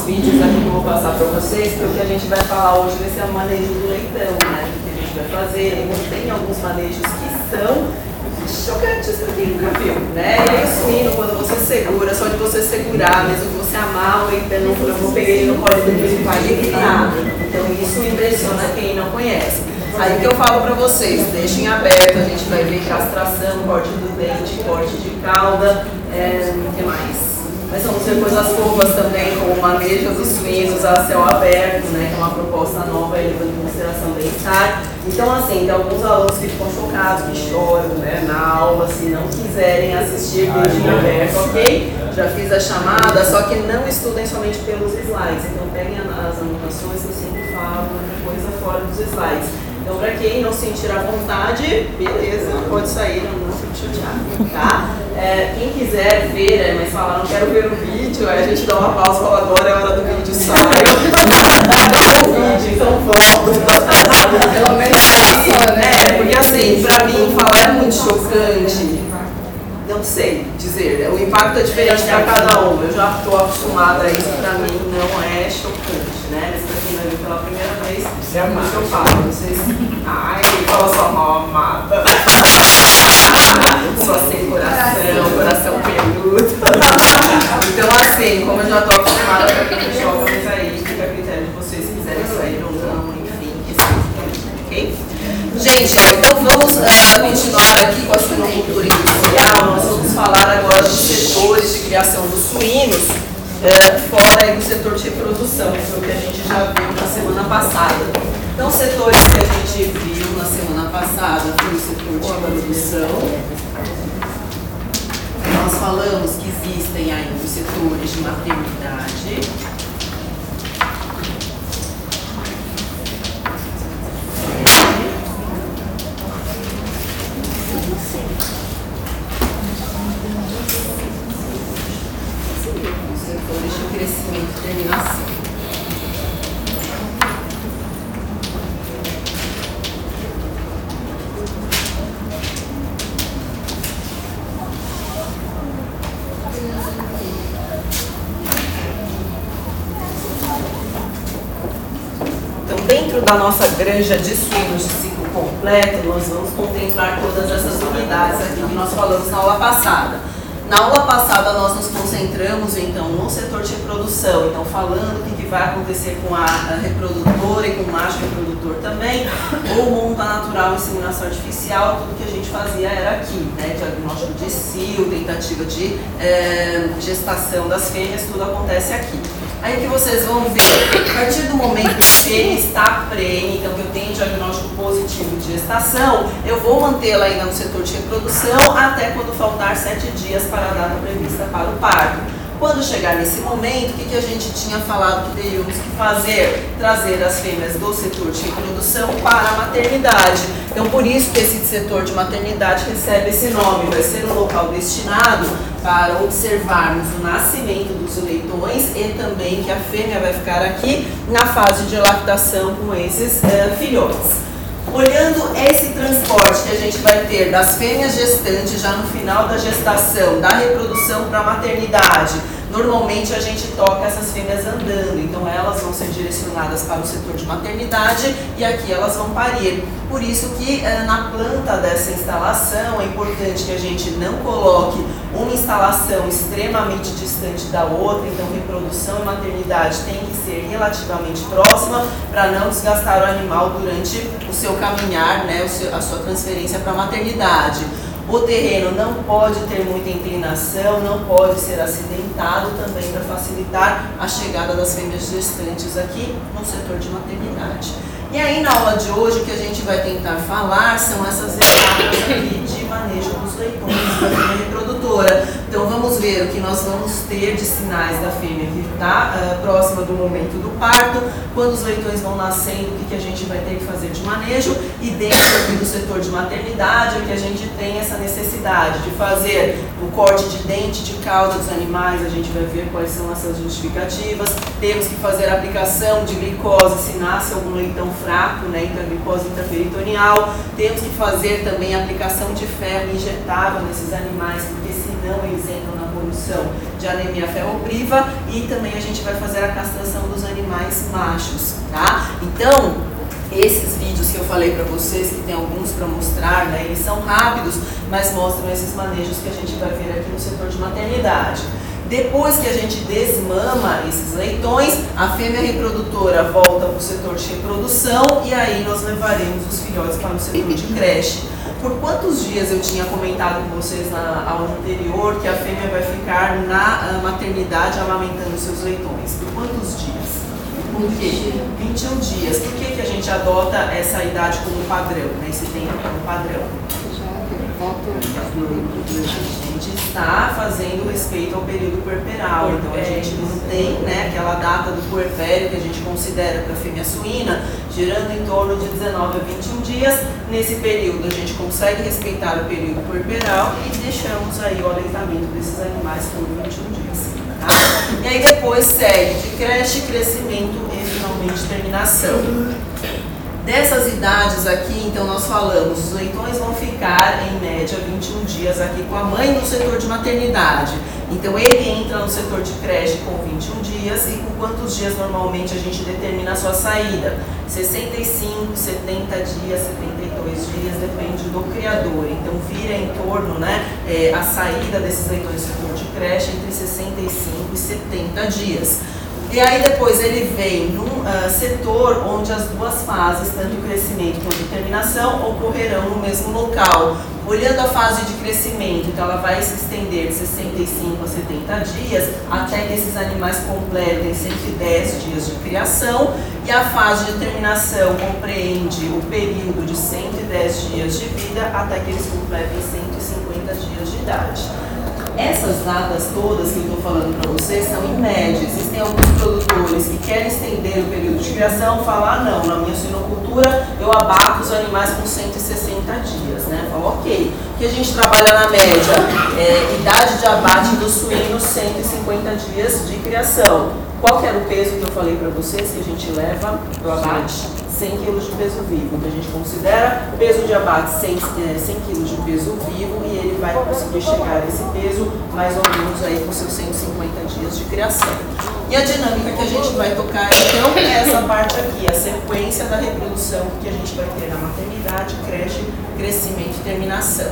alguns vídeos aqui que eu vou passar para vocês, porque o que a gente vai falar hoje vai ser o manejo do leitão, né? O que a gente vai fazer. Então, tem alguns manejos que são chocantes para quem nunca viu, né? E aí o suíno, quando você segura, só de você segurar, mesmo que você amar o leitão, eu vou pegar ele no colo dele, ele vai declinar. Então isso impressiona quem não conhece. Aí que eu falo para vocês, deixem aberto, a gente vai ver castração, corte do dente, corte de cauda, o que mais? Mas vamos ver coisas fofas também, como o manejo dos suínos a céu aberto, né, que é uma proposta nova, levando em consideração o bem-estar. Então, assim, tem alguns alunos que ficam chocados, que choram, né, na aula, se não quiserem assistir deixem aberto, ok? Já fiz a chamada, só que não estudem somente pelos slides. Então, peguem as anotações que eu sempre falo, coisa fora dos slides. Então, para quem não sentir à vontade, beleza, pode sair, não fique chateado, tá? Quem quiser ver, mas falar, não quero ver o vídeo, aí a gente dá uma pausa e fala, agora é hora do vídeo, sai. Dá o vídeo, então volta. Pelo menos isso, né? Porque assim, pra mim, falar é muito chocante. Não sei dizer, o impacto é diferente para cada um. Eu já estou acostumada a isso, para mim não é chocante, né? Mas para quem vai ver pela primeira vez, Você é amada. eu falo, vocês. Ai, fala sua mão amada. Só sem coração peludo. Então, assim, como eu já estou acostumada para quem me choca, mas aí fica a critério de vocês se quiserem sair ou não, enfim, ok? Gente, então vamos continuar aqui com a suinocultura industrial. Nós vamos falar agora dos setores de criação dos suínos, fora aí do setor de reprodução, que foi o que a gente já viu na semana passada. Então, os setores que a gente viu na semana passada foi o setor de reprodução. Nós falamos que existem ainda os setores de maternidade. Setores de crescimento e terminação. Então, dentro da nossa granja de suínos de ciclo completo, nós vamos contemplar todas essas unidades aqui que nós falamos na aula passada. Na aula passada, nós nos concentramos, então, no setor de reprodução, então, falando o que vai acontecer com a reprodutora e com o macho reprodutor também, ou monta natural, inseminação artificial, tudo que a gente fazia era aqui, né, diagnóstico de cio, tentativa de gestação das fêmeas, tudo acontece aqui. Aí o que vocês vão ver, a partir do momento que ele está prenhe, então que eu tenho diagnóstico positivo de gestação, eu vou mantê-la ainda no setor de reprodução até quando faltar 7 dias para a data prevista para o parto. Quando chegar nesse momento, o que a gente tinha falado que teríamos que fazer? Trazer as fêmeas do setor de reprodução para a maternidade. Então, por isso que esse setor de maternidade recebe esse nome, vai ser um local destinado para observarmos o nascimento dos leitões e também que a fêmea vai ficar aqui na fase de lactação com esses filhotes. Olhando esse transporte que a gente vai ter das fêmeas gestantes já no final da gestação, da reprodução para a maternidade, normalmente a gente toca essas fêmeas andando, então elas vão ser direcionadas para o setor de maternidade e aqui elas vão parir. Por isso que na planta dessa instalação é importante que a gente não coloque uma instalação extremamente distante da outra, então reprodução e maternidade tem que ser relativamente próxima para não desgastar o animal durante o seu caminhar, né, a sua transferência para a maternidade. O terreno não pode ter muita inclinação, não pode ser acidentado também para facilitar a chegada das fêmeas gestantes aqui no setor de maternidade. E aí na aula de hoje o que a gente vai tentar falar são essas etapas aqui de manejo dos leitões da fêmea reprodutora. Então vamos ver o que nós vamos ter de sinais da fêmea que está próxima do momento do parto, quando os leitões vão nascendo, o que a gente vai ter que fazer de manejo, e dentro aqui do setor de maternidade é que a gente tem essa necessidade de fazer o corte de dente, de cauda dos animais, a gente vai ver quais são essas justificativas, temos que fazer a aplicação de glicose se nasce algum leitão fraco, né, então a glicose intraperitoneal, temos que fazer também a aplicação de ferro injetável nesses animais, porque senão eles entram na condição de anemia ferropriva, e também a gente vai fazer a castração machos, tá? Então, esses vídeos que eu falei para vocês, que tem alguns para mostrar, né, eles são rápidos, mas mostram esses manejos que a gente vai ver aqui no setor de maternidade. Depois que a gente desmama esses leitões, a fêmea reprodutora volta para o setor de reprodução e aí nós levaremos os filhotes para o setor de creche. Por quantos dias eu tinha comentado com vocês na aula anterior que a fêmea vai ficar na maternidade amamentando seus leitões? Por quantos dias? Por quê? 21 dias. Por que a gente adota essa idade como padrão, né? Esse tempo como padrão? A gente está fazendo respeito ao período puerperal, então a gente não tem, né, aquela data do puerpério que a gente considera para a fêmea suína, girando em torno de 19 a 21 dias. Nesse período a gente consegue respeitar o período puerperal e deixamos aí o aleitamento desses animais por 21 dias. Tá? E aí depois segue de creche, crescimento e finalmente terminação. Dessas idades aqui, então nós falamos, os leitões vão ficar em média 21 dias aqui com a mãe no setor de maternidade. Então ele entra no setor de creche com 21 dias e com quantos dias normalmente a gente determina a sua saída? 65, 70 dias, 72 dias, depende do criador. Então vira em torno, né, a saída desses leitões do setor de creche entre 65 e 70 dias. E aí depois ele vem num setor onde as duas fases, tanto o crescimento quanto a terminação, ocorrerão no mesmo local. Olhando a fase de crescimento, então ela vai se estender de 65 a 70 dias, até que esses animais completem 110 dias de criação, e a fase de terminação compreende o período de 110 dias de vida, até que eles completem 150 dias de idade. Essas datas todas que eu estou falando para vocês são em média. Existem alguns produtores que querem estender o período de criação, falar não, na minha suinocultura eu abato os animais com 160 dias, né? Falo, ok, que a gente trabalha na média, idade de abate dos suínos, 150 dias de criação. Qual que era o peso que eu falei para vocês que a gente leva para o abate? 100 kg de peso vivo. Então a gente considera peso de abate 100 kg de peso vivo e ele vai conseguir chegar a esse peso mais ou menos aí com seus 150 dias de criação. E a dinâmica que a gente vai tocar então é essa parte aqui, a sequência da reprodução que a gente vai ter na maternidade, creche, crescimento e terminação.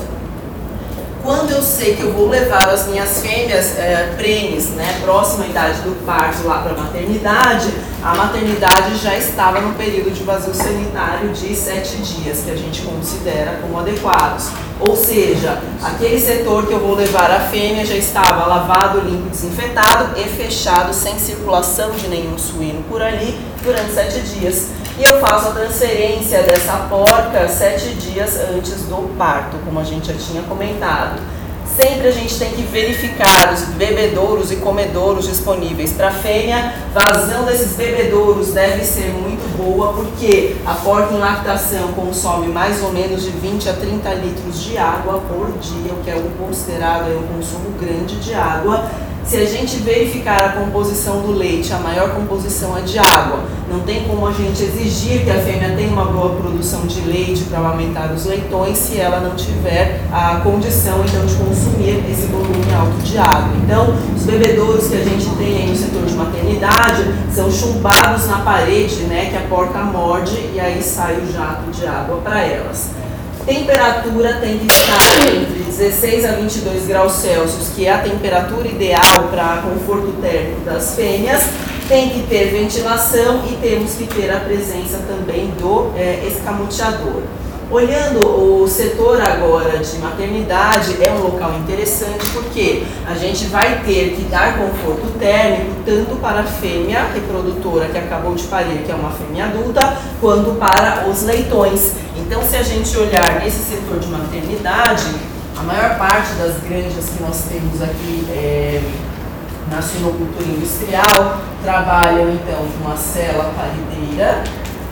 Quando eu sei que eu vou levar as minhas fêmeas prenhes, né, próxima à idade do parto lá para a maternidade, a maternidade já estava no período de vazio sanitário de 7 dias, que a gente considera como adequados. Ou seja, aquele setor que eu vou levar a fêmea já estava lavado, limpo, desinfetado e fechado, sem circulação de nenhum suíno por ali, durante 7 dias. E eu faço a transferência dessa porca 7 dias antes do parto, como a gente já tinha comentado. Sempre a gente tem que verificar os bebedouros e comedouros disponíveis para a fêmea. Vazão desses bebedouros deve ser muito boa, porque a porca em lactação consome mais ou menos de 20 a 30 litros de água por dia, o que é considerado um consumo grande de água. Se a gente verificar a composição do leite, a maior composição é de água. Não tem como a gente exigir que a fêmea tenha uma boa produção de leite para amamentar os leitões se ela não tiver a condição então de consumir esse volume alto de água. Então, os bebedouros que a gente tem aí no setor de maternidade são chumbados na parede, né, que a porca morde e aí sai o jato de água para elas. Temperatura tem que estar entre 16 a 22 graus Celsius, que é a temperatura ideal para conforto térmico das fêmeas. Tem que ter ventilação e temos que ter a presença também do escamoteador. Olhando o setor agora de maternidade, é um local interessante porque a gente vai ter que dar conforto térmico tanto para a fêmea reprodutora que acabou de parir, que é uma fêmea adulta, quanto para os leitões. Então, se a gente olhar nesse setor de maternidade, a maior parte das granjas que nós temos aqui na suinocultura industrial trabalham então com uma cela parideira,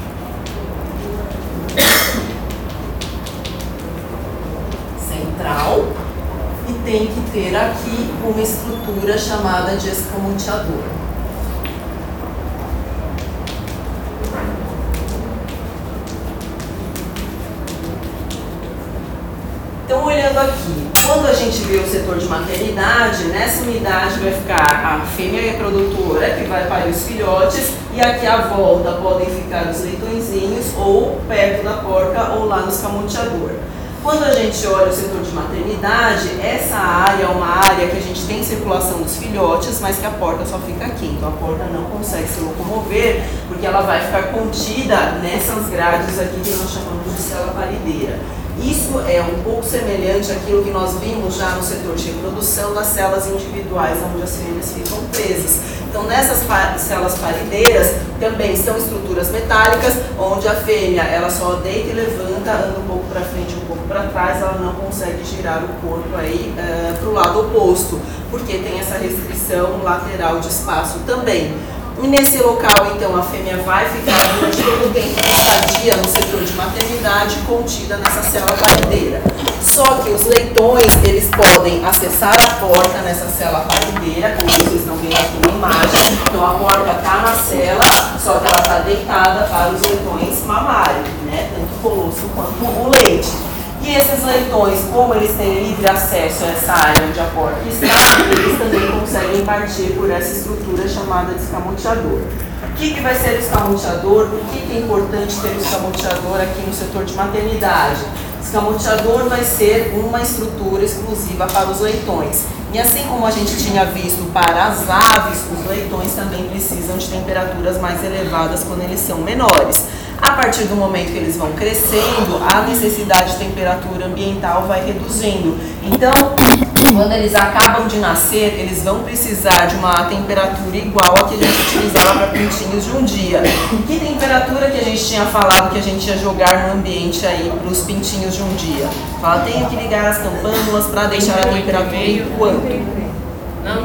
central, e tem que ter aqui uma estrutura chamada de escamoteador. Então, olhando aqui, quando a gente vê o setor de maternidade, nessa unidade vai ficar a fêmea reprodutora, que vai parir os filhotes, e aqui à volta podem ficar os leitõezinhos, ou perto da porca, ou lá no escamoteador. Quando a gente olha o setor de maternidade, essa área é uma área que a gente tem circulação dos filhotes, mas que a porca só fica aqui. Então a porca não consegue se locomover, porque ela vai ficar contida nessas grades aqui que nós chamamos de cela parideira. Isso é um pouco semelhante àquilo que nós vimos já no setor de reprodução das celas individuais, onde as fêmeas ficam presas. Então, nessas celas parideiras também são estruturas metálicas, onde a fêmea ela só deita e levanta, anda um pouco para frente, um pouco para trás, ela não consegue girar o corpo aí para o lado oposto, porque tem essa restrição lateral de espaço também. E nesse local, então, a fêmea vai ficar durante todo o tempo de estadia no setor de maternidade, contida nessa cela parideira. Só que os leitões, eles podem acessar a porta nessa cela parideira, como vocês estão vendo aqui na imagem. Então, a porta está na cela, só que ela está deitada para os leitões mamarem, né? Tanto o colosso quanto o leite. E esses leitões, como eles têm livre acesso a essa área onde a porca está, eles também conseguem partir por essa estrutura chamada de escamoteador. O que vai ser o escamoteador? Por que é importante ter o escamoteador aqui no setor de maternidade? O escamoteador vai ser uma estrutura exclusiva para os leitões. E assim como a gente tinha visto para as aves, os leitões também precisam de temperaturas mais elevadas quando eles são menores. A partir do momento que eles vão crescendo, a necessidade de temperatura ambiental vai reduzindo. Então, quando eles acabam de nascer, eles vão precisar de uma temperatura igual a que a gente utilizava para pintinhos de um dia. Que temperatura que a gente tinha falado que a gente ia jogar no ambiente aí para os pintinhos de um dia? Fala, tenho que ligar as campânulas para deixar a temperatura em quanto? Não,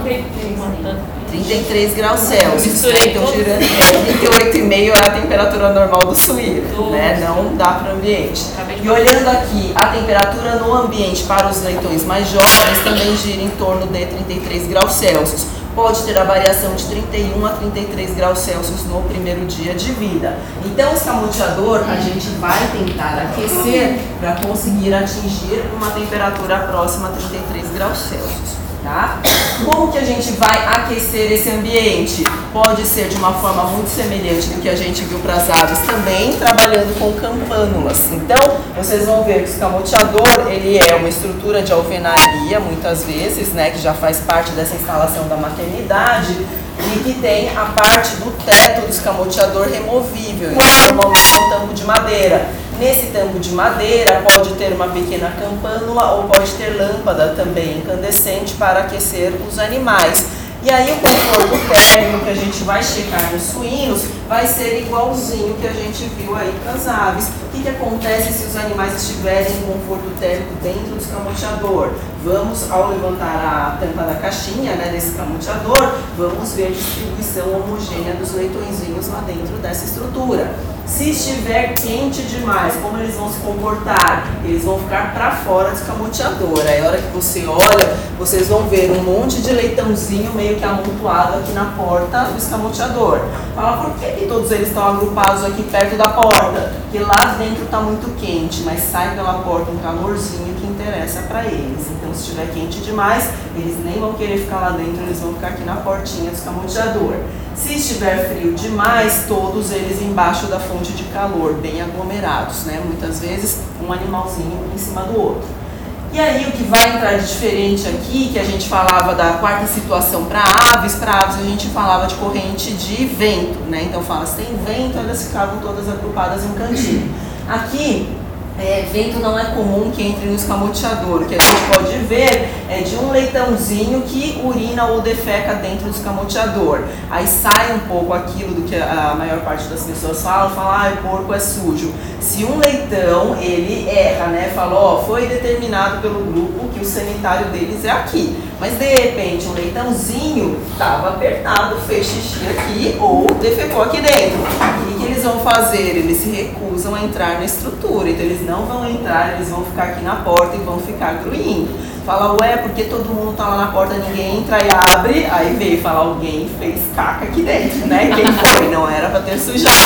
33 graus Celsius. Misturei Então, tirando 38,5 é a temperatura normal do suíno, né? Não dá para o ambiente. E olhando aqui, a temperatura no ambiente para os leitões mais jovens também gira em torno de 33 graus Celsius. Pode ter a variação de 31 a 33 graus Celsius no primeiro dia de vida. Então, o escamoteador a gente vai tentar aquecer para conseguir atingir uma temperatura próxima a 33 graus Celsius. Tá? Como que a gente vai aquecer esse ambiente? Pode ser de uma forma muito semelhante do que a gente viu para as aves também, trabalhando com campânulas. Então, vocês vão ver que o escamoteador, ele é uma estrutura de alvenaria, muitas vezes, né, que já faz parte dessa instalação da maternidade, e que tem a parte do teto do escamoteador removível, normalmente um tampo de madeira. Nesse tampo de madeira pode ter uma pequena campânula ou pode ter lâmpada também incandescente para aquecer os animais. E aí o conforto térmico que a gente vai checar nos suínos vai ser igualzinho que a gente viu aí para as aves. O que acontece se os animais estiverem em conforto térmico dentro do escamoteador? Vamos, ao levantar a tampa da caixinha, né, desse escamoteador, vamos ver a distribuição homogênea dos leitõezinhos lá dentro dessa estrutura. Se estiver quente demais, como eles vão se comportar? Eles vão ficar para fora do escamoteador. Aí a hora que você olha, vocês vão ver um monte de leitãozinho meio que amontoado aqui na porta do escamoteador. Fala, por que todos eles estão agrupados aqui perto da porta? Porque lá dentro está muito quente, mas sai pela porta um calorzinho que interessa para eles. Então, se estiver quente demais, eles nem vão querer ficar lá dentro, eles vão ficar aqui na portinha do escamoteador. Se estiver frio demais, todos eles embaixo da fonte de calor, bem aglomerados, né? Muitas vezes um animalzinho em cima do outro. E aí o que vai entrar de diferente aqui, que a gente falava da quarta situação para aves a gente falava de corrente de vento, né? Então fala, se tem vento, elas ficavam todas agrupadas em um cantinho. Aqui, vento não é comum que entre no escamoteador. O que a gente pode ver é de um leitãozinho que urina ou defeca dentro do escamoteador. Aí sai um pouco aquilo do que a maior parte das pessoas fala, o porco é sujo. Se um leitão, ele erra, né, fala, ó, foi determinado pelo grupo que o sanitário deles é aqui. Mas de repente um leitãozinho estava apertado, fez xixi aqui ou defecou aqui dentro. O que eles vão fazer? Eles se recusam a entrar na estrutura, então eles não vão entrar, eles vão ficar aqui na porta e vão ficar gruindo. Fala, ué, porque todo mundo tá lá na porta, ninguém entra e abre, aí veio falar, alguém fez caca aqui dentro, né? Quem foi? Não era para ter sujado.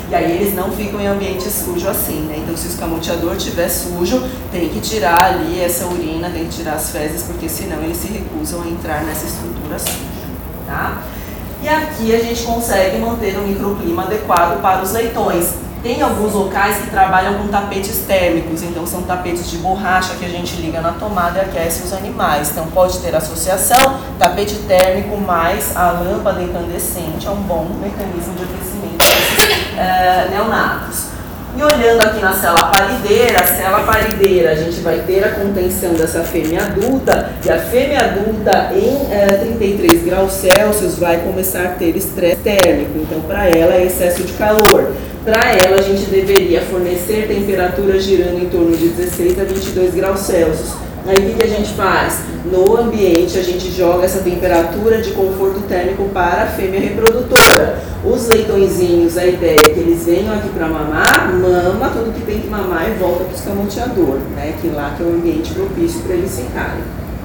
E aí eles não ficam em ambiente sujo assim, né? Então se o escamoteador estiver sujo, tem que tirar ali essa urina, tem que tirar as fezes, porque senão eles se recusam a entrar nessa estrutura suja, tá? E aqui a gente consegue manter um microclima adequado para os leitões. Tem alguns locais que trabalham com tapetes térmicos, então são tapetes de borracha que a gente liga na tomada e aquece os animais. Então pode ter associação, tapete térmico mais a lâmpada incandescente é um bom mecanismo de aquecimento desses neonatos. E olhando aqui na cela parideira, a gente vai ter a contenção dessa fêmea adulta, e a fêmea adulta em 33 graus Celsius vai começar a ter estresse térmico, então para ela é excesso de calor. Para ela a gente deveria fornecer temperatura girando em torno de 16 a 22 graus Celsius. Aí o que a gente faz? No ambiente a gente joga essa temperatura de conforto térmico para a fêmea reprodutora. Os leitõezinhos, a ideia é que eles venham aqui para mamar, mama tudo que tem que mamar e volta para o escamoteador, né? Que lá que é o ambiente propício para eles ficarem.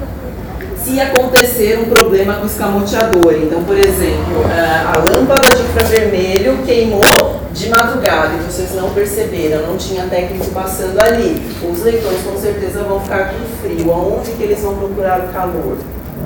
Se acontecer um problema com o escamoteador, então, por exemplo, a lâmpada de infravermelho queimou de madrugada e vocês não perceberam, não tinha técnico passando ali, os leitões com certeza vão ficar com frio. Aonde que eles vão procurar o calor?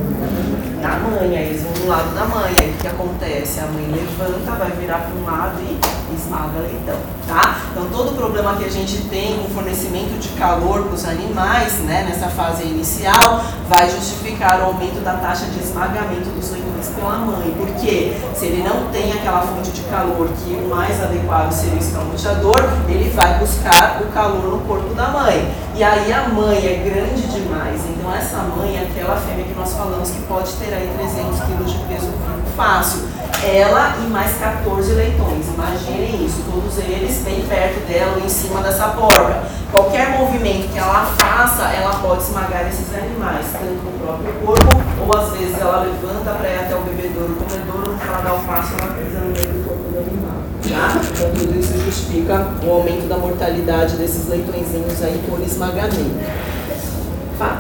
Na mãe, eles vão do lado da mãe. Aí o que acontece? A mãe levanta, vai virar para um lado e esmaga o leitão, tá? Então todo problema que a gente tem com fornecimento de calor para os animais, né, nessa fase inicial, vai justificar o aumento da taxa de esmagamento dos leitões pela mãe. Porque se ele não tem aquela fonte de calor que o mais adequado seria o escamoteador, ele vai buscar o calor no corpo da mãe. E aí a mãe é grande demais, então essa mãe é aquela fêmea que nós falamos que pode ter aí 300 kg de peso vivo fácil. Ela e mais 14 leitões, imaginem isso, todos eles bem perto dela ou em cima dessa porca. Qualquer movimento que ela faça, ela pode esmagar esses animais, tanto com o próprio corpo, ou às vezes ela levanta para ir até o bebedouro, o comedouro, no que ela dá o passo, ela pisa no meio do corpo do animal. Tá? Então tudo isso justifica o aumento da mortalidade desses leitõezinhos aí por esmagamento. Fala.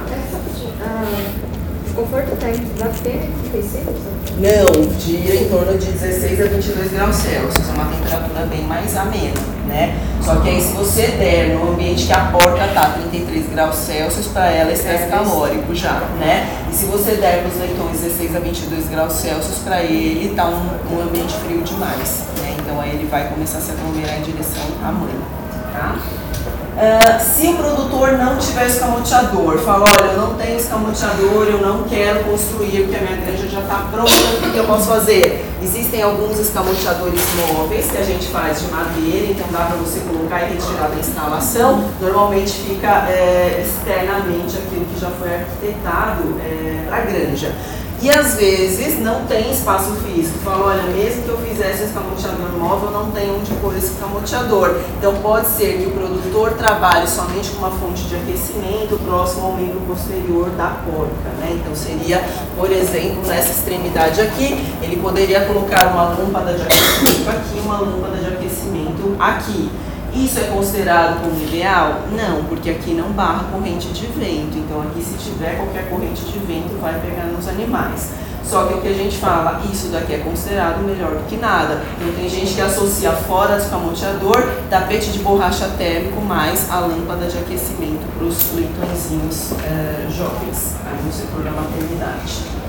Conforto térmico da fêmea é 36? Não, dia em torno de 16 a 22 graus Celsius, é uma temperatura bem mais amena, né? Só que aí se você der no ambiente que a porca está 33 graus Celsius, para ela é estresse calórico já, né? E se você der para os leitões 16 a 22 graus Celsius, para ele está um ambiente frio demais, né? Então aí ele vai começar a se aglomerar em direção à mãe, tá? Se o produtor não tiver escamoteador, fala, olha, eu não tenho escamoteador, eu não quero construir porque a minha granja já está pronta, o que eu posso fazer? Existem alguns escamoteadores móveis que a gente faz de madeira, então dá para você colocar e retirar da instalação. Normalmente fica externamente aquilo que já foi arquitetado para a granja. E às vezes não tem espaço físico. Fala, olha, mesmo que eu fizesse um escamoteador móvel, eu não tenho onde pôr esse escamoteador. Então pode ser que o produtor trabalhe somente com uma fonte de aquecimento próximo ao membro posterior da porca, né? Então seria, por exemplo, nessa extremidade aqui, ele poderia colocar uma lâmpada de aquecimento aqui, uma lâmpada de aquecimento aqui. Isso é considerado como ideal? Não, porque aqui não barra corrente de vento. Então aqui se tiver qualquer corrente de vento vai pegar nos animais. Só que o que a gente fala, isso daqui é considerado melhor do que nada. Então tem gente que associa fora do escamoteador, tapete de borracha térmico mais a lâmpada de aquecimento para os leitõezinhos jovens, aí no setor da maternidade.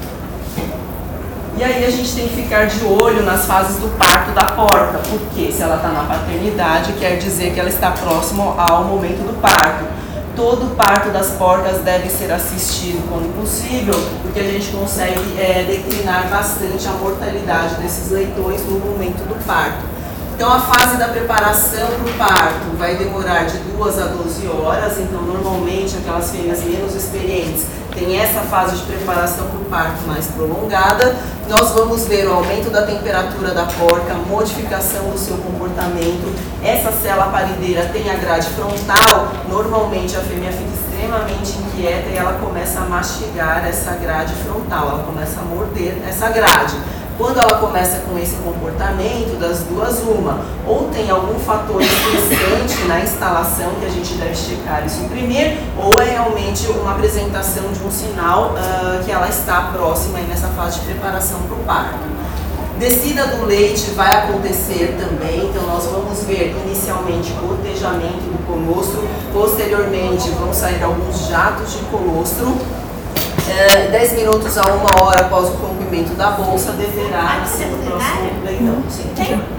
E aí a gente tem que ficar de olho nas fases do parto da porca, porque se ela está na paternidade, quer dizer que ela está próximo ao momento do parto. Todo parto das porcas deve ser assistido quando possível, porque a gente consegue declinar bastante a mortalidade desses leitões no momento do parto. Então a fase da preparação para o parto vai demorar de 2 a 12 horas, então normalmente aquelas fêmeas menos experientes têm essa fase de preparação para o parto mais prolongada. Nós vamos ver o aumento da temperatura da porca, modificação do seu comportamento. Essa cela parideira tem a grade frontal, normalmente a fêmea fica extremamente inquieta e ela começa a mastigar essa grade frontal, ela começa a morder essa grade. Quando ela começa com esse comportamento, das duas uma, ou tem algum fator estressante na instalação que a gente deve checar e suprimir, ou é realmente uma apresentação de um sinal que ela está próxima aí nessa fase de preparação para o parto. Descida do leite vai acontecer também, então nós vamos ver inicialmente gotejamento do colostro, posteriormente vão sair alguns jatos de colostro. 10 minutos a 1 hora após o rompimento da bolsa deverá nascer no próximo leitão. Sim.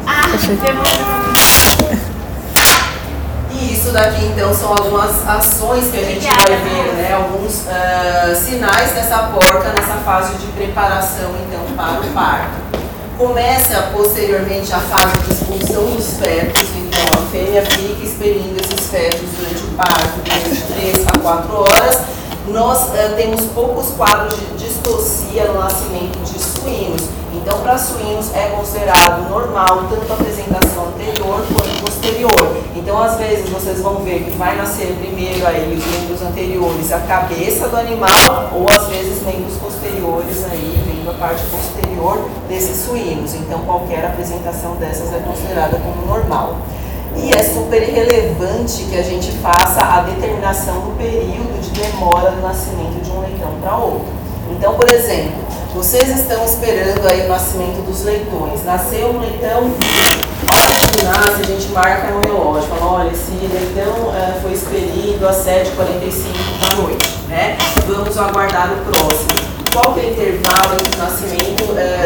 E isso daqui então são algumas ações que a gente vai ver, né? Alguns sinais dessa porca nessa fase de preparação então para o parto. Começa posteriormente a fase de expulsão dos fetos, então a fêmea fica expelindo esses fetos durante o parto, durante 3 a 4 horas. Nós temos poucos quadros de distocia no nascimento de suínos. Então, para suínos é considerado normal tanto a apresentação anterior quanto posterior. Então, às vezes, vocês vão ver que vai nascer primeiro aí os membros anteriores, a cabeça do animal, ou às vezes membros posteriores aí, vendo a parte posterior desses suínos. Então, qualquer apresentação dessas é considerada como normal. E é super relevante que a gente faça a determinação do período de demora do nascimento de um leitão para outro. Então, por exemplo, vocês estão esperando aí o nascimento dos leitões. Nasceu um leitão, que nasce, a gente marca no relógio, fala, olha, esse leitão foi expelido às 7h45 da noite, né? Vamos aguardar o próximo. Qual que é o intervalo entre o nascimento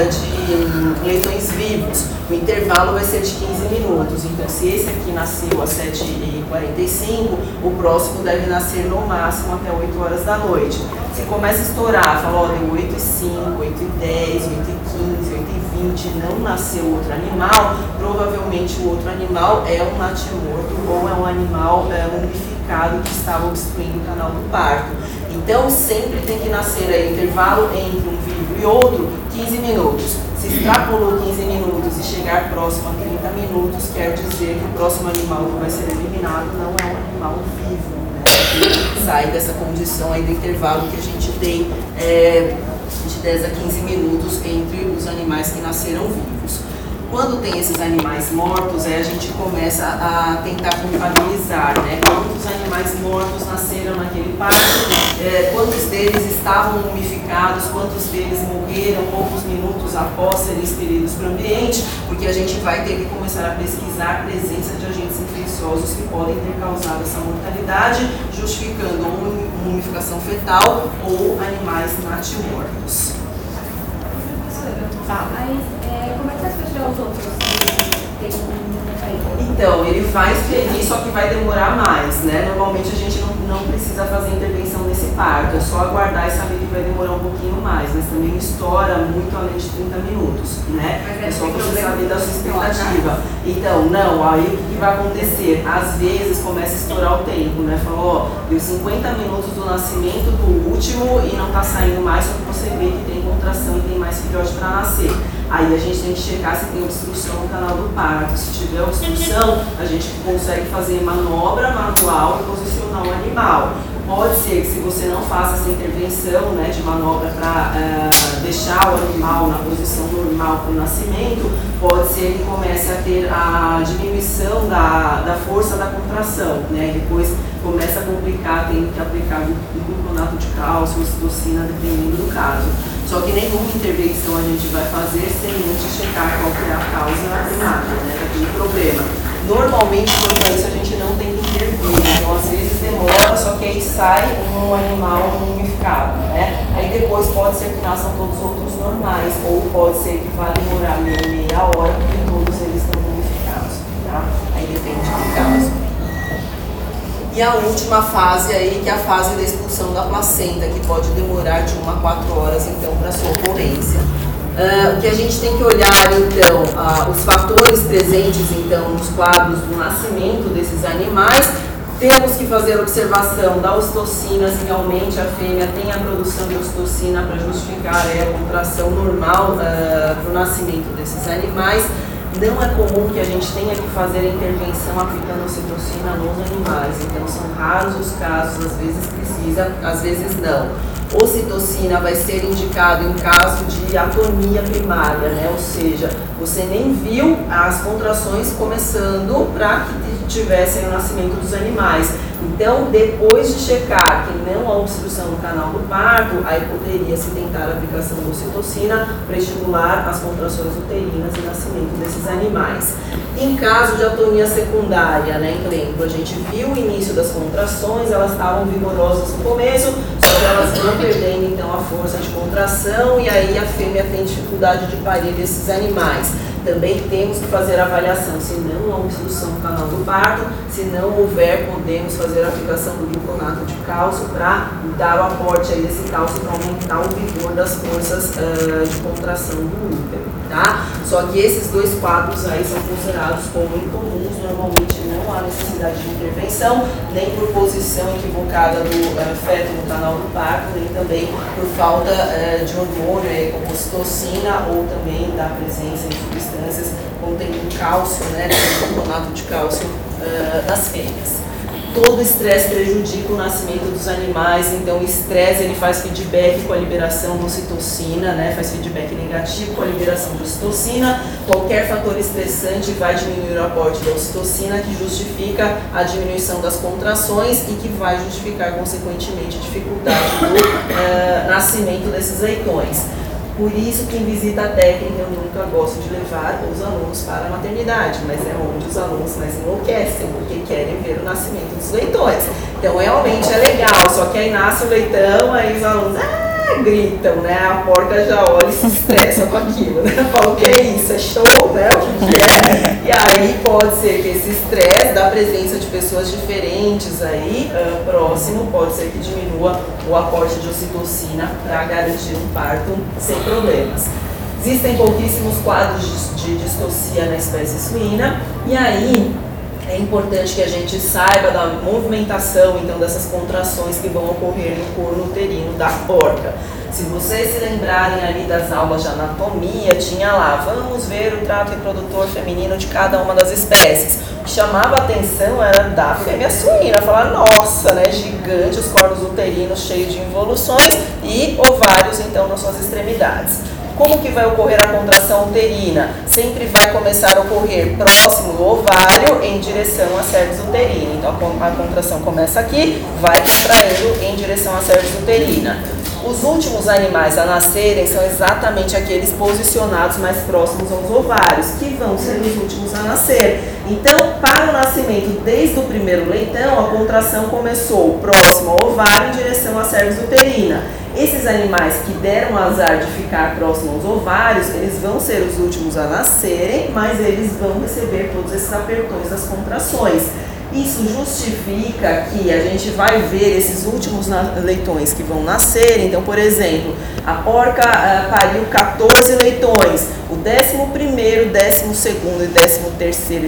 de leitões vivos? O intervalo vai ser de 15 minutos. Então, se esse aqui nasceu às 7h45, o próximo deve nascer no máximo até 8 horas da noite. Se começa a estourar, fala, ó, deu 8h05, 8h10, 8h15, 8h20, não nasceu outro animal, provavelmente o outro animal é um natimorto ou é um animal mumificado que estava obstruindo o canal do parto. Então, sempre tem que nascer aí intervalo entre um vivo e outro, 15 minutos. Se extrapolou 15 minutos e chegar próximo a 30 minutos, quer dizer que o próximo animal que vai ser eliminado não é um animal vivo, né? Sai dessa condição aí do intervalo que a gente tem de 10 a 15 minutos entre os animais que nasceram vivos. Quando tem esses animais mortos, a gente começa a tentar contabilizar, né? Quantos animais mortos nasceram naquele parto, quantos deles estavam mumificados, quantos deles morreram poucos minutos após serem expelidos para o ambiente, porque a gente vai ter que começar a pesquisar a presença de agentes infecciosos que podem ter causado essa mortalidade, justificando ou mumificação fetal ou animais natimortos. Como é que você vai tirar os outros que tem aí? Então, ele vai expelir, só que vai demorar mais, né? Normalmente a gente não precisa fazer intervenção nesse parto, é só aguardar e saber que vai demorar um pouquinho mais, mas também não estoura muito além de 30 minutos, né? É só você saber da sua expectativa. Então, não, aí o que vai acontecer? Às vezes começa a estourar o tempo, né? Falou, ó, deu 50 minutos do nascimento do último e não tá saindo mais, só que você vê que tem contração e tem mais filhote para nascer. Aí a gente tem que checar se tem obstrução no canal do parto. Se tiver obstrução, a gente consegue fazer manobra manual e posicionar o animal. Pode ser que se você não faça essa intervenção, né, de manobra para deixar o animal na posição normal para o nascimento, pode ser que comece a ter a diminuição da força da contração, né, depois começa a complicar, tem que aplicar gluconato de cálcio, ocitocina, dependendo do caso. Só que nenhuma intervenção a gente vai fazer sem antes checar qual que é a causa primária, né, daquele problema. Normalmente, quanto a isso, a gente não tem que intervir, então às vezes demora, só que aí sai um animal mumificado, né? Aí depois pode ser que nasçam todos os outros normais, ou pode ser que vá demorar meia hora, porque todos eles estão mumificados, tá? Aí depende do caso. E a última fase aí, que é a fase da expulsão da placenta, que pode demorar de 1 a 4 horas, então, para sua ocorrência. O que a gente tem que olhar, então, os fatores presentes, então, nos quadros do nascimento desses animais. Temos que fazer a observação da ocitocina, se realmente a fêmea tem a produção de ocitocina para justificar a contração normal para o nascimento desses animais. Não é comum que a gente tenha que fazer a intervenção aplicando ocitocina nos animais, então são raros os casos, às vezes precisa, às vezes não. ocitocina vai ser indicado em caso de atonia primária, né? Ou seja, você nem viu as contrações começando para que tivessem o nascimento dos animais. Então, depois de checar que não há obstrução no canal do parto, aí poderia-se tentar a aplicação da ocitocina para estimular as contrações uterinas e nascimento desses animais. Em caso de atonia secundária, né, em exemplo, a gente viu o início das contrações, elas estavam vigorosas no começo, só que elas vão perdendo então a força de contração e aí a fêmea tem dificuldade de parir desses animais. Também temos que fazer a avaliação, se não há obstrução no canal do parto, se não houver, podemos fazer a aplicação do gluconato de cálcio para dar o aporte aí desse cálcio para aumentar o vigor das forças de contração do útero, tá? Só que esses dois quadros aí são considerados como incomuns, normalmente não há necessidade de intervenção, nem por posição equivocada do feto no canal do parto, nem também por falta de hormônio, como ocitocina, ou também da presença de substâncias contendo cálcio, né, gluconato de cálcio nas fêmeas. Todo estresse prejudica o nascimento dos animais, então o estresse ele faz feedback com a liberação de ocitocina, né? Faz feedback negativo com a liberação de ocitocina. Qualquer fator estressante vai diminuir o aporte da ocitocina, que justifica a diminuição das contrações e que vai justificar, consequentemente, a dificuldade do nascimento desses leitões. Por isso que em visita técnica eu nunca gosto de levar os alunos para a maternidade, mas é onde os alunos mais enlouquecem, porque querem ver o nascimento dos leitões. Então realmente é legal, só que aí nasce o leitão, aí os alunos gritam, né? A porca já olha e se estressa com aquilo, né? Fala, o que é isso? É show, né? O que é? E aí pode ser que esse estresse da presença de pessoas diferentes aí, próximo, pode ser que diminua o aporte de ocitocina para garantir um parto sem problemas. Existem pouquíssimos quadros de distocia na espécie suína, e aí é importante que a gente saiba da movimentação, então, dessas contrações que vão ocorrer no corno uterino da porca. Se vocês se lembrarem ali das aulas de anatomia, tinha lá, vamos ver o trato reprodutor feminino de cada uma das espécies. O que chamava a atenção era da fêmea suína, falar, nossa, né, gigante, os cornos uterinos cheios de involuções e ovários, então, nas suas extremidades. Como que vai ocorrer a contração uterina? Sempre vai começar a ocorrer próximo do ovário em direção à cervix uterina. Então a contração começa aqui, vai contraindo em direção à cervix uterina. Os últimos animais a nascerem são exatamente aqueles posicionados mais próximos aos ovários, que vão ser os últimos a nascer. Então, para o nascimento desde o primeiro leitão, a contração começou próximo ao ovário em direção à cervix uterina. Esses animais que deram azar de ficar próximo aos ovários, eles vão ser os últimos a nascerem, mas eles vão receber todos esses apertões das contrações. Isso justifica que a gente vai ver esses últimos leitões que vão nascer. Então, por exemplo, a porca pariu 14 leitões. O 11º, 12º, 13º e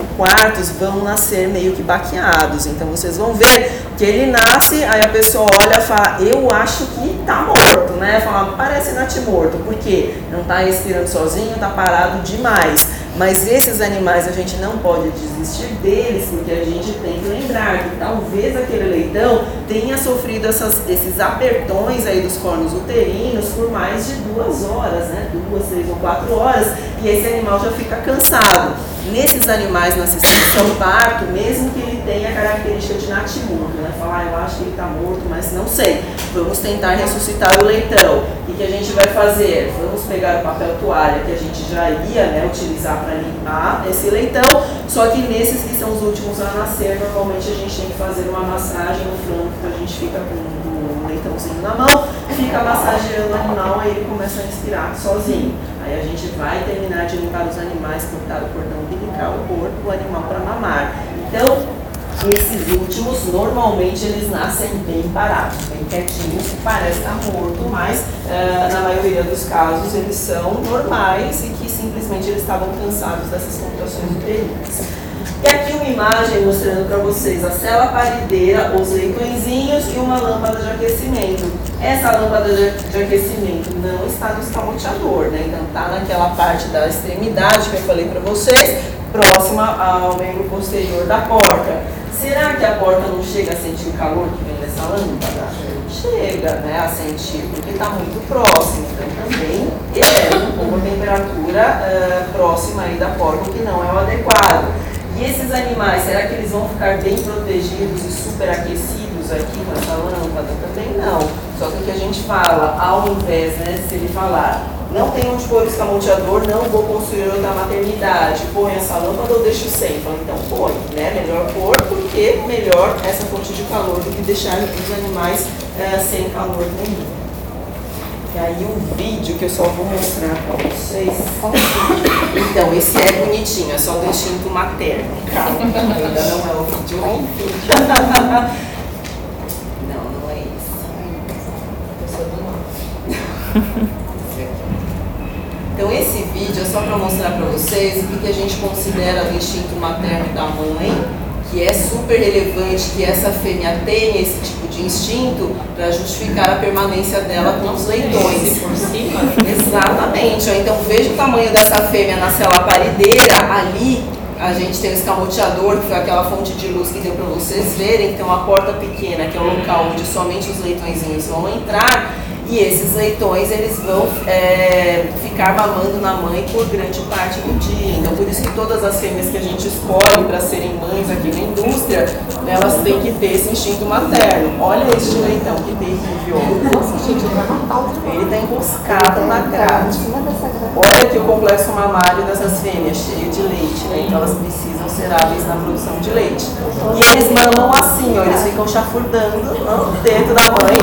14º vão nascer meio que baqueados. Então, vocês vão ver que ele nasce, aí a pessoa olha e fala, eu acho que tá morto, né? Fala, parece natimorto, porque não tá respirando sozinho, tá parado demais. Mas esses animais a gente não pode desistir deles, porque a gente tem que lembrar que talvez aquele leitão tenha sofrido esses apertões aí dos cornos uterinos por mais de 2 horas, né? 2, 3 ou 4 horas, e esse animal já fica cansado. Nesses animais na assistência ao parto, mesmo que ele tenha a característica de natimorto, né? Falar, eu acho que ele está morto, mas não sei. Vamos tentar ressuscitar o leitão. O que a gente vai fazer? Vamos pegar o papel toalha que a gente já ia, né, utilizar para limpar esse leitão, só que nesses que são os últimos a nascer, normalmente a gente tem que fazer uma massagem no flanco, que a gente fica com o leitãozinho na mão, fica massageando o animal, aí ele começa a respirar sozinho. Aí a gente vai terminar de limpar os animais, cortar o cordão umbilical, o animal para mamar. Então, esses últimos, normalmente, eles nascem bem parados, bem quietinhos, que parece estar morto, mas na maioria dos casos eles são normais e que simplesmente eles estavam cansados dessas contrações uterinas. E aqui uma imagem mostrando para vocês a célula parideira, os leitõezinhos e uma lâmpada de aquecimento. Essa lâmpada de aquecimento não está no escamoteador, né? Então está naquela parte da extremidade que eu falei para vocês, próxima ao membro posterior da porca. Será que a porca não chega a sentir o calor que vem dessa lâmpada? chega, né, a sentir, porque está muito próximo. Então também ele com uma temperatura próxima aí da porca, que não é o adequado. E esses animais, será que eles vão ficar bem protegidos e superaquecidos aqui com essa lâmpada? Também não. Só que o que a gente fala, ao invés, né, se ele falar, não tem onde pôr o escamoteador, não vou construir outra maternidade, põe essa lâmpada ou deixo sem? Fala, então põe, né? Melhor pôr, porque melhor essa fonte de calor do que deixar os animais sem calor nenhum. E aí um vídeo que eu só vou mostrar para vocês. Então, esse é bonitinho, é só do instinto materno. Calma, ainda não é o vídeo. Não é isso. Então esse vídeo é só para mostrar para vocês o que a gente considera do instinto materno da mãe, que é super relevante que essa fêmea tenha esse tipo de instinto para justificar a permanência dela com os leitões. Por cima? Exatamente. Então veja o tamanho dessa fêmea na célula parideira. Ali a gente tem o escamoteador, que foi aquela fonte de luz que deu para vocês verem. Então a porta pequena, que é o local onde somente os leitõezinhos vão entrar. E esses leitões, eles vão ficar mamando na mãe por grande parte do dia. Então, por isso que todas as fêmeas que a gente escolhe para serem mães aqui na indústria, elas têm que ter esse instinto materno. Olha este leitão, que terrível. Nossa, gente, vai matar o outro. Ele está emboscado na grade. Olha aqui o complexo mamário dessas fêmeas, cheio de leite, né? Então elas precisam ser hábeis na produção de leite. E eles mamam assim, ó, eles ficam chafurdando dentro da mãe.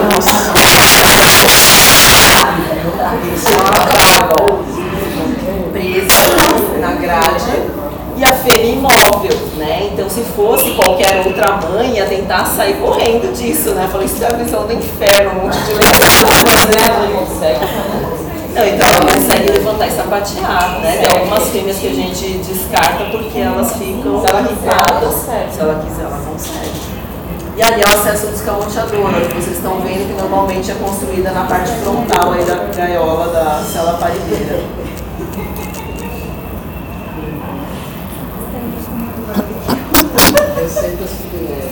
Presa na grade e a fêmea imóvel, né? Então, se fosse qualquer outra mãe, ia tentar sair correndo disso, né? Falei, isso é a visão do inferno, um monte de leite. Não, então ela consegue levantar e sapatear, né? Tem algumas fêmeas que a gente descarta porque elas ficam irritadas. Se ela quiser, ela consegue. E ali é o acesso do escamoteador, que vocês estão vendo que normalmente é construída na parte frontal aí da gaiola da célula parideira. Eu sempre assisti.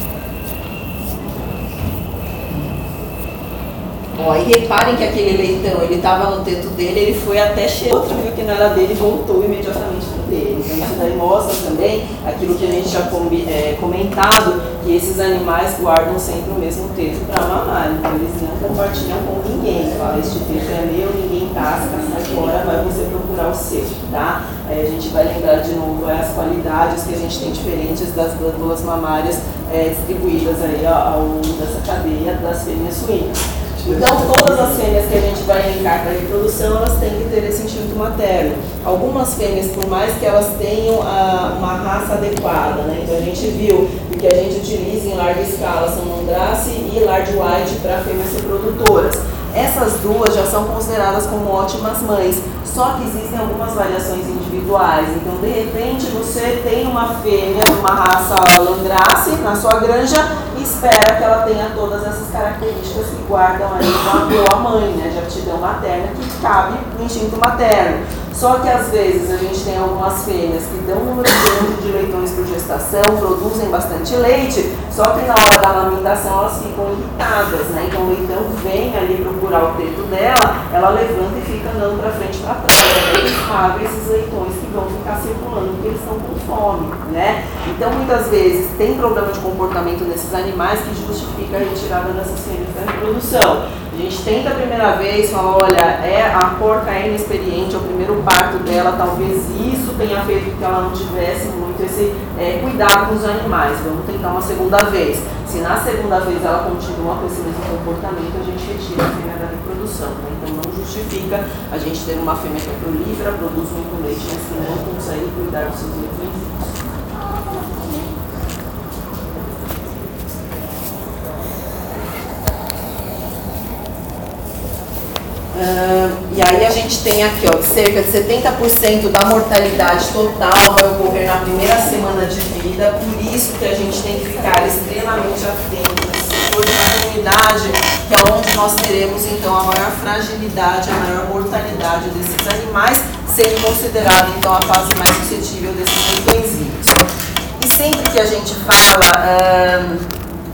Ó, e reparem que aquele leitão, ele estava no teto dele, ele foi até cheio, outro viu que não era dele e voltou imediatamente para dele. Então isso daí mostra também aquilo que a gente já comentado, que esses animais guardam sempre o mesmo teto para mamar. Então eles não compartilham com ninguém. Fala, este teto é meu, ninguém tasca, sai fora, vai você procurar o seu, tá? Aí a gente vai lembrar de novo as qualidades que a gente tem diferentes das glândulas mamárias distribuídas aí ao longo dessa cadeia das fêmeas suínas. Então, todas as fêmeas que a gente vai elencar para a reprodução, elas têm que ter esse instinto materno. Algumas fêmeas, por mais que elas tenham uma raça adequada, né? Então, a gente viu que o que a gente utiliza em larga escala são Landrace e Large White para fêmeas reprodutoras. Essas duas já são consideradas como ótimas mães, só que existem algumas variações individuais. Então, de repente, você tem uma fêmea, uma raça Landrace na sua granja e espera que ela tenha todas essas características que guardam aí uma boa mãe, né, de aptidão materna, que cabe no instinto materno. Só que às vezes a gente tem algumas fêmeas que dão um número grande de leitões por gestação, produzem bastante leite, só que na hora da amamentação elas ficam irritadas, né? Então o leitão vem ali procurar o teto dela, ela levanta e fica andando para frente e para trás. Eles pagam esses leitões que vão ficar circulando porque eles estão com fome, né? Então muitas vezes tem problema de comportamento nesses animais que justifica a retirada dessas fêmeas da reprodução. A gente tenta a primeira vez, fala, olha, a porca é inexperiente, é o primeiro parto dela, talvez isso tenha feito com que ela não tivesse muito esse cuidado com os animais. Vamos tentar uma segunda vez. Se na segunda vez ela continua com esse mesmo comportamento, a gente retira a fêmea da reprodução. Né? Então não justifica a gente ter uma fêmea que é prolífera, produz muito leite, mas que não consegue cuidar dos seus leitões. E aí a gente tem aqui, ó, que cerca de 70% da mortalidade total vai ocorrer na primeira semana de vida, por isso que a gente tem que ficar extremamente atento nesse setor de maternidade, que é onde nós teremos então a maior fragilidade, a maior mortalidade desses animais, sendo considerada então a fase mais suscetível desses leitõezinhos. E sempre que a gente fala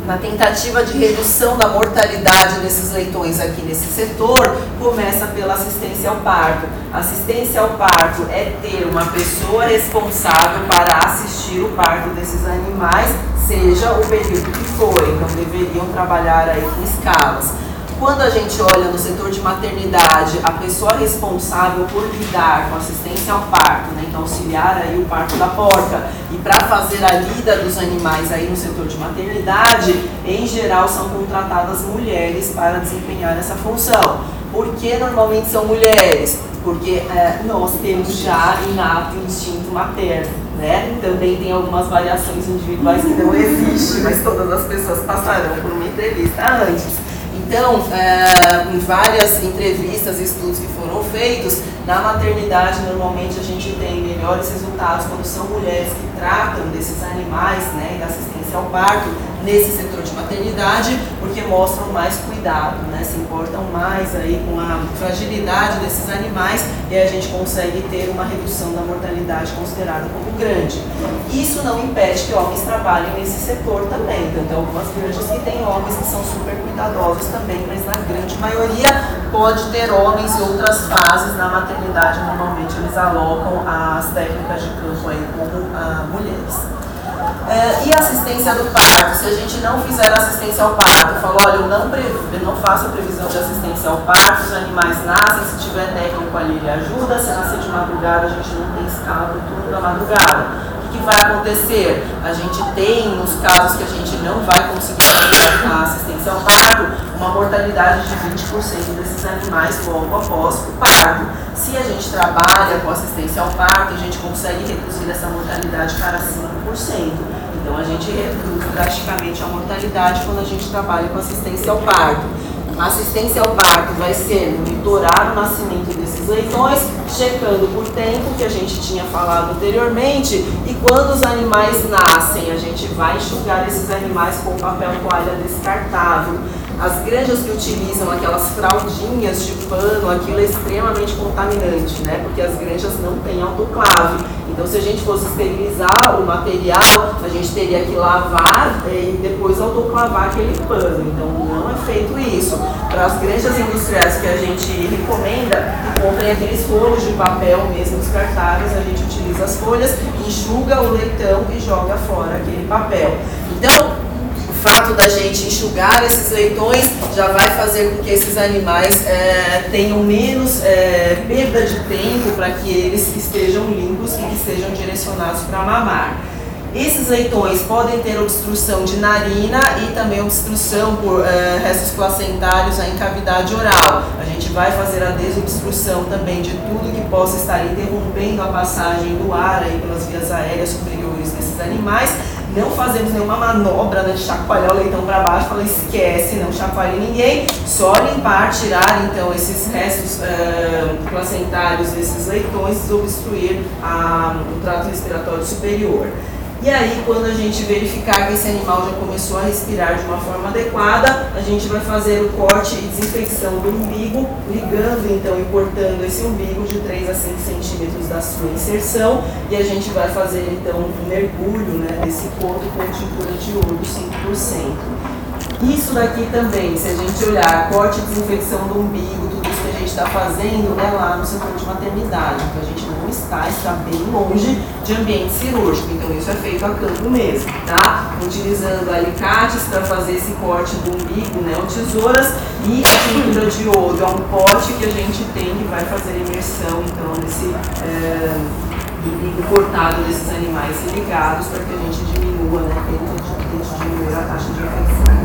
na tentativa de redução da mortalidade desses leitões aqui nesse setor, começa pela assistência ao parto. Assistência ao parto é ter uma pessoa responsável para assistir o parto desses animais, seja o período que for, então deveriam trabalhar aí com escalas. Quando a gente olha no setor de maternidade, a pessoa responsável por lidar com assistência ao parto, né, então auxiliar aí o parto da porca e para fazer a lida dos animais aí no setor de maternidade, em geral são contratadas mulheres para desempenhar essa função. Por que normalmente são mulheres? Porque nós temos já inato instinto materno, né? Também tem algumas variações individuais que não existem, mas todas as pessoas passarão por uma entrevista antes. Então, em várias entrevistas e estudos que foram feitos, na maternidade normalmente a gente tem melhores resultados quando são mulheres que tratam desses animais, né, da assistência ao parto nesse setor de maternidade, porque mostram mais cuidado, né, se importam mais aí com a fragilidade desses animais e a gente consegue ter uma redução da mortalidade considerada como grande. Isso não impede que homens trabalhem nesse setor também, então tem algumas granjas que têm homens que são super cuidadosos também, mas na grande maioria pode ter homens em outras fases na maternidade, normalmente eles alocam as técnicas de campo aí como mulheres. E a assistência do parto, se a gente não fizer assistência ao parto, falou, olha, eu não faço a previsão de assistência ao parto, os animais nascem, se tiver técnico ali ele ajuda, se nascer de madrugada a gente não tem escala do turno da madrugada. O que vai acontecer? A gente tem, nos casos que a gente não vai conseguir fazer a assistência ao parto, uma mortalidade de 20% desses animais logo após o parto. Se a gente trabalha com assistência ao parto, a gente consegue reduzir essa mortalidade para 5%. Então a gente reduz drasticamente a mortalidade quando a gente trabalha com assistência ao parto. A assistência ao parto vai ser monitorar o nascimento desses leitões, checando por tempo, que a gente tinha falado anteriormente, e quando os animais nascem, a gente vai enxugar esses animais com papel toalha descartável. As granjas que utilizam aquelas fraldinhas de pano, aquilo é extremamente contaminante, né? Porque as granjas não têm autoclave. Então, se a gente fosse esterilizar o material, a gente teria que lavar e depois autoclavar aquele pano. Então, não é feito isso. Para as granjas industriais que a gente recomenda, comprem aqueles rolos de papel mesmo descartáveis, a gente utiliza as folhas, enxuga o leitão e joga fora aquele papel. Então, o fato da gente enxugar esses leitões já vai fazer com que esses animais tenham menos perda de tempo para que eles estejam limpos e que sejam direcionados para mamar. Esses leitões podem ter obstrução de narina e também obstrução por restos placentários em cavidade oral. A gente vai fazer a desobstrução também de tudo que possa estar interrompendo a passagem do ar aí pelas vias aéreas superiores desses animais. Não fazemos nenhuma manobra, né, de chacoalhar o leitão para baixo, fala esquece, não chacoalhe ninguém, só limpar, tirar então esses restos placentários desses leitões e desobstruir o trato respiratório superior. E aí, quando a gente verificar que esse animal já começou a respirar de uma forma adequada, a gente vai fazer o corte e desinfecção do umbigo, ligando então e cortando esse umbigo de 3 a 5 centímetros da sua inserção, e a gente vai fazer então um mergulho, né, desse corpo com tintura de iodo 5%. Isso daqui também, se a gente olhar corte e desinfecção do umbigo, tudo isso que a gente está fazendo é lá no setor de maternidade, então a gente não está bem longe de ambiente cirúrgico, então isso é feito a campo mesmo, tá? Utilizando alicates para fazer esse corte do umbigo, né, ou tesouras, e a tintura de iodo é um pote que a gente tem que vai fazer imersão, então, nesse umbigo cortado desses animais irrigados para que a gente diminua, né, diminuir a taxa de infecção.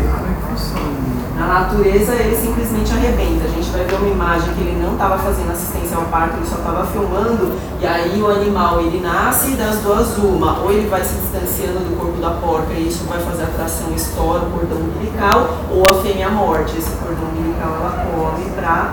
Na natureza ele simplesmente arrebenta. A gente vai ver uma imagem que ele não estava fazendo assistência ao parto, ele só estava filmando, e aí o animal ele nasce das duas uma, ou ele vai se distanciando do corpo da porca e isso vai fazer a tração, estoura o cordão umbilical, ou a fêmea morte, esse cordão umbilical ela come para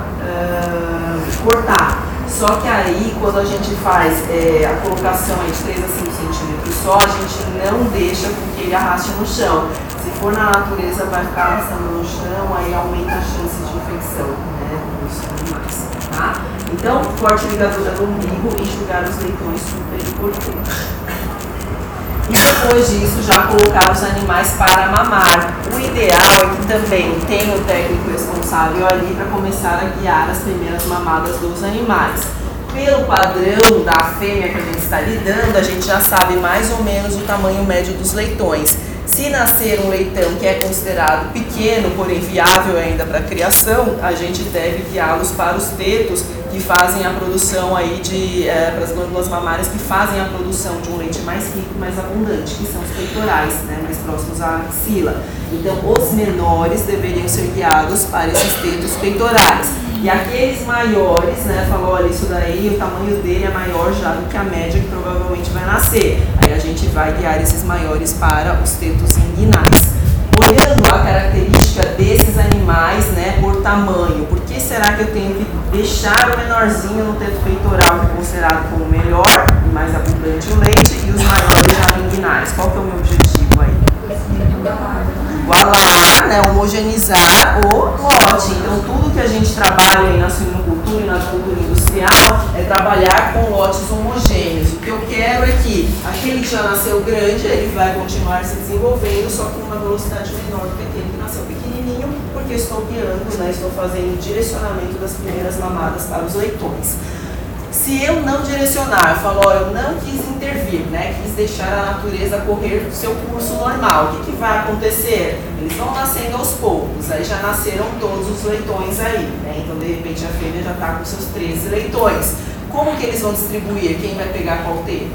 cortar. Só que aí, quando a gente faz a colocação de 3 a 5 centímetros só, a gente não deixa com que ele arraste no chão. Se for na natureza, vai ficar arrastando no chão, aí aumenta a chance de infecção, né, dos animais, tá? Então, corte ligadura do umbigo e enxugar os leitões super importante. e depois disso já colocar os animais para mamar. O ideal é que também tenha o técnico responsável ali para começar a guiar as primeiras mamadas dos animais. Pelo padrão da fêmea que a gente está lidando, a gente já sabe mais ou menos o tamanho médio dos leitões. Se nascer um leitão que é considerado pequeno, porém viável ainda para a criação, a gente deve guiá-los para os tetos que fazem a produção aí para as glândulas mamárias que fazem a produção de um leite mais rico, mais abundante, que são os peitorais, né, mais próximos à axila. Então, os menores deveriam ser guiados para esses tetos peitorais. E aqueles maiores, né, falou, olha, isso daí, o tamanho dele é maior já do que a média que provavelmente vai nascer. Aí a gente vai guiar esses maiores para os tetos inguinais. Olhando a característica desses animais, né, por tamanho, por que será que eu tenho que deixar o menorzinho no teto peitoral, que é considerado como melhor e mais abundante o leite, e os maiores já inguinais? Qual que é o meu objetivo aí? Igualar, né, homogeneizar o lote. Então, tudo que a gente trabalha aí na suinocultura e na cultura industrial é trabalhar com lotes homogêneos. O que eu quero é que aquele que já nasceu grande, ele vai continuar se desenvolvendo, só com uma velocidade menor do que aquele que nasceu pequenininho, porque eu estou guiando, né, estou fazendo o direcionamento das primeiras mamadas para os leitões. Se eu não direcionar, eu falo, ó, eu não quis intervir, né, quis deixar a natureza correr o seu curso normal, o que vai acontecer? Eles vão nascendo aos poucos, aí já nasceram todos os leitões aí, né, então de repente a fêmea já está com seus 13 leitões. Como que eles vão distribuir? Quem vai pegar qual teto?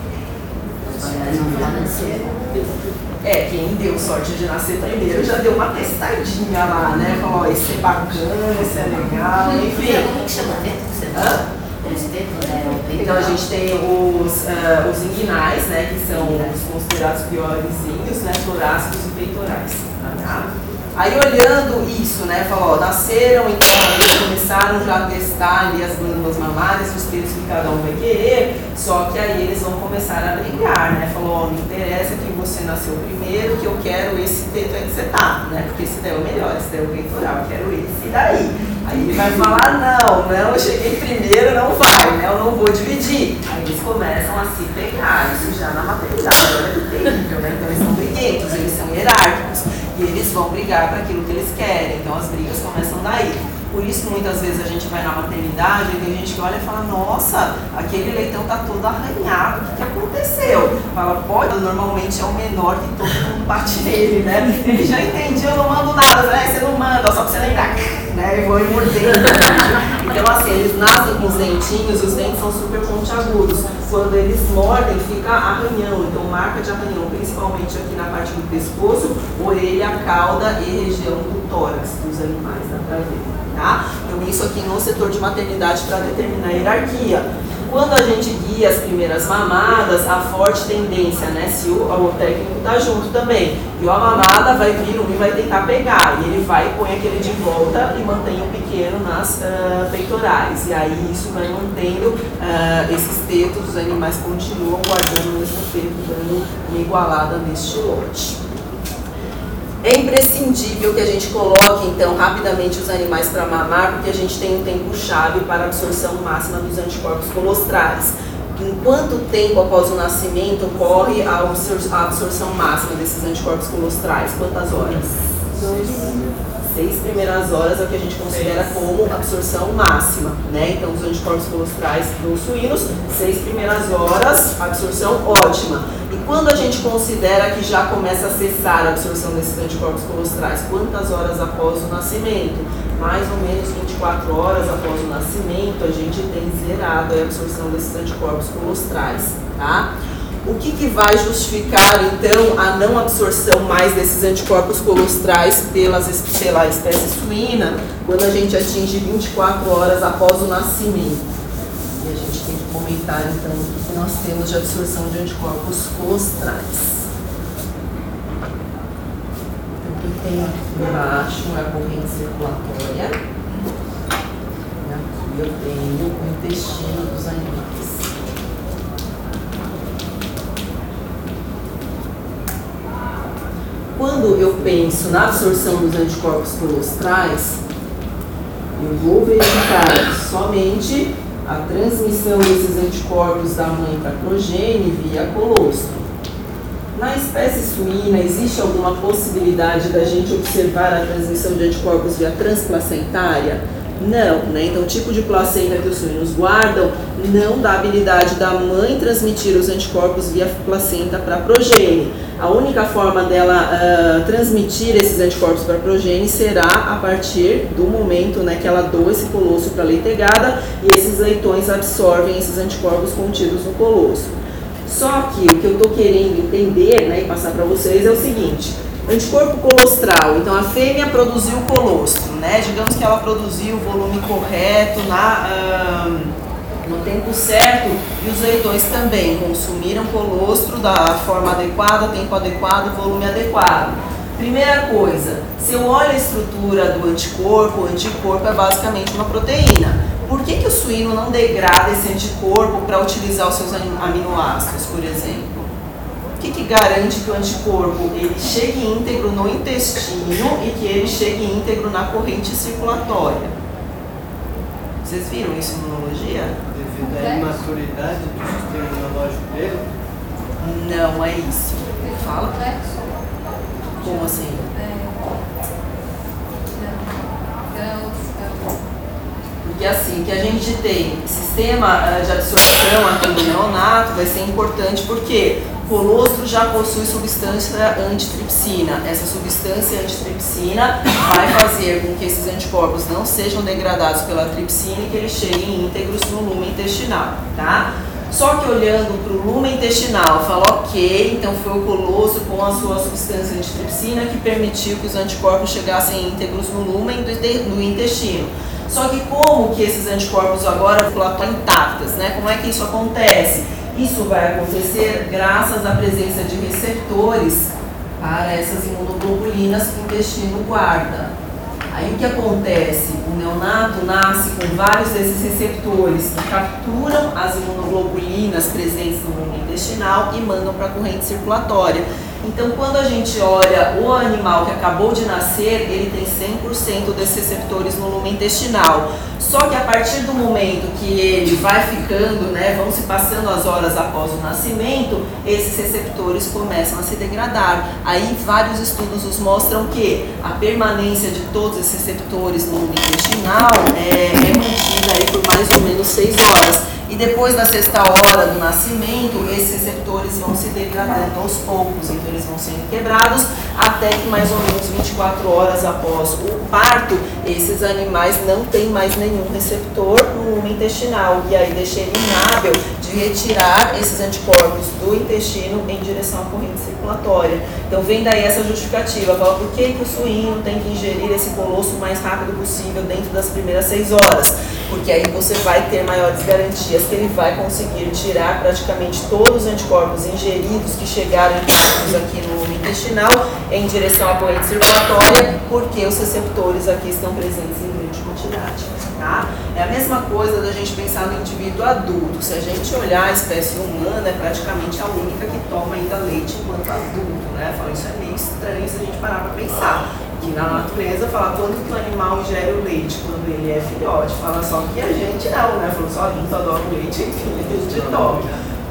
Quem deu sorte de nascer primeiro já deu uma testadinha lá, né, falou, ó, esse é bacana, esse é legal, enfim. Como que chama teto? Então a gente tem os inguinais, né, que são os considerados piorzinhos, né, torácicos e peitorais. Tá? Aí olhando isso, né, falou, ó, nasceram, então eles começaram já a testar ali as glândulas mamárias, os tetos que cada um vai querer, só que aí eles vão começar a brigar, né, falou, ó, não interessa que você nasceu primeiro, que eu quero esse teto aí que você tá, né, porque esse daí é o melhor, esse daí é o peitoral, eu quero esse daí. Aí ele vai falar, não, eu cheguei primeiro, não vai, né, eu não vou dividir. Aí eles começam a se pegar, isso já na maternidade, olha que terrível, né, então eles são briguentos, eles são hierárquicos, e eles vão brigar para aquilo que eles querem, então as brigas começam daí. Por isso que muitas vezes a gente vai na maternidade e tem gente que olha e fala, nossa, aquele leitão tá todo arranhado, o que aconteceu? Fala, pode, normalmente é o menor que todo mundo bate nele, né? Ele já entendi, eu não mando nada, né? Você não manda, só pra você lembrar, né? E vou mordendo. Então assim, eles nascem com os dentinhos, os dentes são super pontiagudos. Quando eles mordem, fica arranhão, então marca de arranhão, principalmente aqui na parte do pescoço, orelha, cauda e região do tórax dos animais, dá pra ver. Tá? Então isso aqui no setor de maternidade para determinar a hierarquia. Quando a gente guia as primeiras mamadas, a forte tendência, né, se o técnico está junto também, e a mamada vai vir um e vai tentar pegar, e ele vai e põe aquele de volta e mantém o pequeno nas peitorais, e aí isso vai mantendo esses tetos, os animais continuam guardando o mesmo teto, dando uma igualada neste lote. É imprescindível que a gente coloque, então, rapidamente os animais para mamar, porque a gente tem um tempo-chave para a absorção máxima dos anticorpos colostrais. Em quanto tempo após o nascimento ocorre a absorção máxima desses anticorpos colostrais? Quantas horas? 6 primeiras horas é o que a gente considera como absorção máxima, né? Então, os anticorpos colostrais dos suínos, 6 primeiras horas, absorção ótima. E quando a gente considera que já começa a cessar a absorção desses anticorpos colostrais? Quantas horas após o nascimento? Mais ou menos 24 horas após o nascimento, a gente tem zerado a absorção desses anticorpos colostrais, tá? O que vai justificar, então, a não absorção mais desses anticorpos colostrais pela espécie suína, quando a gente atinge 24 horas após o nascimento? E a gente tem que comentar, então, o que nós temos de absorção de anticorpos colostrais. Então, o que tem aqui embaixo é a corrente circulatória. E aqui eu tenho o intestino dos animais. Quando eu penso na absorção dos anticorpos colostrais, eu vou verificar somente a transmissão desses anticorpos da mãe para a progênie via colostro. Na espécie suína, existe alguma possibilidade da gente observar a transmissão de anticorpos via transplacentária? Não, né? Então o tipo de placenta que os suínos guardam não dá habilidade da mãe transmitir os anticorpos via placenta para a progênie. A única forma dela transmitir esses anticorpos para a progênie será a partir do momento, né, que ela doa esse colostro para a leitegada e esses leitões absorvem esses anticorpos contidos no colostro. Só que o que eu estou querendo entender, né, e passar para vocês é o seguinte: anticorpo colostral, então a fêmea produziu o colostro, né? Digamos que ela produziu o volume correto no tempo certo e os leitões também consumiram colostro da forma adequada, tempo adequado, volume adequado. Primeira coisa, se eu olho a estrutura do anticorpo, o anticorpo é basicamente uma proteína. Por que o suíno não degrada esse anticorpo para utilizar os seus aminoácidos, por exemplo? O que garante que o anticorpo ele chegue íntegro no intestino e que ele chegue íntegro na corrente circulatória? Vocês viram isso em imunologia? Devido à imaturidade do sistema imunológico dele? Não é isso. Fala. Como assim? Porque assim, que a gente tem sistema de absorção aqui do neonato vai ser importante porque o colostro já possui substância antitripsina. Essa substância antitripsina vai fazer com que esses anticorpos não sejam degradados pela tripsina e que eles cheguem íntegros no lumen intestinal, tá? Só que olhando para o lumen intestinal, fala ok, então foi o colostro com a sua substância antitripsina que permitiu que os anticorpos chegassem íntegros no lumen do intestino. Só que como que esses anticorpos agora estão intactos, né? Como é que isso acontece? Isso vai acontecer graças à presença de receptores para essas imunoglobulinas que o intestino guarda. Aí o que acontece? O neonato nasce com vários desses receptores que capturam as imunoglobulinas presentes no lumen intestinal e mandam para a corrente circulatória. Então, quando a gente olha o animal que acabou de nascer, ele tem 100% desses receptores no lumen intestinal. Só que a partir do momento que ele vai ficando, né, vão se passando as horas após o nascimento, esses receptores começam a se degradar. Aí vários estudos nos mostram que a permanência de todos esses receptores no lumen intestinal é mantida aí por mais ou menos 6 horas. E depois da 6ª hora do nascimento, esses receptores vão se degradando aos poucos, então eles vão sendo quebrados até que mais ou menos 24 horas após o parto, esses animais não têm mais nenhum receptor no lumen intestinal e aí deixa ele inábil de retirar esses anticorpos do intestino em direção à corrente circulatória. Então vem daí essa justificativa, fala por que o suíno tem que ingerir esse colostro o mais rápido possível dentro das primeiras 6 horas, porque aí você vai ter maiores garantias que ele vai conseguir tirar praticamente todos os anticorpos ingeridos que chegaram aqui no lumen intestinal em direção à corrente circulatória, porque os receptores aqui estão presentes em grande quantidade. Tá? É a mesma coisa da gente pensar no indivíduo adulto. Se a gente olhar a espécie humana, é praticamente a única que toma ainda leite enquanto adulto, né? Fala, isso é meio estranho se a gente parar para pensar. Que na natureza fala quando que o animal ingere o leite, quando ele é filhote. Fala só que a gente não, né? Fala só adulto adora o leite, enfim, a gente toma.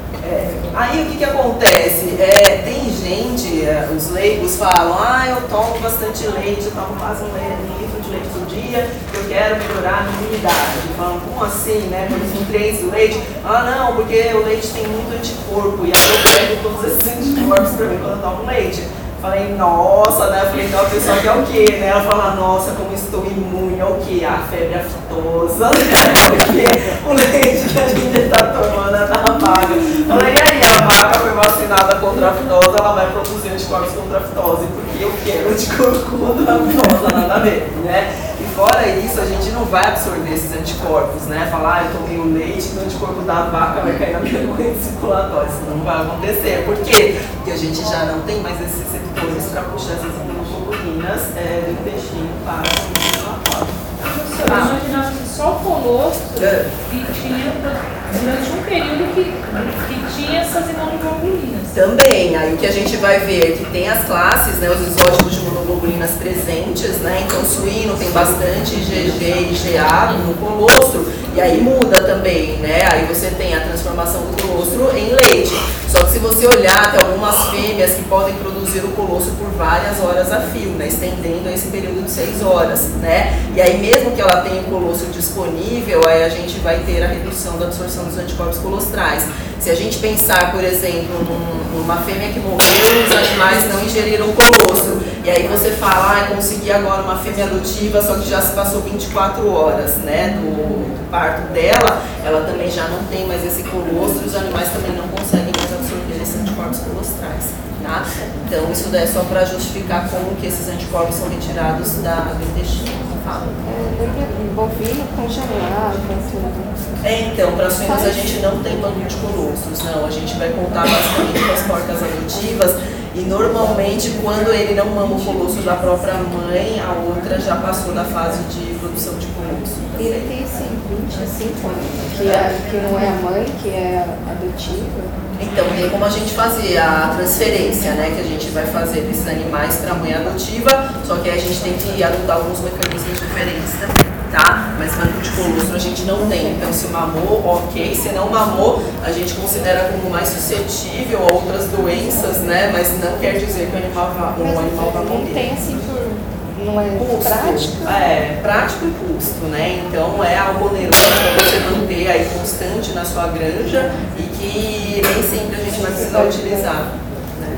Aí o que acontece? Tem gente, os leigos falam, eu tomo bastante leite, eu tomo quase 1 litro de leite por dia, eu quero melhorar a minha imunidade. Falam, como assim, né? Porque nutrientes do leite? Não, porque o leite tem muito anticorpo, e aí eu pego todos esses anticorpos para mim quando eu tomo leite. Falei, nossa, né? Falei, então a pessoa quer o quê, né? Ela fala, nossa, como estou imune ao quê? A febre aftosa, né? Porque o leite que a gente está tomando é da vaca. Falei, e aí, a vaca foi vacinada contra a aftosa, ela vai produzir anticorpos contra a aftosa. Porque eu quero anticorpo contra a aftosa, nada a ver, né? E fora isso, a gente não vai absorver esses anticorpos, né? Falar, eu tomei o leite, o anticorpo da vaca vai cair na minha corrente circulatória. Isso não vai acontecer. Por quê? Porque a gente já não tem mais esses receptores para puxar essas imunoglobulinas do intestino para a corrente circulatória. Eu imaginava que só o colostro e tinha durante um período que tinha essas imunoglobulinas. Também, aí o que a gente vai ver é que tem as classes, né, os isótipos de imunoglobulinas presentes, né, então o suíno tem bastante IgG e IgA no colostro, e aí muda também, né, aí você tem a transformação do colostro em leite. Só que se você olhar, tem algumas fêmeas que podem produzir o colosso por várias horas a fio, né, estendendo esse período de 6 horas, né? E aí mesmo que ela tenha o colosso disponível, aí a gente vai ter a redução da absorção dos anticorpos colostrais. Se a gente pensar, por exemplo, numa fêmea que morreu, os animais não ingeriram colosso, e aí você fala, consegui agora uma fêmea adotiva, só que já se passou 24 horas, né, do parto dela, ela também já não tem mais esse colosso e os animais também não conseguem mais absorver esses anticorpos colostrais, tá? Então isso daí é só para justificar como que esses anticorpos são retirados do intestino. Fala. Bovino congelado, tudo. Então, para suínos a gente não tem banco de colostros, não. A gente vai contar basicamente com as porcas adotivas e normalmente quando ele não mama o colosso da própria mãe, a outra já passou da fase de produção de colosso. Ele tem esse 25 anos, que não é a mãe, que é adotiva. Então, tem como a gente fazer a transferência, né, que a gente vai fazer desses animais para a mãe adotiva, só que aí a gente tem que adotar alguns mecanismos diferentes também, tá? Mas banco de colostro a gente não tem, então se mamou, ok, se não mamou, a gente considera como mais suscetível a outras doenças, né, mas não quer dizer que o animal vai morrer. Não tem assim não é custo, prático? Prático e custo, né? Então é algo oneroso para você manter aí constante na sua granja e que nem sempre a gente vai precisar utilizar, né?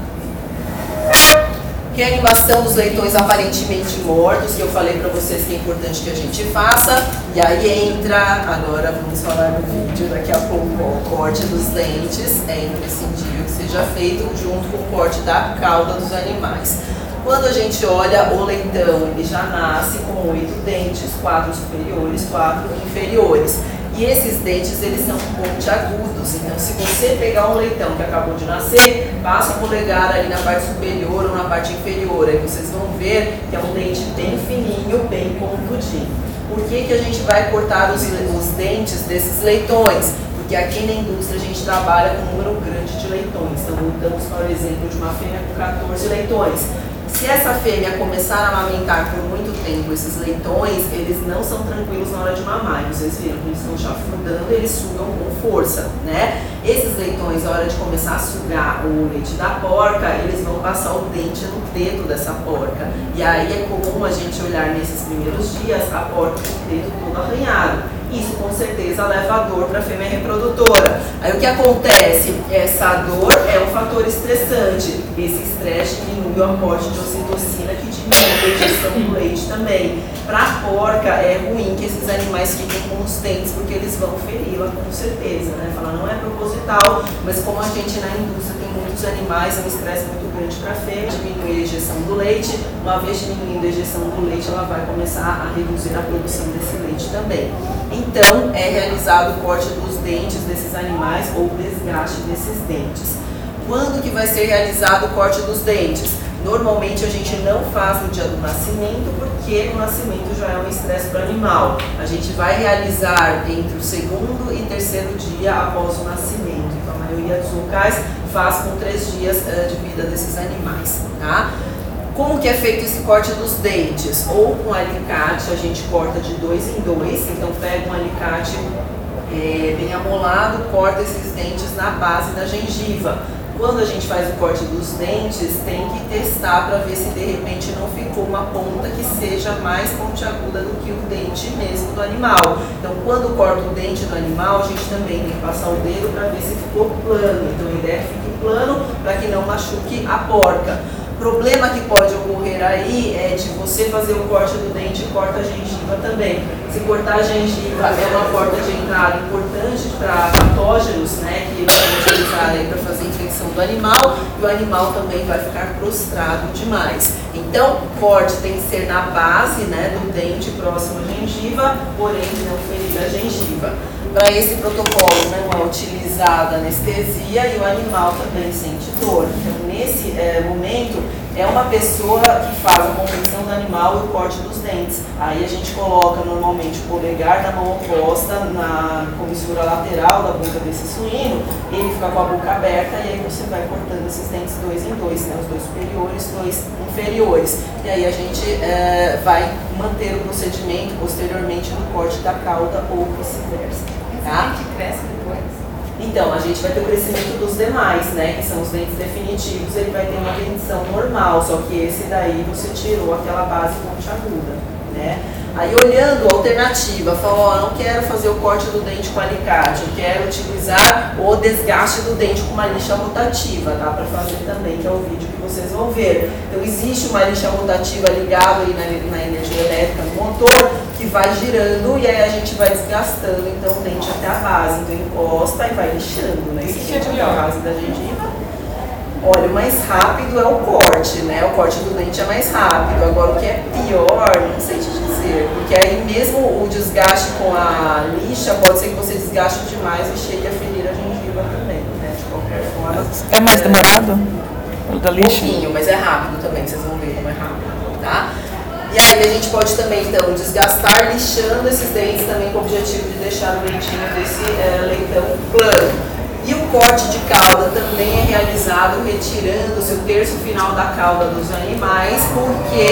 Reanimação dos leitões aparentemente mortos, que eu falei para vocês que é importante que a gente faça. E aí entra, agora vamos falar no vídeo daqui a pouco, o corte dos dentes. É imprescindível que seja feito junto com o corte da cauda dos animais. Quando a gente olha o leitão, ele já nasce com 8 dentes, 4 superiores, 4 inferiores. E esses dentes, eles são pontiagudos. Então, se você pegar um leitão que acabou de nascer, passa o polegar ali na parte superior ou na parte inferior. Aí vocês vão ver que é um dente bem fininho, bem pontudinho. Por que a gente vai cortar os dentes desses leitões? Porque aqui na indústria a gente trabalha com um número grande de leitões. Então, voltamos para o exemplo de uma fêmea com 14 leitões. Se essa fêmea começar a amamentar por muito tempo esses leitões, eles não são tranquilos na hora de mamar. E vocês viram que eles estão chafurdando, eles sugam com força, né? Esses leitões, na hora de começar a sugar o leite da porca, eles vão passar o dente no dedo dessa porca. E aí é comum a gente olhar nesses primeiros dias a porca com o dedo todo arranhado. Isso com certeza leva a dor para a fêmea reprodutora. Aí o que acontece? Essa dor é um fator estressante. Esse estresse diminui o aporte de ocitocina, que diminui a ejeção do leite também. Para a porca é ruim que esses animais fiquem com os dentes, porque eles vão feri-la com certeza, né? Falar não é proposital, mas como a gente na indústria tem muitos animais, é um estresse muito grande para a fêmea, diminui a ejeção do leite. Uma vez diminuindo a ejeção do leite, ela vai começar a reduzir a produção desse leite também. Então, é realizado o corte dos dentes desses animais ou o desgaste desses dentes. Quando que vai ser realizado o corte dos dentes? Normalmente a gente não faz no dia do nascimento, porque o nascimento já é um estresse para o animal. A gente vai realizar entre o segundo e terceiro dia após o nascimento. Então, a maioria dos locais faz com 3 dias de vida desses animais, tá? Como que é feito esse corte dos dentes? Ou com alicate, a gente corta de 2 em 2, então pega um alicate bem amolado, corta esses dentes na base da gengiva. Quando a gente faz o corte dos dentes, tem que testar para ver se de repente não ficou uma ponta que seja mais pontiaguda do que o dente mesmo do animal. Então, quando corta o dente do animal, a gente também tem que passar o dedo para ver se ficou plano. Então, a ideia é que fique plano para que não machuque a porca. O problema que pode ocorrer aí é de você fazer o corte do dente e corta a gengiva também. Se cortar a gengiva é uma porta de entrada importante para patógenos, né, que eles vão utilizar para fazer infecção do animal, e o animal também vai ficar prostrado demais. Então, o corte tem que ser na base, né, do dente próximo à gengiva, porém não ferir a gengiva. Para esse protocolo não é utilizada anestesia e o animal também sente dor. Então, nesse momento, é uma pessoa que faz a contenção do animal e o corte dos dentes. Aí a gente coloca normalmente o polegar da mão oposta na comissura lateral da boca desse suíno, ele fica com a boca aberta e aí você vai cortando esses dentes 2 em 2, né? Os 2 superiores, 2 inferiores. E aí a gente vai manter o procedimento posteriormente no corte da cauda ou vice-versa. Esse dente cresce depois? Então, a gente vai ter o crescimento dos demais, né, que são os dentes definitivos, ele vai ter uma dentição normal, só que esse daí você tirou aquela base pontiaguda, né. Aí olhando a alternativa, falou, ó, não quero fazer o corte do dente com alicate, eu quero utilizar o desgaste do dente com uma lixa rotativa, dá para fazer também, que é o vídeo que vocês vão ver. Então existe uma lixa rotativa ligada aí na energia elétrica no motor, que vai girando e aí a gente vai desgastando então o dente até a base, então encosta e vai lixando, né? Isso que é a base da gengiva. Olha, o mais rápido é o corte, né? O corte do dente é mais rápido. Agora, o que é pior, não sei te dizer. Porque aí mesmo o desgaste com a lixa, pode ser que você desgaste demais e chegue a ferir a gengiva também, né? De qualquer forma. É mais demorado? O da lixa? Um pouquinho, mas é rápido também, vocês vão ver como é rápido, tá? E aí a gente pode também, então, desgastar lixando esses dentes também com o objetivo de deixar o dentinho desse leitão plano. E o corte de cauda também é realizado retirando-se o terço final da cauda dos animais, porque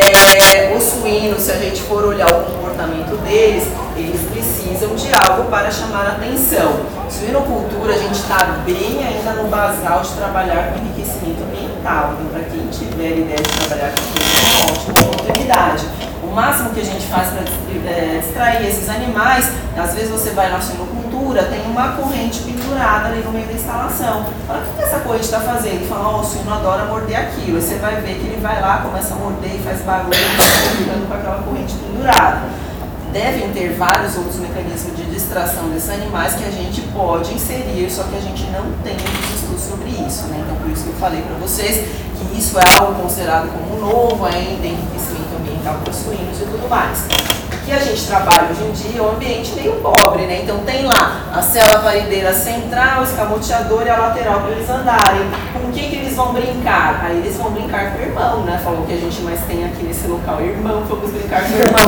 os suínos, se a gente for olhar o comportamento deles, eles precisam de algo para chamar a atenção. Suinocultura, a gente está bem ainda no basal de trabalhar com enriquecimento ambiental. Então, para quem tiver ideia de trabalhar com isso, é uma ótima oportunidade. O máximo que a gente faz para distrair esses animais, às vezes você vai na suinocultura, tem uma corrente pendurada ali no meio da instalação. Fala, o que essa corrente está fazendo? Fala, ó, o suíno adora morder aquilo. Aí você vai ver que ele vai lá, começa a morder e faz barulho, ficando com aquela corrente pendurada. Devem ter vários outros mecanismos de distração desses animais que a gente pode inserir, só que a gente não tem muitos estudos sobre isso, né? Então, por isso que eu falei para vocês que isso é algo considerado como novo ainda, enriquecimento ambiental para os suínos e tudo mais. O que a gente trabalha hoje em dia é um ambiente meio pobre, né? Então tem lá a célula parideira central, o escamoteador e a lateral para eles andarem. Com o que eles vão brincar? Aí eles vão brincar com o irmão, né? Falou que a gente mais tem aqui nesse local, irmão, vamos brincar com o irmão.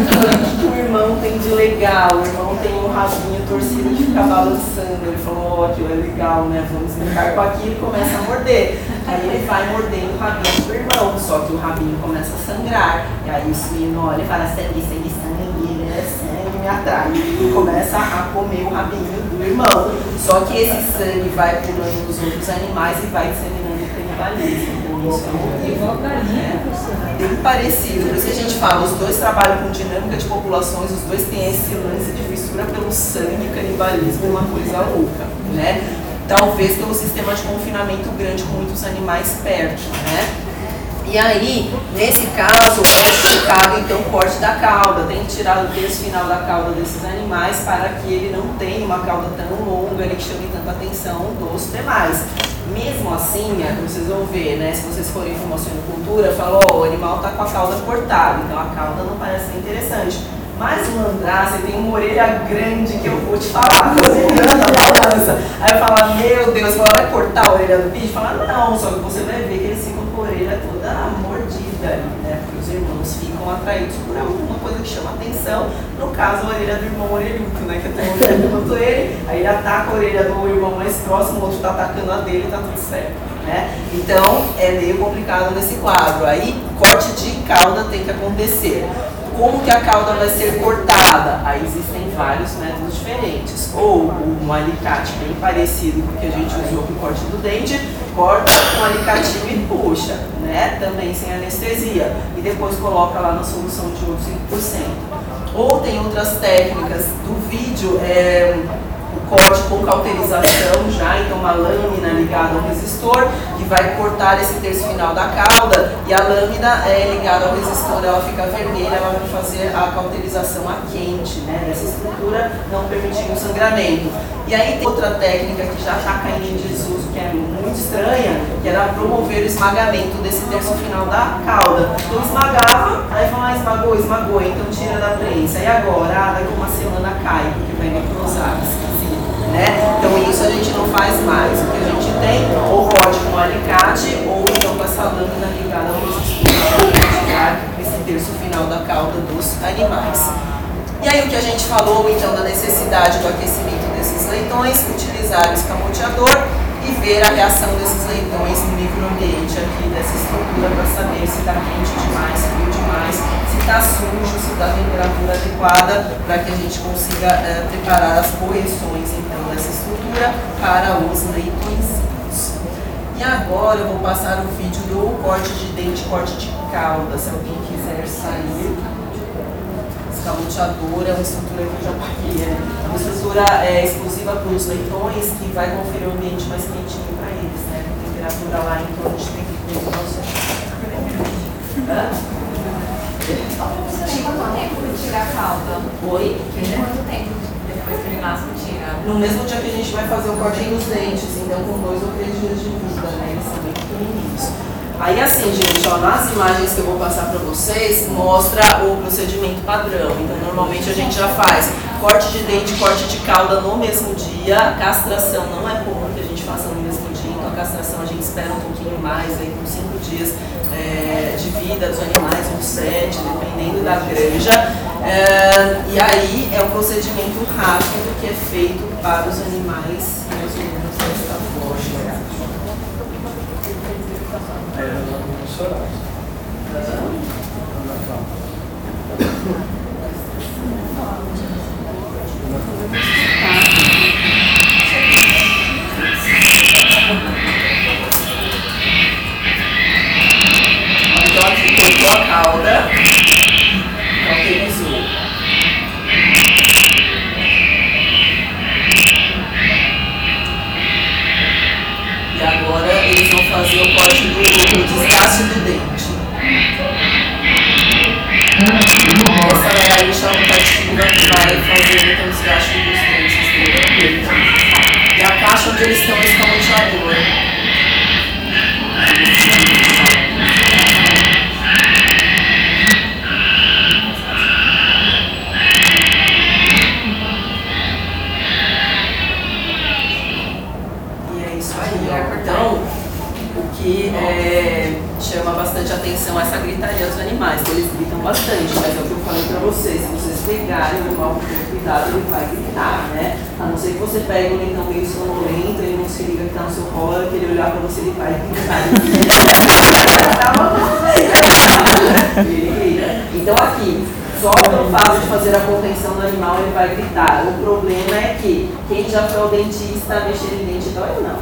O que o irmão tem de legal? O irmão tem um rabinho torcido de ficar balançando. Ele falou, ó, aquilo é legal, né? Vamos brincar com aquilo e começa a morder. Aí ele vai mordendo o rabinho do irmão, só que o rabinho começa a sangrar. E aí o suíno olha e fala, sangue, sangue, sangue, sangue me atrai. E começa a comer o rabinho do irmão. Só que esse sangue vai pulando nos outros animais e vai disseminando o canibalismo. Então isso é horrível, né? Bem parecido. Por isso que a gente fala, os dois trabalham com dinâmica de populações, os dois têm esse lance de fissura pelo sangue, canibalismo é uma coisa louca, né? Talvez pelo sistema de confinamento grande com muitos animais perto, né? E aí, nesse caso, é indicado então o corte da cauda, tem que tirar o terço final da cauda desses animais para que ele não tenha uma cauda tão longa, ele que chame tanta atenção dos demais. Mesmo assim, vocês vão ver, né? Se vocês forem para uma suinocultura, falou, ó, o animal está com a cauda cortada, então a cauda não parece ser interessante. Mas o Andrace tem uma orelha grande que eu vou te falar, balança. Aí eu falo, meu Deus, fala, vai cortar a orelha do bicho? Fala, não, só que você vai ver que eles ficam com a orelha toda mordida ali, né? Porque os irmãos ficam atraídos por alguma coisa que chama atenção. No caso, a orelha do irmão orelhudo, né? Que é tão orelhudo quanto ele, aí ele ataca a orelha do irmão mais próximo, o outro tá atacando a dele e tá tudo certo, né? Então, é meio complicado nesse quadro. Aí, corte de cauda tem que acontecer. Como que a cauda vai ser cortada? Aí existem vários métodos diferentes. Ou um alicate bem parecido com o que a gente usou para o corte do dente, corta com um alicatinho e puxa, né? Também sem anestesia. E depois coloca lá na solução de outros 5%. Ou tem outras técnicas do vídeo, o corte com cauterização já, então uma lâmina ligada ao resistor, que vai cortar esse terço final da cauda, e a lâmina ligada ao resistor, ela fica vermelha, ela vai fazer a cauterização a quente, né, dessa estrutura, não permitindo o sangramento. E aí tem outra técnica que já está caindo em desuso, que é muito estranha, que era promover o esmagamento desse terço final da cauda. Então esmagava, aí fala, esmagou, então tira da prensa. E agora, daqui uma semana cai, porque vai necrosar, né? Então isso a gente não faz mais. O que a gente tem, ou corte com alicate, ou então com essa lâmina ligada ao resistor para tirar esse terço final da cauda dos animais. E aí o que a gente falou então da necessidade do aquecimento desses leitões, utilizar o escamoteador e ver a reação desses leitões no microambiente aqui dessa estrutura para saber se está quente demais, frio demais, se está sujo, se está a temperatura adequada para que a gente consiga preparar as correções então dessa estrutura para os leitões. E agora eu vou passar o vídeo do corte de dente, corte de cauda, se alguém quiser sair. Escamoteador é uma estrutura que eu já paguei, né? É uma estrutura exclusiva para os leitões que vai conferir um ambiente mais quentinho para eles, né? Com temperatura lá em torno de 33 graus. Quanto tempo para tirar a cauda? Oi? Quanto tempo depois que ele nasce tira? No mesmo dia que a gente vai fazer o corte dos dentes, então com 2 ou 3 dias de vida, né? Eles são bem pequenininhos. Aí assim, gente, ó, nas imagens que eu vou passar para vocês, mostra o procedimento padrão. Então, normalmente a gente já faz corte de dente, corte de cauda no mesmo dia. A castração não é comum que a gente faça no mesmo dia, então a castração a gente espera um pouquinho mais, aí com 5 dias de vida dos animais, ou 7, dependendo da granja. E aí é um procedimento rápido que é feito para os animais, mais ou menos desta forma. Então aqui cortou a cauda, cauterizou. E agora eles vão fazer o corte do desgaste do dente. Essa é a lixa rotativa que vai fazer então, o desgaste dos dentes. E a caixa onde eles estão é escamoteador. E é isso aí, ó. Então, o que chama bastante atenção é essa gritaria dos animais, que eles gritam bastante, mas é o que eu falei pra vocês, se vocês pegarem o animal com cuidado, ele vai gritar, né? A não ser que você pegue um leitão meio sonolento, ele não se liga que tá no seu colo, que ele olhar pra você, ele vai gritar. Então aqui, só pelo fato de fazer a contenção do animal, ele vai gritar. O problema é que quem já foi ao dentista, mexer em dente dói não,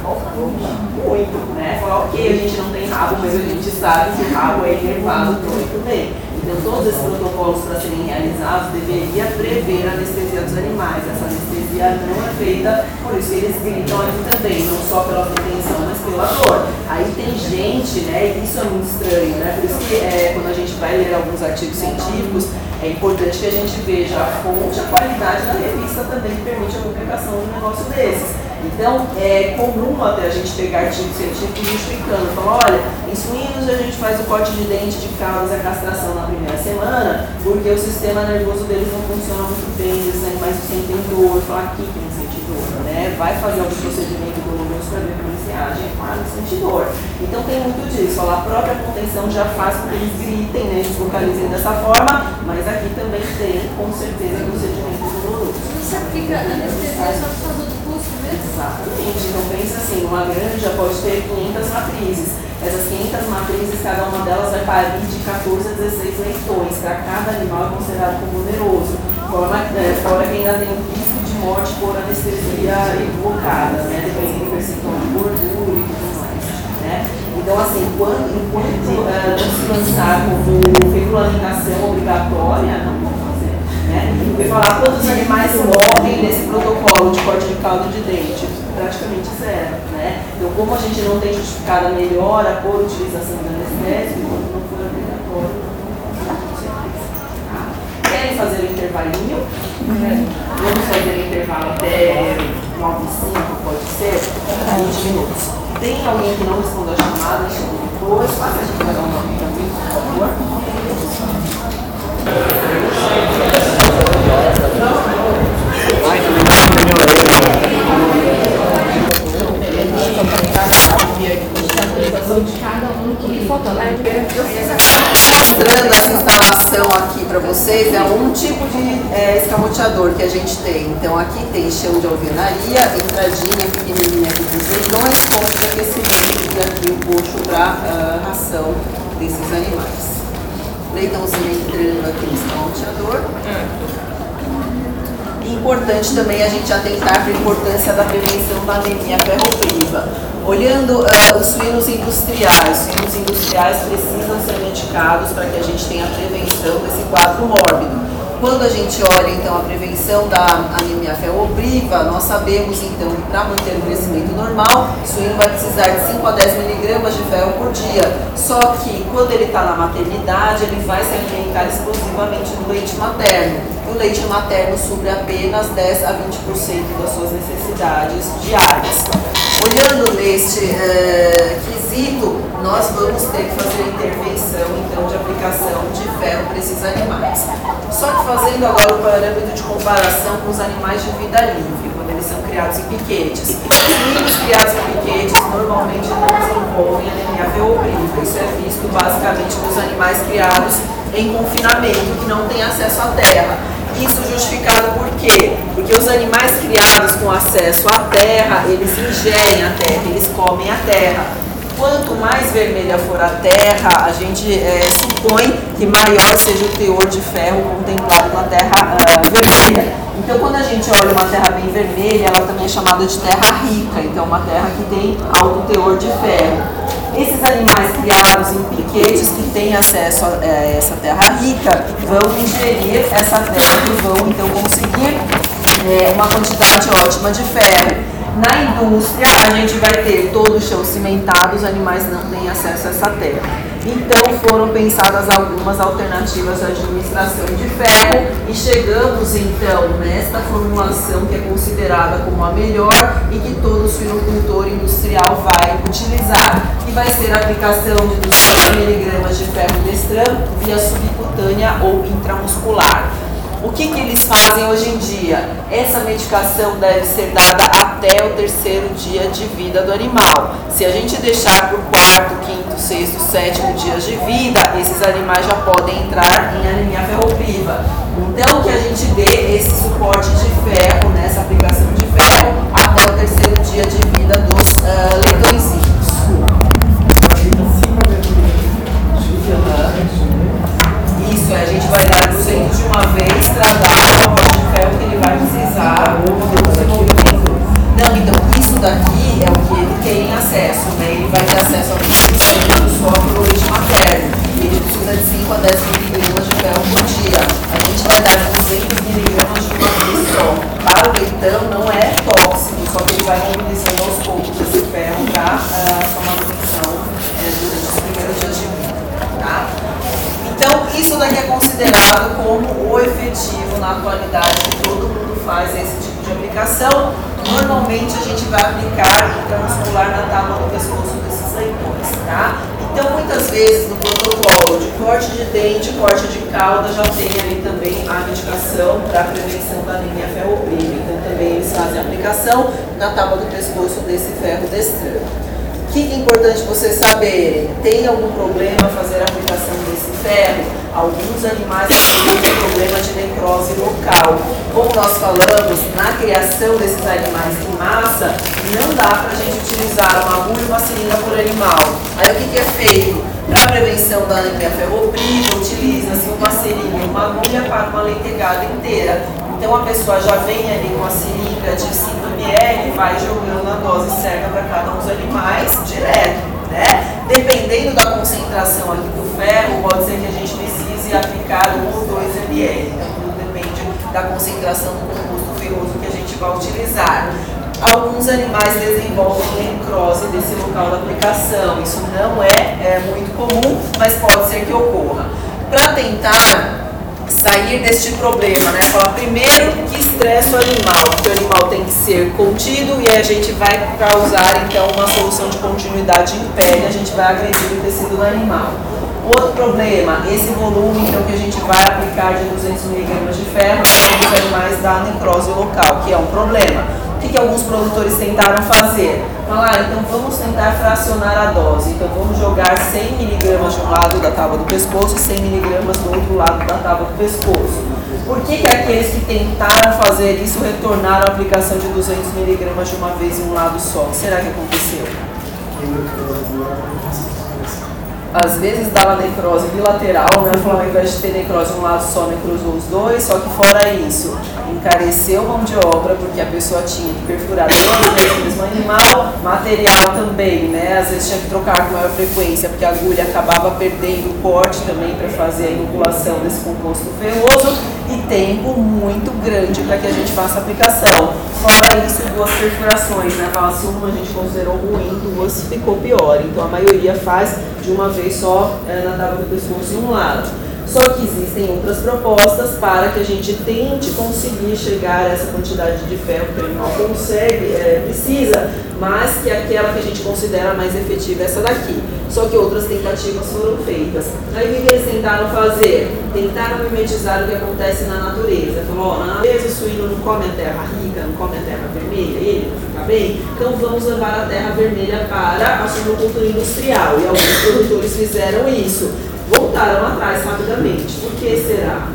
muito, né? Fala, ok, a gente não tem rabo, mas a gente sabe que o rabo é inervado muito bem. Então todos esses protocolos para serem realizados deveria prever a anestesia dos animais. Essa anestesia não é feita, por isso que eles gritam aqui também, não só pela contenção, mas pela dor. Aí tem gente, né, e isso é muito estranho, né? Por isso que quando a gente vai ler alguns artigos científicos, é importante que a gente veja a fonte, a qualidade da revista também que permite a publicação de um negócio desses. Então, é comum até a gente pegar artigos científicos justificando, falar, olha, em suínos a gente faz o corte de dente, de caudas, a castração na primeira semana, porque o sistema nervoso deles não funciona muito bem, eles animais sentem dor, falar aqui que não sente dor, né? Vai fazer algum procedimento doloroso para ver como eles reagem, claro, não sente dor. Então tem muito disso, a própria contenção já faz com que eles gritem, né, eles vocalizem dessa forma, mas aqui também tem, com certeza, procedimento doloroso. Você aplica anestesia só por causa do pulso mesmo? Exatamente, então pensa assim, uma granja pode ter 500 matrizes. Essas 500 matrizes, cada uma delas vai parir de 14 a 16 leitões, para cada animal é considerado como oneroso. Fora que ainda tem o risco de morte por anestesia equivocada, né, dependendo do percentual de gordura e tudo mais. Né? Então, assim, enquanto não se lançar como regulamentação obrigatória, não vão fazer. Né? Eu vou falar quantos animais morrem nesse protocolo de corte de cauda de dente, praticamente zero. Né? Então, como a gente não tem justificado a melhora por utilização do anestésico, quando não for obrigatório, não com certeza. Tá? Querem fazer o intervalinho? Vamos fazer o intervalo até 9h05, pode ser? 20 minutos. Tem alguém que não respondeu a chamada, chegou depois? Passa a gente vai dar um nome também, por favor. De cada um que Mostrando essa instalação aqui para vocês é um tipo de escamoteador que a gente tem. Então aqui tem chão de alvenaria, entradinha pequenininha aqui com os leitões, ponto de aquecimento e aqui o coxo para ração desses animais. Leitãozinho entrando aqui no escamoteador. Importante também a gente atentar para a importância da prevenção da anemia ferropriva. Olhando os suínos industriais precisam ser medicados para que a gente tenha a prevenção desse quadro mórbido. Quando a gente olha então a prevenção da anemia ferropriva, nós sabemos então que para manter o crescimento normal, o suíno vai precisar de 5 a 10 miligramas de ferro por dia. Só que quando ele está na maternidade, ele vai se alimentar exclusivamente do leite materno. O leite materno supre apenas 10 a 20% das suas necessidades diárias. Olhando neste quesito, nós vamos ter que fazer a intervenção então de aplicação de ferro para esses animais. Só que fazendo agora o parâmetro de comparação com os animais de vida livre, quando eles são criados em piquetes. Suínos criados em piquetes normalmente não desenvolvem anemia ferropriva. Isso é visto basicamente nos animais criados em confinamento, que não têm acesso à terra. Isso justificado por quê? Porque os animais criados com acesso à terra, eles ingerem a terra, eles comem a terra. Quanto mais vermelha for a terra, a gente supõe que maior seja o teor de ferro contemplado na terra vermelha. Então, quando a gente olha uma terra bem vermelha, ela também é chamada de terra rica, então uma terra que tem alto teor de ferro. Esses animais criados em piquetes que têm acesso a essa terra rica vão ingerir essa terra e vão então conseguir uma quantidade ótima de ferro. Na indústria, a gente vai ter todo o chão cimentado, os animais não têm acesso a essa terra. Então, foram pensadas algumas alternativas de administração de ferro e chegamos, então, nesta formulação que é considerada como a melhor e que todo suinocultor industrial vai utilizar, que vai ser a aplicação de 200 mg de ferro destran via subcutânea ou intramuscular. O que eles fazem hoje em dia? Essa medicação deve ser dada até o 3º dia de vida do animal. Se a gente deixar para o 4º, 5º, 6º, 7º dias de vida, esses animais já podem entrar em anemia ferropriva. Então, que a gente dê esse suporte de ferro, nessa aplicação de ferro, até o 3º dia de vida dos leitõezinhos. Isso, a gente vai dar 200 de uma vez para dar o aporte de ferro que ele vai precisar no desenvolvimento. Não, então isso daqui é o que ele tem acesso, né? Ele vai ter acesso a 100% só para o leite materno. Ele precisa de 5 a 10 miligramas de ferro por dia. A gente vai dar 200 miligramas de uma vez só. Para o leitão não é tóxico, só que ele vai mobilizando aos poucos esse ferro para a sua manutenção durante os primeiros dias de vida. Tá? Então, isso daqui é considerado como o efetivo na atualidade que todo mundo faz esse tipo de aplicação. Normalmente a gente vai aplicar intramuscular na tábua do pescoço desses leitões, tá? Então, muitas vezes no protocolo de corte de dente, corte de cauda, já tem ali também a medicação para a prevenção da anemia ferropriva. Então, também eles fazem a aplicação na tábua do pescoço desse ferro destran. O que é importante vocês saberem? Tem algum problema fazer a aplicação desse ferro? Alguns animais têm problema de necrose local. Como nós falamos, na criação desses animais em massa, não dá para a gente utilizar uma agulha e uma seringa por animal. Aí o que é feito? Para a prevenção da anemia ferropriva, utiliza-se uma seringa e uma agulha para uma leitegada inteira. Então a pessoa já vem ali com a seringa de 5 ml, vai jogando a dose certa para cada um dos animais direto, né? Dependendo da concentração aqui do ferro, pode ser que a gente precise aplicar 1 ou 2 ml. Então tudo depende da concentração do composto ferroso que a gente vai utilizar. Alguns animais desenvolvem necrose desse local da aplicação. Isso não é muito comum, mas pode ser que ocorra. Para tentar sair deste problema, né? Falar primeiro que estressa o animal, que o animal tem que ser contido e a gente vai causar então uma solução de continuidade em pele, a gente vai agredir o tecido do animal. Outro problema, esse volume então que a gente vai aplicar de 200 mg de ferro nos animais da necrose local, que é um problema. O que alguns produtores tentaram fazer? Falar, então vamos tentar fracionar a dose. Então vamos jogar 100 miligramas de um lado da tábua do pescoço e 100 miligramas do outro lado da tábua do pescoço. Por que aqueles que tentaram fazer isso retornaram a aplicação de 200 miligramas de uma vez em um lado só? O que será que aconteceu? Às vezes dava necrose bilateral, né? Falou, ao invés de ter necrose um lado só, necrosou os dois, só que fora isso, encareceu mão de obra, porque a pessoa tinha que perfurar 2 vezes o mesmo animal, material também, né? Às vezes tinha que trocar com maior frequência, porque a agulha acabava perdendo o corte também para fazer a inoculação desse composto ferroso, e tempo muito grande para que a gente faça a aplicação. Fora isso, 2 perfurações, né? Então, se uma a gente considerou ruim, 2 ficou pior. Então a maioria faz de uma vez só na tábua do pescoço em um lado. Só que existem outras propostas para que a gente tente conseguir chegar a essa quantidade de ferro que o animal consegue, precisa, mas que aquela que a gente considera mais efetiva é essa daqui. Só que outras tentativas foram feitas. Aí o que eles tentaram fazer? Tentaram mimetizar o que acontece na natureza. Falou, na natureza o suíno não come a terra rica, não come a terra vermelha, ele não fica bem, então vamos levar a terra vermelha para a suinocultura industrial. E alguns produtores fizeram isso. Voltaram atrás rapidamente. Por que será?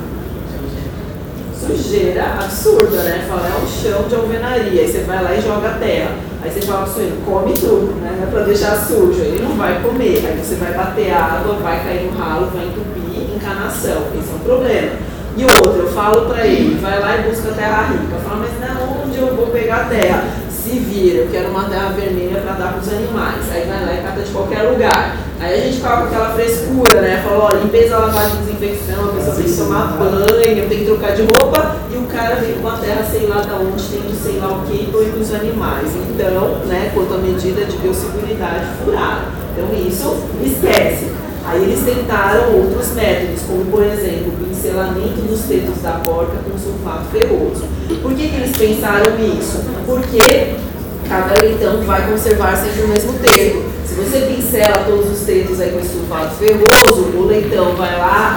Sujeira absurda, né? Fala, é um chão de alvenaria. Aí você vai lá e joga a terra. Aí você fala pro suíno, come tudo, né? Não é pra deixar sujo. Ele não vai comer. Aí você vai bater água, vai cair no ralo, vai entupir, encanação. Esse é um problema. E outro, eu falo pra ele, vai lá e busca a terra rica. Fala, mas não, onde eu vou pegar a terra? Se vira, eu quero uma terra vermelha para dar para os animais. Aí vai lá e cata de qualquer lugar. Aí a gente fala com aquela frescura, né? Fala, ó, limpeza, lavagem, desinfecção, a pessoa tem que tomar banho, tem que trocar de roupa, e o cara vem com a terra sei lá de onde, tem sei lá o que, e põe para os animais. Então, né, quanto à medida de biosseguridade furada. Então isso, esquece. Aí eles tentaram outros métodos, como por exemplo, o pincelamento dos tetos da porca com sulfato ferroso. Por que eles pensaram nisso? Porque cada leitão vai conservar sempre o mesmo teto. Se você pincela todos os tetos aí com esse sulfato ferroso, o leitão vai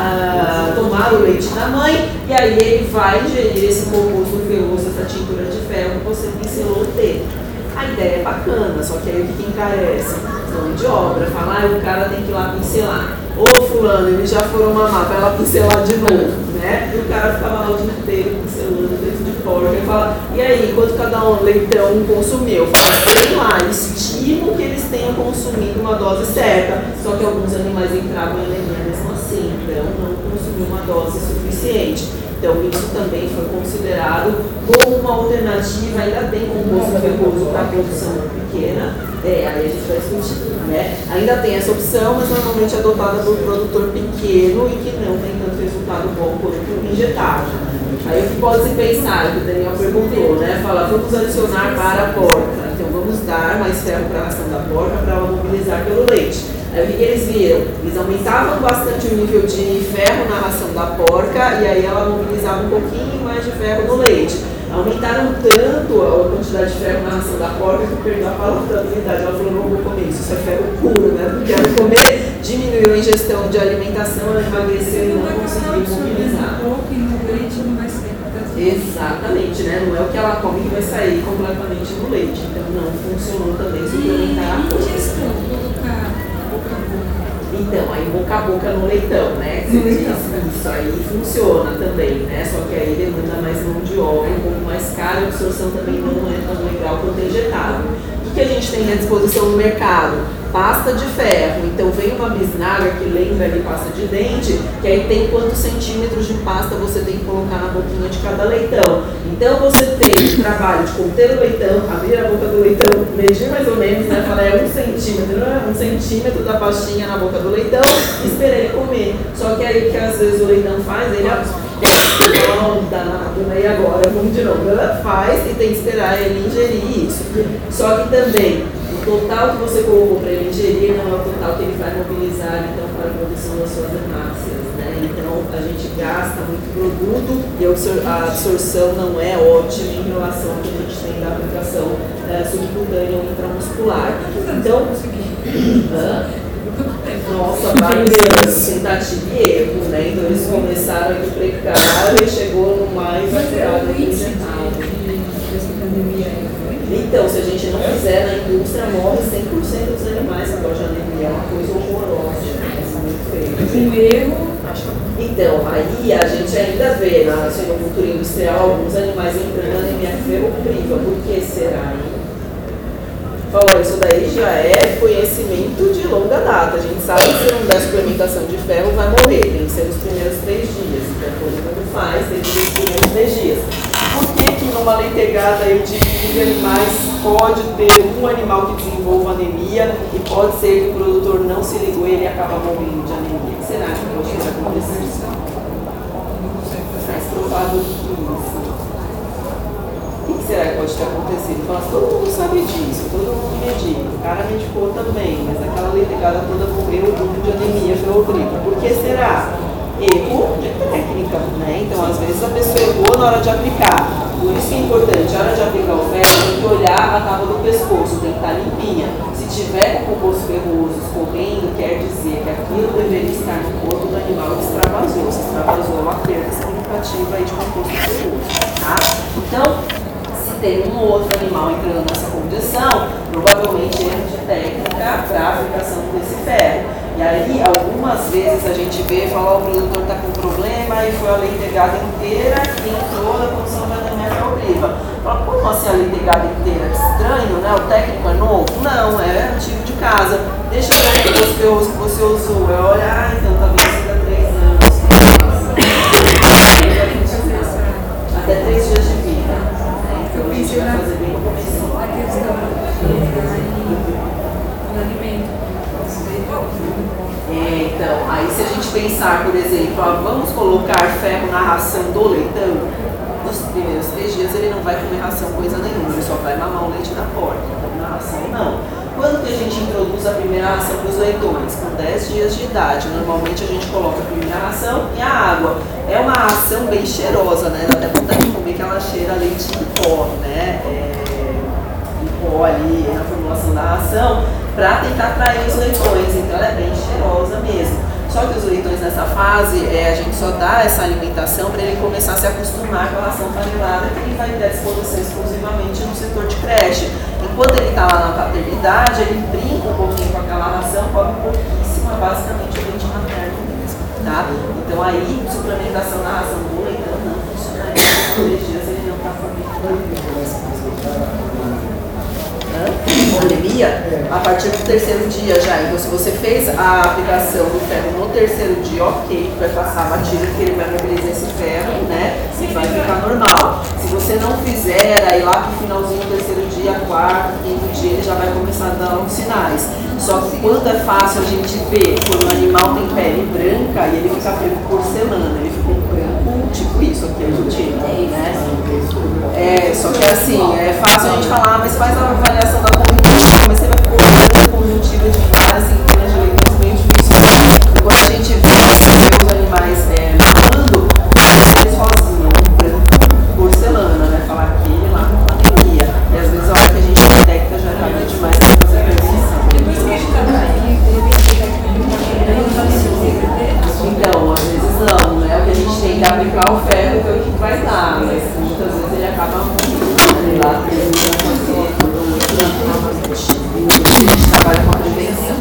lá tomar o leite da mãe e aí ele vai ingerir esse composto ferroso, essa tintura de ferro que você pincelou o teto. A ideia é bacana, só que aí o que encarece? Mão de obra, falar, o cara tem que ir lá pincelar. Ô fulano, eles já foram mamar, vai lá pincelar de novo, né? E o cara ficava lá o dia inteiro pincelando dentro de porca e fala, e aí, quanto cada leitão consumiu? Fala, sei lá, estimo que eles tenham consumido uma dose certa, só que alguns animais entravam em anemia mesmo assim, então não consumiu uma dose suficiente. Então, isso também foi considerado como uma alternativa, ainda tem composto ferroso para produção pequena, aí a gente vai discutir, né? Ainda tem essa opção, mas normalmente é adotada por produtor pequeno e que não tem tanto resultado bom quanto o injetável. Aí o que pode se pensar, que o Daniel perguntou, né? Fala, vamos adicionar para a porca, então vamos dar mais ferro para a ração da porca para ela mobilizar pelo leite. Aí o que eles viram? Eles aumentavam bastante o nível de ferro na ração da porca e aí ela mobilizava um pouquinho mais de ferro no leite. Aumentaram tanto a quantidade de ferro na ração da porca que perdeu a palatabilidade. Ela falou, não vou comer isso é ferro puro, né? Porque ela comer diminuiu a ingestão de alimentação, ela emagreceu e não conseguiu mobilizar. Exatamente, né? Não é o que ela come que vai sair completamente no leite. Então não funcionou também suplementar a porca. Então, aí boca a boca no leitão, né? Isso aí funciona também, né? Só que aí demanda mais mão de obra, um pouco mais caro, a absorção também não é tão legal quanto injetável. O que a gente tem à disposição no mercado? Pasta de ferro. Então vem uma bisnaga que lembra ali pasta de dente, que aí tem quantos centímetros de pasta você tem que colocar na boquinha de cada leitão. Então você tem o trabalho de conter o leitão, abrir a boca do leitão, medir mais ou menos, né? Falar é 1 centímetro, né? 1 centímetro da pastinha na boca do leitão e esperar ele comer. Só que aí que às vezes o leitão faz, ele não danado, né? E agora vamos de novo, ela faz e tem que esperar ele ingerir isso. Só que também o total que você colocou para ele ingerir não é o total que ele vai mobilizar então, para a produção das suas hemácias, né? Então a gente gasta muito produto e a absorção não é ótima em relação ao que a gente tem da aplicação subcutânea ou intramuscular. Então, nossa, vários anos, tentativa e erro, né? Então eles começaram a duplicar e chegou no mais acelerado que injetável. Dessa pandemia aí, foi? Então, se a gente não fizer na indústria, morre 100% dos animais agora de anemia. É uma coisa horrorosa, é muito feio. Um erro. Então, aí a gente ainda vê na suinocultura industrial alguns animais entrando em anemia ferropriva. Por que será, hein? Falou, isso daí já é conhecimento de longa data. A gente sabe que se não der suplementação de ferro vai morrer, tem que ser nos primeiros 3 dias. Então, todo mundo faz, tem que ser nos primeiros 3 dias. Por que numa leitegada aí de 15 animais pode ter um animal que desenvolva anemia e pode ser que o produtor não se ligou e ele acaba morrendo de anemia? O que será que pode ter acontecido? Mais provável que isso. O que será que pode ter acontecido? Fala, todo mundo sabe disso, todo mundo medica. O cara medicou também, mas aquela leitegada toda morreu de anemia ferropriva. Por que será? Erro de técnica, né? Então, às vezes a pessoa errou na hora de aplicar. Por isso que é importante, na hora de aplicar o ferro, tem que olhar a tábua do pescoço, tem que estar limpinha. Se tiver com composto ferroso escorrendo, quer dizer que aquilo deveria estar no corpo do animal que extravasou. Se extravasou, é uma perda significativa aí de composto ferroso, tá? Então, se tem um ou outro animal entrando nessa condição, provavelmente erro de técnica para a aplicação desse ferro. E aí, algumas vezes a gente vê, fala, o produtor está com problema e foi a leitegada inteira que entrou na condição da anemia ferropriva. Fala, como assim a leitegada inteira? Que estranho, né? O técnico é novo? Não, é antigo de casa. Deixa eu ver o composto ferroso que você usou. Eu olho, então tá vencido há 3 anos. Até 3 dias de vida. Então a gente vai fazer bem no começo. A questão do alimento. Então, aí se a gente pensar, por exemplo, vamos colocar ferro na ração do leitão, nos primeiros 3 dias ele não vai comer ração coisa nenhuma, ele só vai mamar o leite da porta, então na ração não. Quando que a gente introduz a primeira ração para os leitões? Com 10 dias de idade, normalmente a gente coloca a primeira ração e a água. É uma ração bem cheirosa, né? Dá até vontade de comer que ela cheira leite em pó, né? Em pó ali na formulação da ração, para tentar atrair os leitões, então ela é bem cheirosa mesmo. Só que os leitões nessa fase, a gente só dá essa alimentação para ele começar a se acostumar com a ração panelada, que ele vai ter à disposição exclusivamente no setor de creche. Enquanto ele está lá na paternidade, ele brinca um pouquinho com aquela ração, come pouquíssima, basicamente o leite materno mesmo, tá? Então aí, suplementação na ração do leitão não funcionaria, por 3 dias ele não está comendo. Anemia a partir do 3º dia já. Então, se você fez a aplicação do ferro no 3º dia, ok, vai passar a batida que ele vai mobilizar esse ferro, né? E vai ficar normal. Se você não fizer, aí lá pro finalzinho do 3º dia, 4º, 5º dia, ele já vai começar a dar uns sinais. Só que quando é fácil a gente ver, quando o animal tem pele branca e ele fica preto porcelana, ele fica um branco, tipo isso aqui, a gente tem, né? Só que assim, é fácil a gente falar, mas faz a avaliação da conjuntiva, mas você vai ficar com conjuntiva de várias centenas de leitões, meio difícil. E quando a gente vê os animais mamando, eles sozinhos, um branco porcelana, né? Falar que ele lá com anemia. E às vezes a hora que a gente detecta já é tarde demais para fazer a prevenção. Depois que ele está aí, Então, às vezes não, né? O que a gente tem que aplicar o ferro, que é o que vai dar, mas muitas vezes ele acaba morrendo. Lá, a gente trabalha com a prevenção.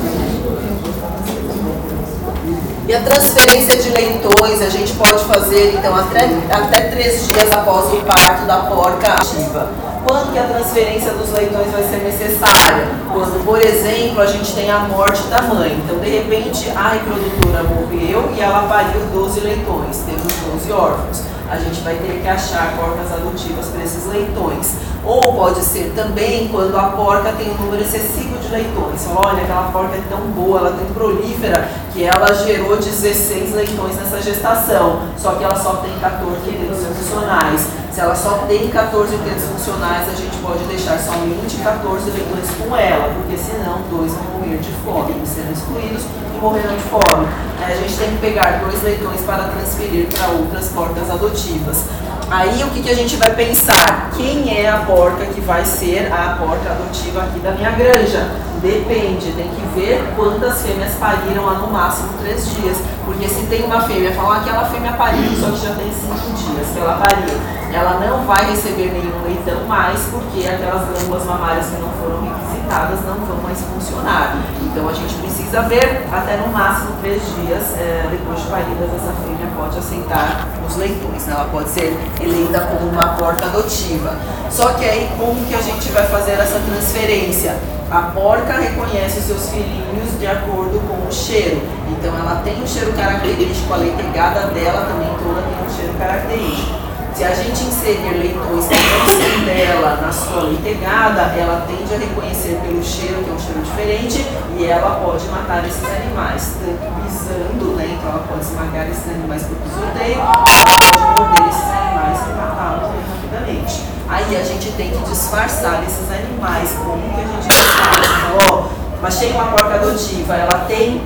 E a transferência de leitões a gente pode fazer, então, até 3 dias após o parto da porca ativa. Quando que a transferência dos leitões vai ser necessária? Quando, por exemplo, a gente tem a morte da mãe. Então, de repente, a reprodutora morreu e ela pariu 12 leitões. Temos 12 órfãos. A gente vai ter que achar porcas adotivas para esses leitões. Ou pode ser também quando a porca tem um número excessivo de leitões. Olha, aquela porca é tão boa, ela é tão prolífera, que ela gerou 16 leitões nessa gestação. Só que ela só tem 14 utensílios funcionais. Se ela só tem 14 utensílios funcionais, a gente pode deixar somente 14 leitões com ela, porque senão 2 vão morrer de fome, sendo excluídos e morrerão de fome. A gente tem que pegar 2 leitões para transferir para outras porcas adotivas. Aí o que a gente vai pensar? Quem é a porca que vai ser a porca adotiva aqui da minha granja? Depende, tem que ver quantas fêmeas pariram há no máximo 3 dias. Porque se tem uma fêmea, falar aquela fêmea pariu, só que já tem 5 dias que ela pariu, ela não vai receber nenhum leitão mais, porque aquelas glândulas mamárias que não foram requisitadas não vão mais funcionar. Então a gente precisa ver até no máximo 3 dias depois de paridas, essa fêmea pode aceitar os leitões, né? Ela pode ser eleita como uma porca adotiva. Só que aí como que a gente vai fazer essa transferência? A porca reconhece os seus filhinhos de acordo com o cheiro. Então ela tem um cheiro característico, a leitegada dela também toda tem um cheiro característico. Se a gente inserir leitões que não são dela na sua leitegada, ela tende a reconhecer pelo cheiro, que é um cheiro diferente, e ela pode matar esses animais, tanto pisando, né? Então ela pode esmagar esses animais por pisoteio, ela pode morder esses animais e matá-los rapidamente. Aí a gente tem que disfarçar esses animais. Como que a gente disfarça? Então, ó, achei uma porca adotiva, ela tem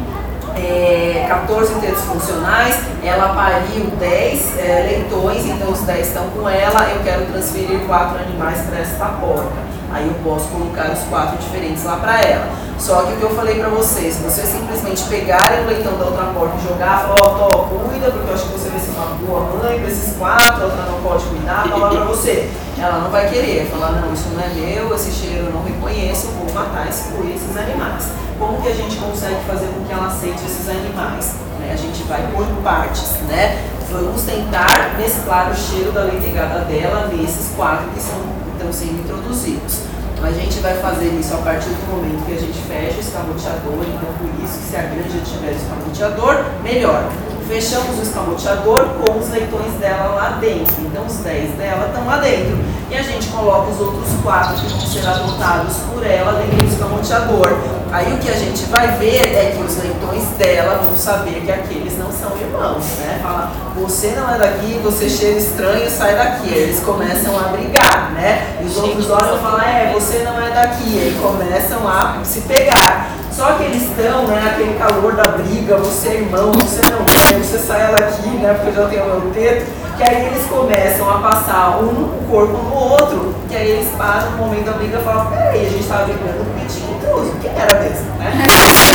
14 inteiros funcionais, ela pariu 10 leitões, então os 10 estão com ela, eu quero transferir 4 animais para essa porca. Aí eu posso colocar os 4 diferentes lá para ela. Só que o que eu falei para vocês, se vocês simplesmente pegarem o leitão da outra porca e jogar, falar, ó, cuida, porque eu acho que você vai ser uma boa mãe para esses 4, a outra não pode cuidar, falar para você. Ela não vai querer, falar, não, isso não é meu, esse cheiro eu não reconheço, vou matar, excluir esses animais. Como que a gente consegue fazer com que ela aceite esses animais? A gente vai por partes, né? Vamos tentar mesclar o cheiro da leitegada dela nesses 4 que estão sendo introduzidos. A gente vai fazer isso a partir do momento que a gente fecha o escamoteador, então por isso que se a granja tiver escamoteador, melhor. Fechamos o escamoteador com os leitões dela lá dentro, então os 10 dela estão lá dentro. E a gente coloca os outros 4 que vão ser adotados por ela dentro do escamoteador. Aí o que a gente vai ver é que os leitões dela vão saber que aqueles não são irmãos, né? Fala, você não é daqui, você cheira estranho, sai daqui. Aí eles começam a brigar, né? E os outros olham e falam, você não é daqui. Aí começam a se pegar. Só que eles estão, né, naquele calor da briga, você é irmão, você não é, você sai daqui, né, porque eu já tenho o meu teto, que aí eles começam a passar um corpo no outro, que aí eles param no momento da briga e falam, peraí, a gente tava brigando porque tinha intruso, quem era mesmo, né?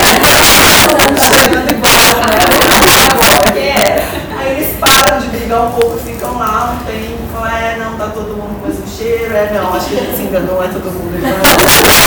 Agora, quem era? Aí eles param de brigar um pouco, ficam lá um tempo, falam, não, tá todo mundo com o mesmo cheiro, não, acho que a gente se enganou, não é todo mundo igual.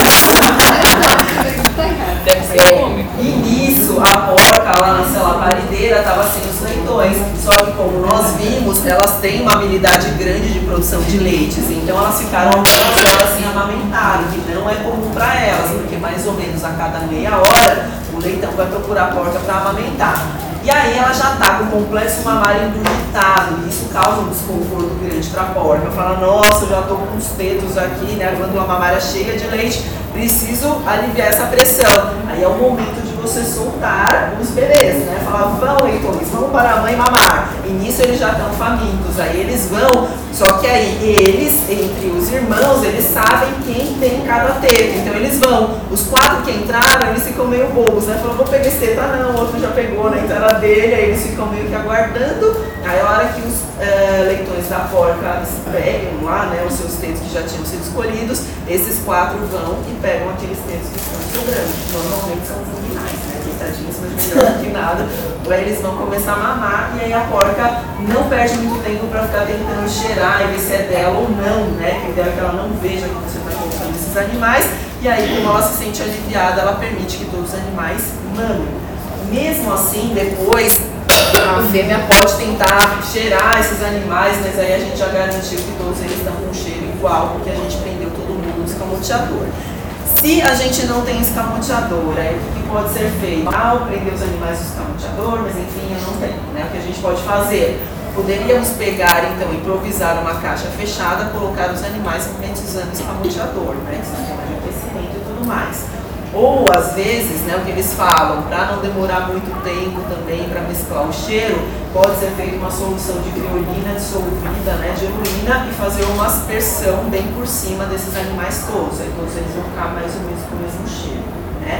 Deve ser cômico. E nisso, a porca lá na cela parideira estava sem os leitões. Só que como nós vimos, elas têm uma habilidade grande de produção de leites. Então elas ficaram algumas horas sem amamentar, o que não é comum para elas, porque mais ou menos a cada meia hora o leitão vai procurar a porca para amamentar. E aí ela já está com o complexo mamário endurgitado, e isso causa um desconforto grande para a porca. Fala, nossa, eu já estou com os tetos aqui, né, a glândula mamária cheia de leite, preciso aliviar essa pressão. Aí é o momento de você soltar os bebês, né? Falar, vão leitões, vão para a mãe mamar. E nisso eles já estão famintos, aí eles vão, só que aí eles, entre os irmãos, eles sabem quem tem cada teto. Então eles vão, os 4 que entraram, eles ficam meio bobos, né? Falam, vou pegar esse teto, não, o outro já pegou, né? Então era dele, aí eles ficam meio que aguardando. Aí a hora que os leitões da porca pegam lá, né, os seus tetos que já tinham sido escolhidos, esses 4 vão e pegam aqueles tetos que estão sobrando. Normalmente são os inguinais, né? Tadinhos, mas melhor do que nada. Aí eles vão começar a mamar e aí a porca não perde muito tempo para ficar tentando cheirar e ver se é dela ou não, né? Que o ideal é que ela não veja que você está colocando esses animais. E aí, como ela se sente aliviada, ela permite que todos os animais mamem. Mesmo assim, depois, a fêmea pode tentar cheirar esses animais, mas aí a gente já garantiu que todos eles estão com um cheiro igual, porque a gente prendeu todo mundo no escamoteador. Se a gente não tem escamoteador, aí o que pode ser feito? Prender os animais no escamoteador, mas enfim, eu não tenho, né? O que a gente pode fazer? Poderíamos pegar, então, improvisar uma caixa fechada, colocar os animais mimetizando o escamoteador, né? Sistema de aquecimento e tudo mais. Ou, às vezes, né, o que eles falam, para não demorar muito tempo também para mesclar o cheiro, pode ser feita uma solução de criolina dissolvida, né, de urina, e fazer uma aspersão bem por cima desses animais todos. Aí todos eles vão ficar mais ou menos com o mesmo cheiro, né?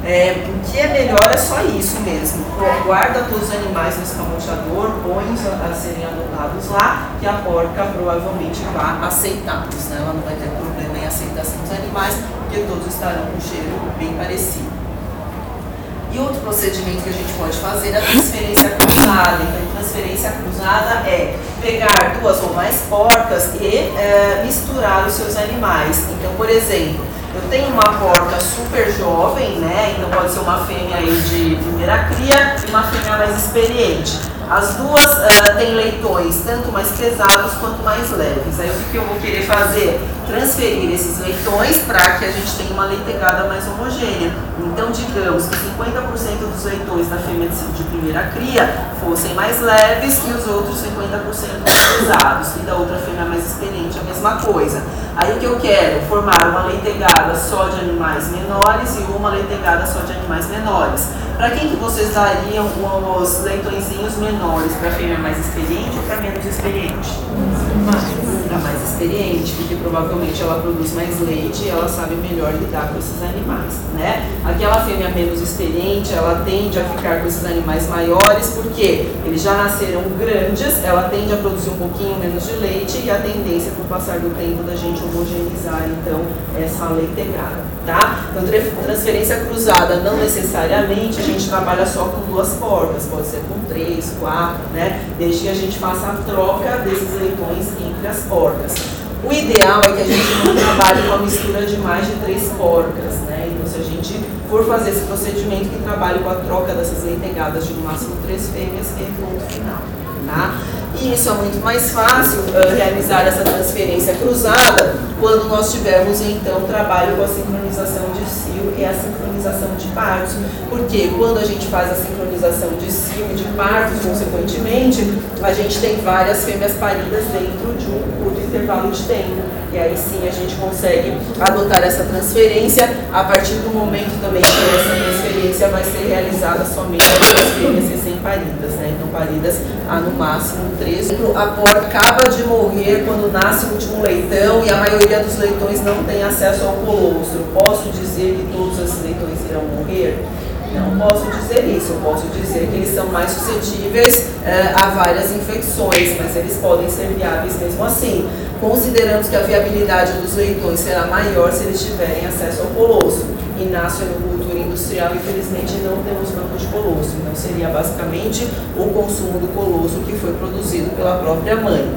O que é melhor é só isso mesmo. Guarda todos os animais no escamoteador, põe-os a serem adotados lá, que a porca provavelmente vai aceitá-los, né? Ela não vai ter problema em aceitação dos animais, porque todos estarão com um cheiro bem parecido. E outro procedimento que a gente pode fazer é a transferência cruzada. Então, transferência cruzada é pegar 2 ou mais porcas e misturar os seus animais. Então, por exemplo, eu tenho uma porca super jovem, né? Então pode ser uma fêmea aí de primeira cria e uma fêmea mais experiente. As duas têm leitões tanto mais pesados quanto mais leves. Aí o que eu vou querer fazer? Transferir esses leitões para que a gente tenha uma leitegada mais homogênea. Então, digamos que 50% dos leitões da fêmea de primeira cria fossem mais leves e os outros 50% mais pesados. E da outra fêmea mais experiente a mesma coisa. Aí o que eu quero? Formar uma leitegada só de animais menores e uma leitegada só de animais menores. Para quem que vocês dariam os leitõezinhos menores? Para a fêmea mais experiente ou para menos experiente? Para mais experiente, porque provavelmente ela produz mais leite e ela sabe melhor lidar com esses animais, né? Aquela fêmea menos experiente, ela tende a ficar com esses animais maiores, porque eles já nasceram grandes, ela tende a produzir um pouquinho menos de leite e a tendência com o passar do tempo da gente homogeneizar, então, essa leitegada, tá? Então, transferência cruzada, não necessariamente a gente trabalha só com 2 porcas, pode ser com 3, 4, né? Desde que a gente faça a troca desses leitões entre as porcas. O ideal é que a gente não trabalhe com a mistura de mais de 3 porcas, né? Então, se a gente for fazer esse procedimento, que trabalhe com a troca dessas leitegadas de no máximo 3 fêmeas e ponto final, tá? E isso é muito mais fácil realizar essa transferência cruzada quando nós tivermos, então, trabalho com a sincronização de cio e a sincronização de partos. Porque quando a gente faz a sincronização de cio e de partos, consequentemente, a gente tem várias fêmeas paridas dentro de um curto intervalo de tempo. E aí sim a gente consegue adotar essa transferência a partir do momento também que essa transferência vai ser realizada somente para as fêmeas recém-paridas, né? Então, paridas há no máximo 3. A porca acaba de morrer quando nasce o último leitão e a maioria dos leitões não tem acesso ao colostro. Posso dizer que todos esses leitões irão morrer? Não posso dizer isso, eu posso dizer que eles são mais suscetíveis a várias infecções, mas eles podem ser viáveis mesmo assim. Consideramos que a viabilidade dos leitões será maior se eles tiverem acesso ao colostro. E na suinocultura industrial, infelizmente, não temos banco de colostro, então seria basicamente o consumo do colostro que foi produzido pela própria mãe.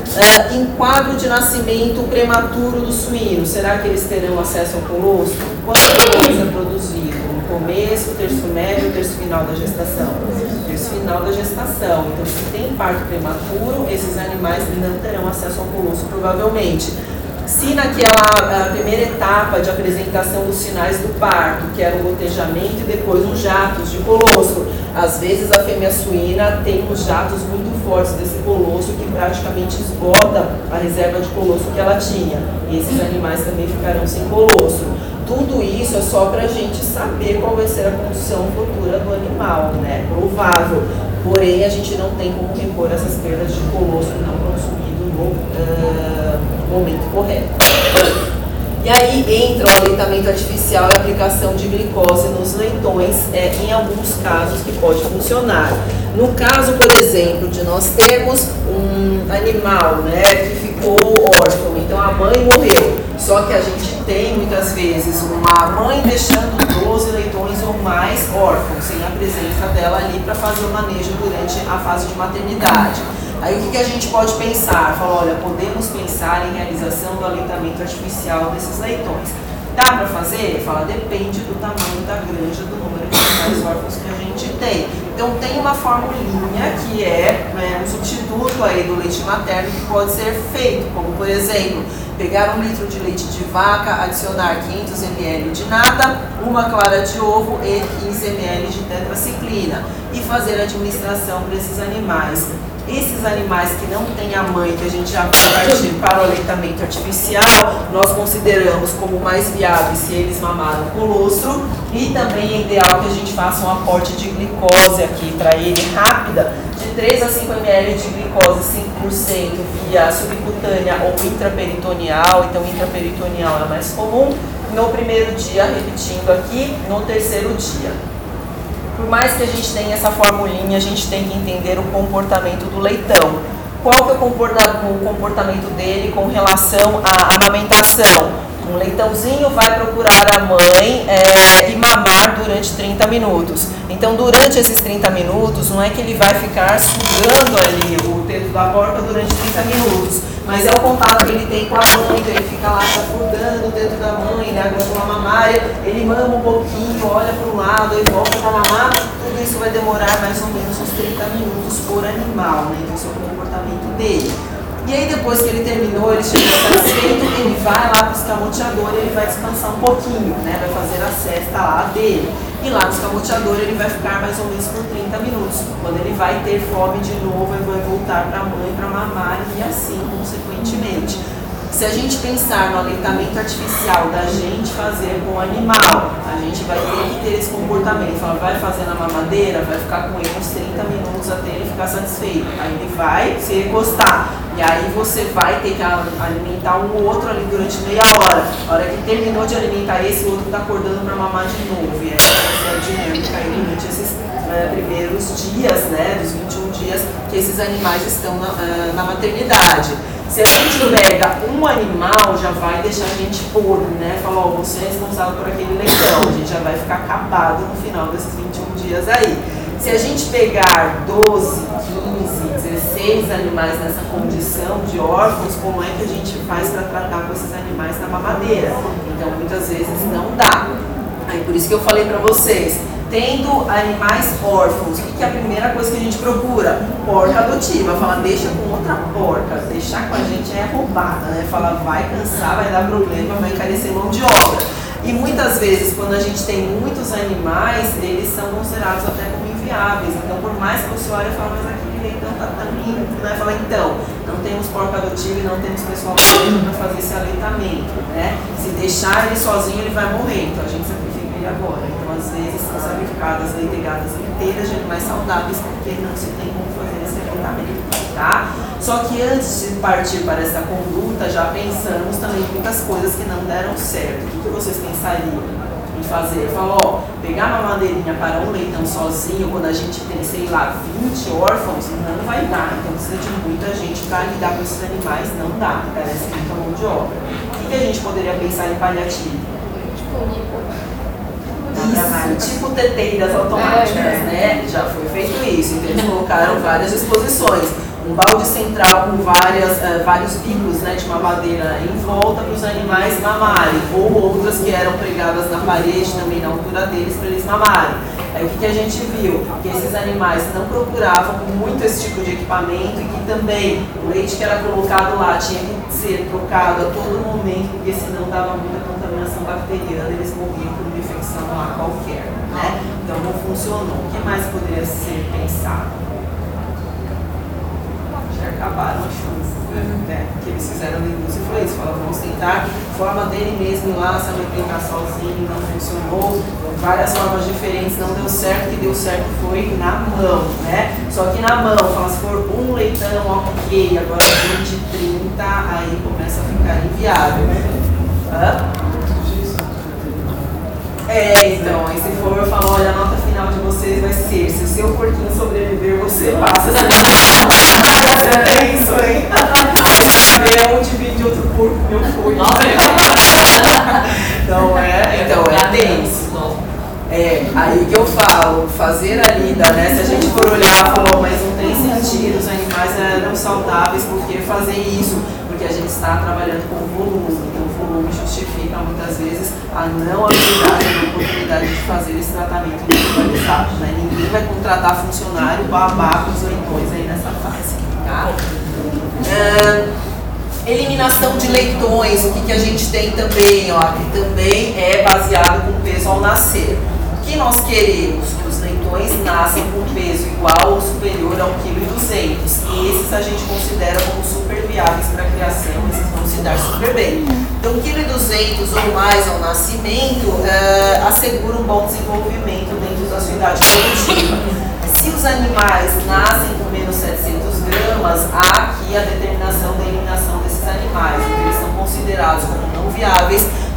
Em quadro de nascimento prematuro do suíno, será que eles terão acesso ao colostro? Quando o colostro é produzido? No começo, terço médio, terço final da gestação? Terço final da gestação. Então, se tem parto prematuro, esses animais não terão acesso ao colostro, provavelmente. Se naquela primeira etapa de apresentação dos sinais do parto, que era o gotejamento e depois os jatos de colostro, às vezes a fêmea suína tem uns jatos muito fortes desse colostro que praticamente esgota a reserva de colostro que ela tinha. E esses animais também ficarão sem colostro. Tudo isso é só para a gente saber qual vai ser a condição futura do animal, né? Provável. Porém, a gente não tem como repor essas perdas de colostro não consumido no momento correto. E aí entra o aleitamento artificial e a aplicação de glicose nos leitões, em alguns casos que pode funcionar. No caso, por exemplo, de nós termos um animal, né, que ficou órfão, então a mãe morreu, só que a gente tem muitas vezes uma mãe deixando 12 leitões ou mais órfãos, sem a presença dela ali para fazer o manejo durante a fase de maternidade. Aí o que a gente pode pensar? Fala, olha, podemos pensar em realização do aleitamento artificial desses leitões. Dá para fazer? Fala, depende do tamanho da granja, do número de animais órfãos que a gente tem. Então tem uma formulinha que é um substituto aí do leite materno que pode ser feito, como por exemplo, pegar 1 litro de leite de vaca, adicionar 500 ml de nata, 1 clara de ovo e 15 ml de tetraciclina e fazer a administração para esses animais. Esses animais que não têm a mãe, que a gente já vai partir para o aleitamento artificial, nós consideramos como mais viáveis se eles mamaram colostro, e também é ideal que a gente faça um aporte de glicose aqui para ele rápida, de 3 a 5 ml de glicose 5% via subcutânea ou intraperitoneal, então intraperitoneal é mais comum, no primeiro dia, repetindo aqui, no terceiro dia. Por mais que a gente tenha essa formulinha, a gente tem que entender o comportamento do leitão. Qual que é o comportamento dele com relação à amamentação? Um leitãozinho vai procurar a mãe e mamar durante 30 minutos. Então, durante esses 30 minutos, não é que ele vai ficar sugando ali o teto da porca durante 30 minutos, mas é o contato que ele tem com a mãe, então ele fica lá furgando o teto da mãe, né, a glândula mamária, ele mama um pouquinho, olha para um lado, aí volta para mamar, tudo isso vai demorar mais ou menos uns 30 minutos por animal, né, então esse é o comportamento dele. E aí depois que ele terminou, ele chega satisfeito, ele vai lá para o escamoteador, ele vai descansar um pouquinho, né? Vai fazer a cesta lá dele. E lá no escamoteador ele vai ficar mais ou menos por 30 minutos. Quando ele vai ter fome de novo, ele vai voltar para a mãe para mamar e assim consequentemente. Se a gente pensar no aleitamento artificial da gente fazer com o animal, a gente vai ter que ter esse comportamento. Fala, vai fazer na mamadeira, vai ficar com ele uns 30 minutos até ele ficar satisfeito. Aí ele vai se recostar. E aí você vai ter que alimentar um outro ali durante meia hora. A hora que terminou de alimentar esse, o outro está acordando para mamar de novo. E essa é a dinâmica aí durante esses primeiros dias, né, dos 21 dias que esses animais estão na maternidade. Se a gente pega um animal, já vai deixar a gente podre, né? Fala, ó, você é responsável por aquele leitão, a gente já vai ficar acabado no final desses 21 dias aí. Se a gente pegar 12, 15, 16 animais nessa condição de órfãos, como é que a gente faz para tratar com esses animais na mamadeira? Então, muitas vezes não dá. Aí, por isso que eu falei para vocês, tendo animais órfãos, o que é a primeira coisa que a gente procura? Porca adotiva. Fala, deixa com outra porca. Deixar com a gente é roubada, né? Fala, vai cansar, vai dar problema, vai encarecer mão de obra. E muitas vezes, quando a gente tem muitos animais, eles são considerados até como inviáveis. Então, por mais que você olhe e fale, mas aquele leitão tá tão lindo, né? Fala, então, não temos porca adotiva e não temos pessoal para fazer esse aleitamento, né? Se deixar ele sozinho, ele vai morrer. Então, a gente sacrifica ele agora. Então, às vezes, são sacrificadas leitegadas inteiras de animais saudáveis porque não se tem como fazer esse aleitamento, tá? Só que antes de partir para essa conduta, já pensamos também em muitas coisas que não deram certo. O que vocês pensariam em fazer? Fala, ó, pegar uma madeirinha para um leitão sozinho, quando a gente tem, sei lá, 20 órfãos, não vai dar. Então precisa de muita gente para lidar com esses animais, não dá, parece muita mão de obra. O que a gente poderia pensar em paliativo? Isso, tipo teteiras automáticas, né? Já foi feito isso, então eles colocaram várias disposições. Um balde central com vários bicos, né, de mamadeira em volta para os animais mamarem, ou outras que eram pregadas na parede também na altura deles para eles mamarem. Aí o que a gente viu? Que esses animais não procuravam muito esse tipo de equipamento e que também o leite que era colocado lá tinha que ser trocado a todo momento, porque senão dava muita contaminação bacteriana, eles morriam por uma infecção lá qualquer, né? Então não funcionou. O que mais poderia ser pensado? Acabaram as chuvas, né? Que eles fizeram no início foi isso, falaram, vamos tentar, forma dele mesmo ir lá, se alimentar sozinho, não funcionou, várias formas diferentes, não deu certo, o que deu certo foi na mão, né? Só que na mão, fala, se for um leitão, ok, agora 20, 30, aí começa a ficar inviável. Hã? Então, aí se for, eu falo, olha, a nota final de vocês vai ser, se o seu porquinho sobreviver, você passa. É isso, hein? Ver um divide outro porco, meu foi. Então é tenso. Aí que eu falo, fazer a lida, né? Se a gente for olhar, falou, mas não tem sentido, os animais eram saudáveis, por que fazer isso? Porque a gente está trabalhando com volume, então o volume justifica muitas vezes a não habilidade, a oportunidade de fazer esse tratamento individualizado, né? Ninguém vai contratar funcionário, babá com os leitões aí nessa fase, tá? Eliminação de leitões, o que a gente tem também, ó, que também é baseado com peso ao nascer. O que nós queremos? Que os leitões nascem com peso igual ou superior a 1,2 kg. E esses a gente considera como super viáveis para a criação, esses vão se dar super bem. Então, 1,2 kg ou mais ao nascimento assegura um bom desenvolvimento dentro da sua idade produtiva. Se os animais nascem com menos 700 gramas, há aqui a determinação da eliminação desses animais. Eles são considerados como não viáveis,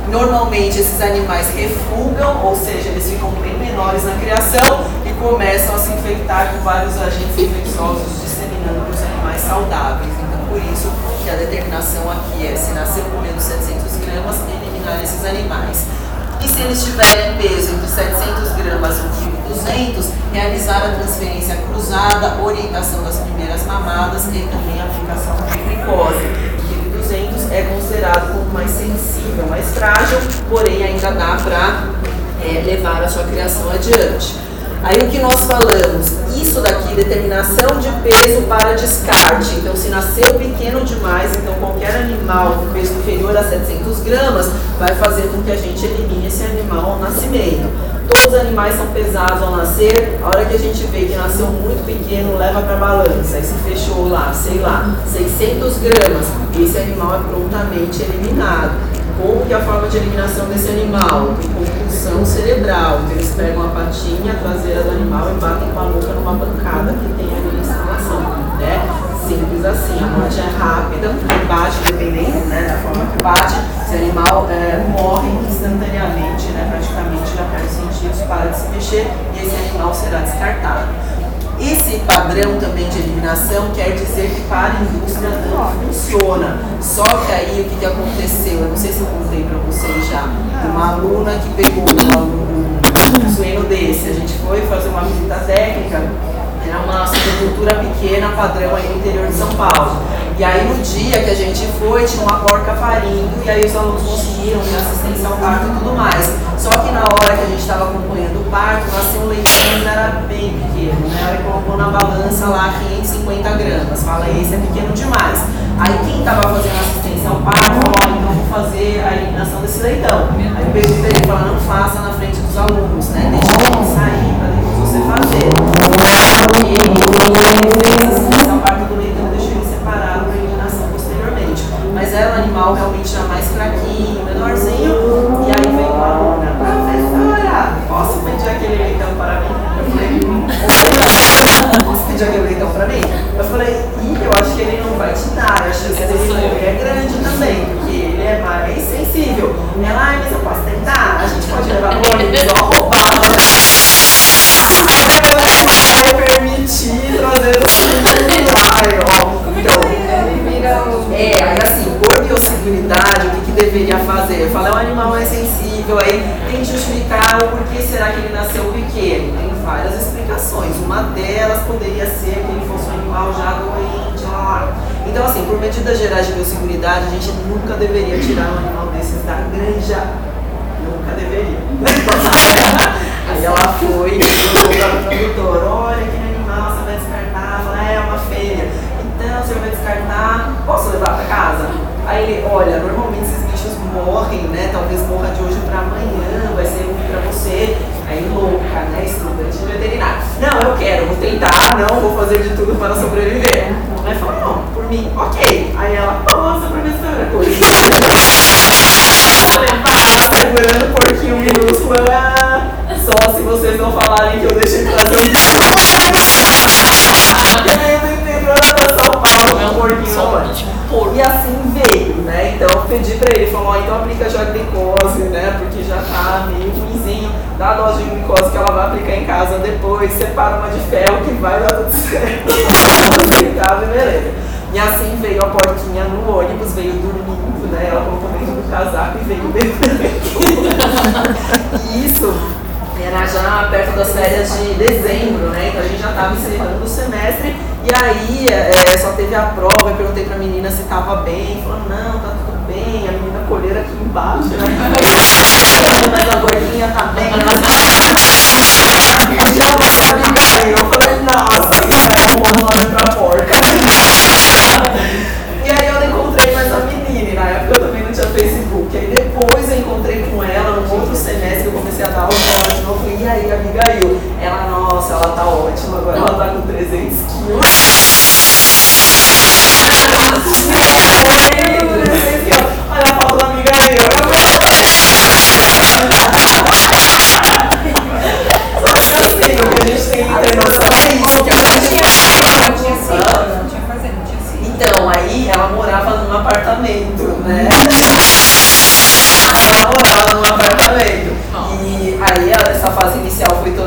Normalmente esses animais refugam, ou seja, eles ficam bem menores na criação e começam a se infectar com vários agentes infecciosos, disseminando para os animais saudáveis. Então, por isso que a determinação aqui é, se nasceu comendo 700 gramas, eliminar esses animais. E se eles tiverem peso entre 700 gramas e 1,2 kg, realizar a transferência cruzada, orientação das primeiras mamadas e também a aplicação de glicose. O 1,2 kg é considerado como mais sensível, mais frágil, porém ainda dá para levar a sua criação adiante. Aí o que nós falamos, isso daqui, determinação de peso para descarte. Então, se nasceu pequeno demais, então qualquer animal com peso inferior a 700 gramas vai fazer com que a gente elimine esse animal ao nascimento. Todos os animais são pesados ao nascer, a hora que a gente vê que nasceu muito pequeno, leva para a balança, aí se fechou lá, sei lá, 600 gramas, esse animal é prontamente eliminado. Como que é a forma de eliminação desse animal? Tem compulsão cerebral. Então, eles pegam a patinha traseira do animal e batem com a nuca numa bancada que tem ali na instalação, né? Simples assim. A morte é rápida, porque bate, dependendo, né, da forma que bate, esse animal morre instantaneamente, né? Praticamente já perde os sentidos, para de se mexer e esse animal será descartado. Esse padrão também de eliminação quer dizer que para a indústria não funciona. Só que aí o que aconteceu? Eu não sei se eu contei para vocês já. Uma aluna que pegou um suíno desse, a gente foi fazer uma visita técnica, era uma suinocultura pequena, padrão aí no interior de São Paulo. E aí no dia que a gente foi, tinha uma porca parindo, e aí os alunos conseguiram ter assistência ao parto e tudo mais. Só que na hora que a gente estava acompanhando o parto, nasceu um leitão ainda era bem pequeno, né? Aí colocou na balança lá 550 gramas. Fala, esse é pequeno demais. Aí quem estava fazendo assistência ao parto falou, então vou fazer a eliminação desse leitão. Aí eu perguntei ele, falou, não faça na frente dos alunos, né? Deixa ele sair para depois você fazer. E ele fez a assistência ao parto do leitão, deixou ele separado para eliminação posteriormente. Mas era um animal realmente já mais fraquinho, menorzinho, e aí veio uma aluna, professora, posso pedir aquele leitão para mim? Eu falei, posso pedir aquele leitão para mim? Eu falei, eu acho que ele não vai te dar, a chance dele morrer é grande também, porque ele é mais sensível. Ela, mas eu posso tentar? A gente pode levar no ônibus, ó, roubar, vai permitir trazer o filho. Ai, ó. Então, aí assim, por biosseguridade, o que deveria fazer? Eu falei, é um animal mais sensível, aí tem que justificar o porquê será que ele nasceu pequeno. Tem várias explicações. Uma delas poderia ser que ele fosse um animal já doente, lá. Então, assim, por medidas gerais de biosseguridade, a gente nunca deveria tirar um animal desses da granja. Nunca deveria. Aí ela foi e perguntou para o produtor, olha aquele animal, você vai descartar? Eu falei, é uma fêmea. Então, você vai descartar, posso levar para casa? Aí ele, olha, normalmente esses bichos morrem, né? Talvez morra de hoje para amanhã, vai ser ruim para você. Aí louca, né? Estudante de veterinário. Não, eu quero, vou tentar, não, vou fazer de tudo para sobreviver. Aí falou, não, por mim, ok. Aí ela, nossa, professora, coisa. Segurando o porquinho minúsculo, só se vocês não falarem que eu deixei trazer um bicho. Do interior de São Paulo, um porquinho. E assim veio, né? Então eu pedi pra ele, falou, então aplica já glicose, né? Porque já tá meio ruimzinho. Dá a dose de glicose que ela vai aplicar em casa depois, separa uma de ferro que vai dar tudo certo. Em beleza. E assim veio a porquinha no ônibus, veio dormindo, né? Ela colocou dentro do casaco e veio dentro. E isso era já perto das férias de dezembro, né? Então a gente já estava encerrando o semestre. E aí só teve a prova, eu perguntei pra menina se estava bem. Falou, não, tá tudo bem. A menina colheira aqui embaixo, né? Mas a porquinha tá bem. Eu falei, nossa, isso é um bom nome pra porca. E aí eu encontrei mais a menina, e na época eu também não tinha Facebook. Aí depois eu encontrei com ela no outro semestre, eu comecei a dar aula com ela de novo. E aí, Abigail? Ela, nossa, ela tá ótima, agora ela tá com 300 quilos. 300 quilos. Olha a foto da Abigail. Só que assim, o que a gente tem que ter noção é isso, que a gente então, aí ela morava num apartamento, né? Ela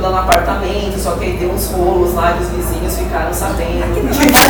manda no apartamento, só que aí deu uns rolos lá que os vizinhos ficaram sabendo. No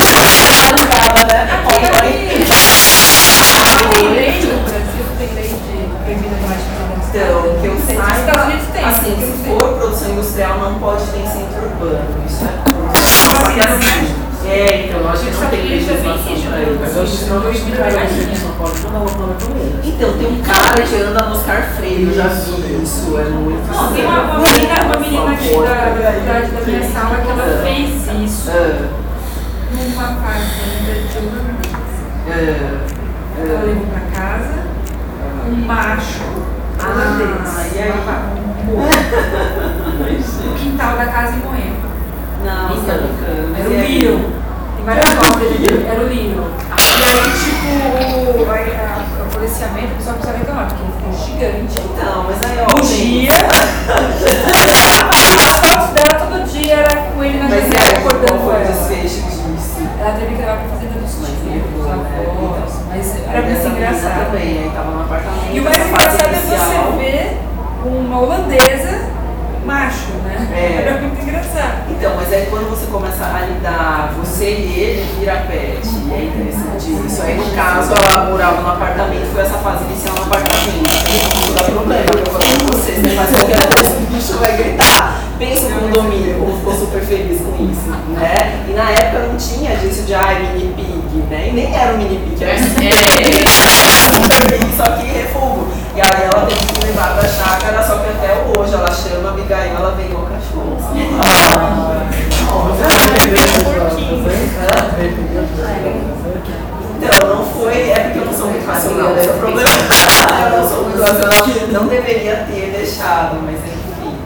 Brasil tem lei de proibida doméstica. Então, que eu Nos saiba, Estados Unidos tem. assim, se for produção industrial, não pode ter em centro urbano. Isso é então, eu acho que não tem legislação pra isso. Mas eu acho que não é aqui em São Paulo, toda uma também. Então, tem um cara que anda no Oscar Freire, eu já vi isso, é muito Não, tem uma menina aqui da faculdade da minha sala que ela fez isso numa fazenda de uma ela levou pra casa um macho holandês. E aí? No quintal da casa em Moema. Não, tá brincando. Era o Little. Tem várias fotos. Era o Little. E aí, tipo, o policiamento, o pessoal precisa reclamar, porque ele ficou gigante. Então, mas aí, ó. Um dia. As fotos dela todo dia era com ele na Mas janela é, acordando qual com foi o ela. desfecho disso? Ela teve que levar pra fazenda dos tios, avós. Mas era muito engraçado. Também, aí tava no apartamento. E o mais essa fase engraçado é inicial. você ver uma holandesa macho, né? Era muito engraçado. Então, mas aí quando você começa a lidar, você e ele vira pet, e é interessante isso. Aí no caso, ela morava no apartamento, foi essa fase inicial no apartamento. Não dá problema, porque eu falei com vocês, né? Mas qualquer coisa o bicho vai gritar. Pensa o condomínio, como ficou super feliz com isso, né? E na época não tinha disso de mini pig, né? E nem era um mini pig, era super pig, só que refúgio. E aí ela teve que levar pra chácara, só que até hoje ela chama a Abigail, ela vem igual cachorro. Então, não foi, é porque eu não sou muito racional, esse é o problema. Eu não sou muito racional, não deveria ter deixado, mas enfim,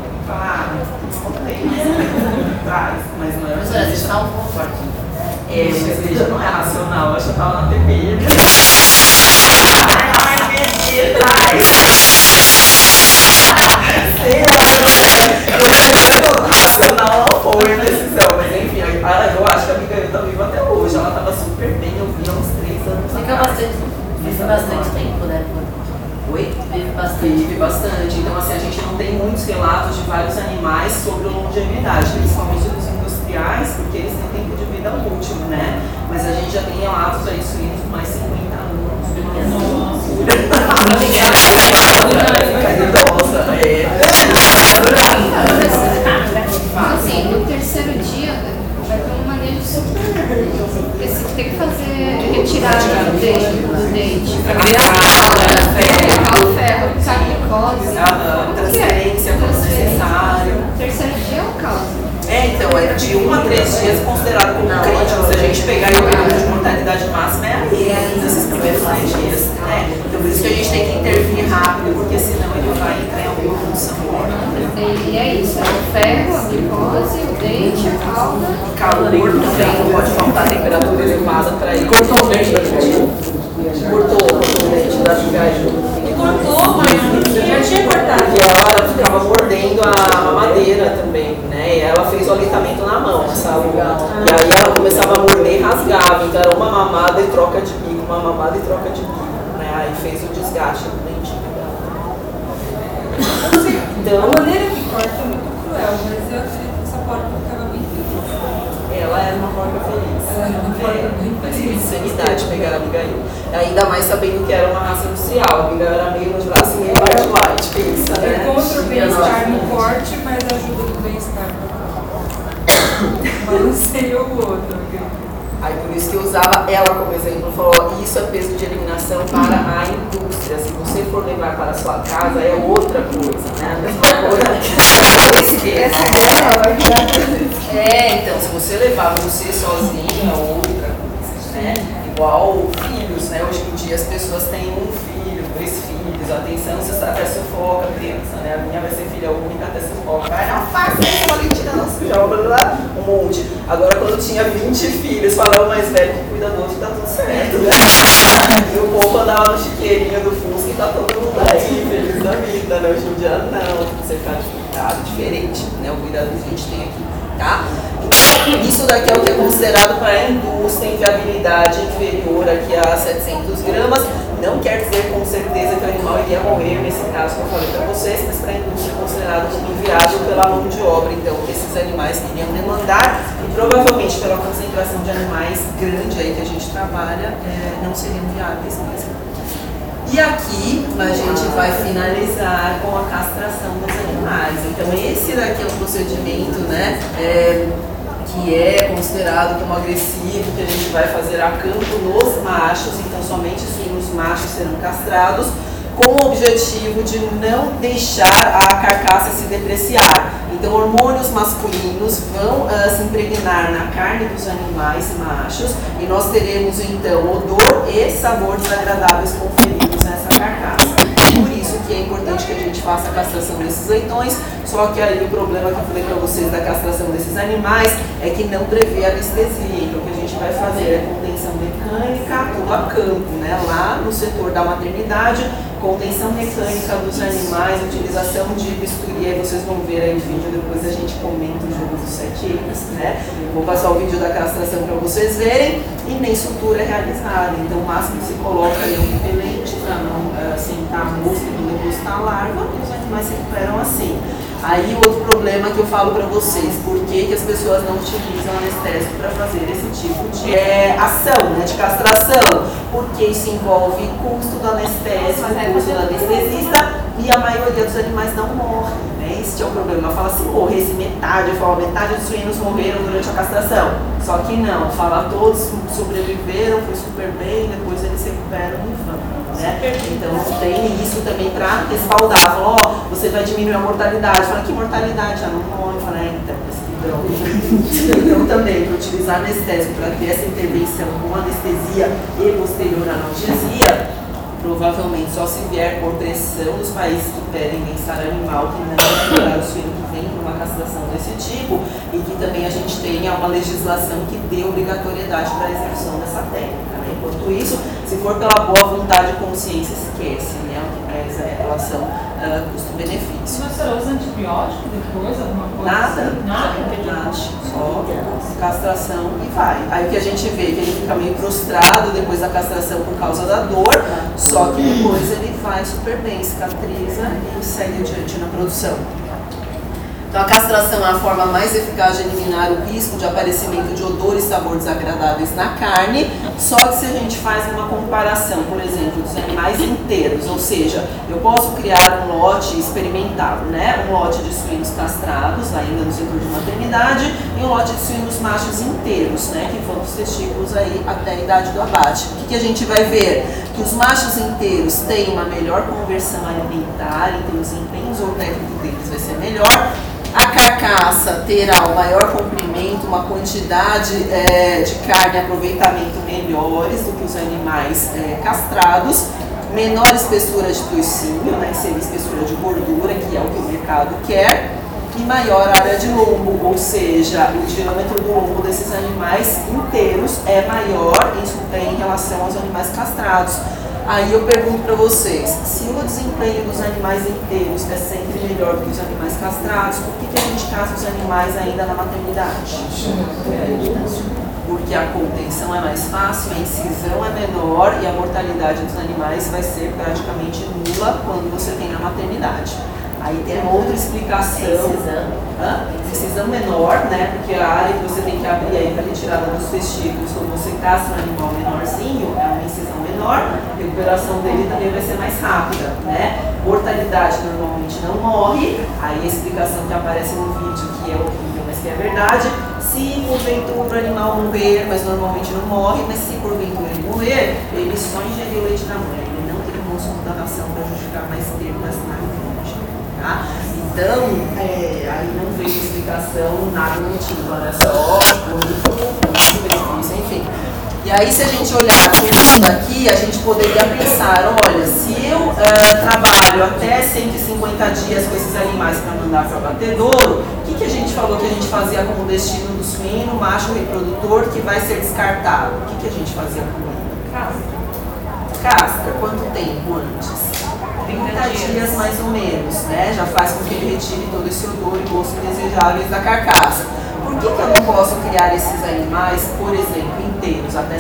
mas não era. Mas olha, deixa eu dar um ponto aqui. Mas veja, não é racional, eu acho que eu tava na TV. Ai, mentira! Sei lá, racional não foi a decisão, mas enfim, eu acho que a Abigail tá viva até hoje, ela tava super bem, eu vi há uns 3 anos. Vive bastante tempo, né? Oi? Vive bastante. Vive bastante, então assim, a gente não tem muitos relatos de vários animais sobre longevidade, principalmente dos industriais, porque eles têm tempo de vida útil, né? Mas a gente já tem relatos aí de suínos com mais de 50 anos. Assim, no terceiro dia vai ter um manejo super. Porque você tem que fazer retirada do dente. Pra colocar o ferro, carnicose. Transferência quando necessário. Terceiro dia é o caos. Então, é de 1 a 3 dias considerado como crítico. Se a gente pegar o período de mortalidade máxima, é aí, nesses primeiros 3 dias, né? Então, por isso que a gente tem que intervir rápido, porque senão ele vai entrar em alguma função. E é isso, é o ferro, a glicose, o dente, a cauda. Calor também, não pode faltar temperatura elevada para ele. Cortou o dente da Abigail. Cortou o dente da Abigail. Cortou, mas já tinha cortado. E ela ficava mordendo a mamadeira também, né? E ela fez o alitamento na mão, sabe? E aí ela começava a morder e rasgava. Então era uma mamada e troca de bico, uma mamada e troca de bico, né? Aí fez o desgaste do dentinho dela. A maneira que corta é muito cruel, mas eu acredito que essa porca ficava bem feliz. Ela era uma porca feliz. Ela era uma porca bem feliz. Insanidade pegar a Abigail. Ainda mais sabendo que era uma raça industrial. A Abigail era meio nos braços, meio light, pensa, né? É contra o bem-estar no corte, mas ajuda no bem-estar. Mas não sei o outro. Aí por isso que eu usava ela como exemplo, falou, isso é peso de eliminação para a indústria. Se você for levar para a sua casa, é outra coisa, né? A mesma coisa. Então, se você levar você sozinha, é outra coisa, né? Igual filhos, né? Hoje em dia as pessoas têm um filho, 2 filhos, atenção, você até sufoca a criança, né? A minha vai ser filha única, até sufoca. Vai, não faça isso, Valentina, não se joga, lá, um monte. Agora, quando eu tinha 20 filhos, falei, o mais velho que cuida do outro, tá tudo certo, né? E o povo andava no chiqueirinho do Fusca e tá todo mundo aí, feliz da vida, né? Hoje em dia, não, você ficar de cuidado, diferente, né? O cuidado que a gente tem aqui, tá? Isso daqui é o que é considerado para a indústria em viabilidade inferior aqui a 700 gramas, Não quer dizer com certeza que o animal iria morrer nesse caso que eu falei para vocês, mas para a indústria é considerado como inviável pela mão de obra. Então, esses animais iriam demandar e provavelmente pela concentração de animais grande aí que a gente trabalha, não seriam viáveis mesmo. E aqui a gente vai finalizar com a castração dos animais. Então, esse daqui é um procedimento, né, que é considerado como agressivo, que a gente vai fazer a campo nos machos, então somente os machos serão castrados, com o objetivo de não deixar a carcaça se depreciar. Então, hormônios masculinos vão se impregnar na carne dos animais machos e nós teremos, então, odor e sabor desagradáveis conferidos nessa carcaça. Por isso que é importante que a gente faça a castração desses leitões, só que aí o problema que eu falei para vocês da castração desses animais é que não prevê anestesia. Então, o que a gente vai fazer é contenção mecânica, tudo a campo, né? Lá no setor da maternidade, contenção mecânica dos animais, utilização de bisturi, aí vocês vão ver aí o vídeo, depois a gente comenta o jogo dos 7 anos, né? Vou passar o vídeo da castração para vocês verem, e nem sutura é realizada. Então, o máximo que se coloca é um repelente para não sentar a mosca e não depositar a larva, e os animais se recuperam assim. Aí, outro problema que eu falo para vocês, por que as pessoas não utilizam anestésico para fazer esse tipo de ação, né, de castração? Porque isso envolve custo do anestésico, custo do anestesista, e a maioria dos animais não morre, né? Esse é o problema. Fala, se morresse metade, eu falo, metade dos suínos morreram durante a castração. Só que não, fala, todos sobreviveram, foi super bem, depois eles se recuperam e vão. Né? Então tem isso também para respaldar. Fala, você vai diminuir a mortalidade. Fala, que mortalidade? Já não morre. Fala, então também, para utilizar anestésico, para ter essa intervenção com anestesia e posterior analgesia, provavelmente só se vier por pressão dos países que pedem bem-estar animal, que não é o suíno que vem por uma castração desse tipo, e que também a gente tenha uma legislação que dê obrigatoriedade para a execução dessa técnica. Né? Enquanto isso, se for pela boa vontade e consciência, esquece, né? A relação custo-benefício. Mas você usa antibiótico depois, alguma coisa? Nada. Só castração e vai. Aí o que a gente vê, que ele fica meio prostrado depois da castração por causa da dor, só que depois ele vai super bem, cicatriza e segue adiante na produção. Então, a castração é a forma mais eficaz de eliminar o risco de aparecimento de odor e sabor desagradáveis na carne, só que se a gente faz uma comparação, por exemplo, dos animais inteiros, ou seja, eu posso criar um lote experimental, né? Um lote de suínos castrados, ainda no setor de maternidade, e um lote de suínos machos inteiros, né? Que vão dos testículos aí até a idade do abate. O que a gente vai ver? Que os machos inteiros têm uma melhor conversão alimentar, então o desempenho zootécnico deles vai ser melhor. A carcaça terá um maior comprimento, uma quantidade de carne e aproveitamento melhores do que os animais castrados, menor espessura de toicinho, né, que seria espessura de gordura, que é o que o mercado quer, e maior área de lombo, ou seja, o diâmetro do lombo desses animais inteiros é maior em relação aos animais castrados. Aí eu pergunto para vocês, se o desempenho dos animais inteiros é sempre melhor do que os animais castrados, por que a gente castra os animais ainda na maternidade? Porque a contenção é mais fácil, a incisão é menor e a mortalidade dos animais vai ser praticamente nula quando você tem na maternidade. Aí tem outra explicação. Incisão menor, né? Porque a área que você tem que abrir aí para retirada dos testículos, quando você castra um animal menorzinho, é uma incisão menor, a recuperação dele também vai ser mais rápida, né? Mortalidade normalmente não morre, aí a explicação que aparece no vídeo, que é horrível, mas que é verdade, se porventura o animal morrer, mas normalmente não morre, mas se porventura ele morrer, ele só ingeriu leite da mãe, ele não tem consumo da ração para justificar mais perdas na imagem. Tá? Então, aí não veio explicação, nada motivo, olha só, muito benefício, enfim. E aí, se a gente olhar com isso daqui, a gente poderia pensar, olha, se eu trabalho até 150 dias com esses animais para mandar para o abatedouro, o que a gente falou que a gente fazia como destino do suíno, macho reprodutor, que vai ser descartado? O que a gente fazia com ele? Castra. Quanto tempo antes? 30 dias mais ou menos, né? Já faz com que ele retire todo esse odor e gosto indesejáveis da carcaça. Por que eu não posso criar esses animais, por exemplo, inteiros até 120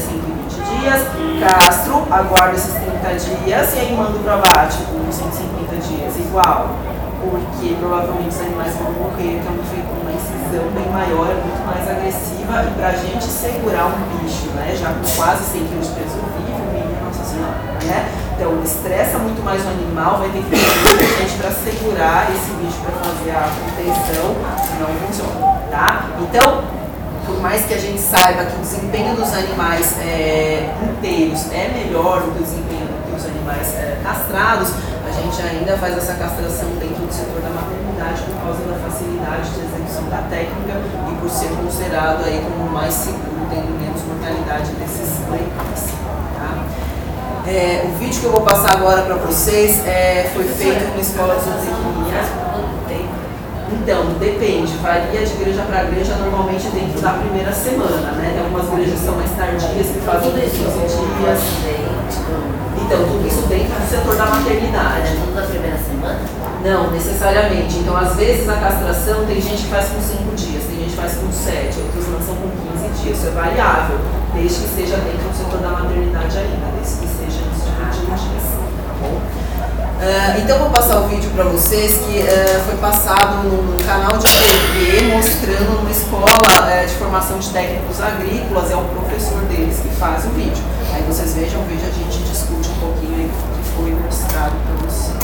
20 dias, castro, aguardo esses 30 dias e aí mando para abate por 150 dias, igual. Porque provavelmente os animais vão morrer, que é uma incisão bem maior, muito mais agressiva, e para a gente segurar um bicho, né, já com quase 100 kg de peso vivo, nossa senhora, né? Então estressa muito mais o animal, vai ter que ter muita gente para segurar esse bicho, para fazer a contenção, não funciona, tá? Então, por mais que a gente saiba que o desempenho dos animais inteiros é melhor do que o desempenho dos animais castrados, a gente ainda faz essa castração dentro do setor da maternidade por causa da facilidade de execução da técnica e por ser considerado aí como mais seguro, tendo menos mortalidade desses leitões. Tá? O vídeo que eu vou passar agora para vocês foi feito numa escola de zootecnia. Então, depende, varia de igreja para igreja, normalmente dentro da primeira semana, né? Tem algumas igrejas que são mais tardias, que fazem 15 dias. Então, tudo isso dentro do setor da maternidade. Tudo na primeira semana? Não, necessariamente. Então, às vezes, a castração tem gente que faz com 5 dias, tem gente que faz com 7, outros lançam com 15 dias. Isso é variável, desde que seja dentro do setor da maternidade ainda, desde que seja nos 21 dias, tá bom? Então vou passar o vídeo para vocês que foi passado no canal de APV, mostrando numa escola de formação de técnicos agrícolas, é o professor deles que faz o vídeo. Aí vocês vejam o vídeo, a gente discute um pouquinho aí o que foi mostrado para vocês.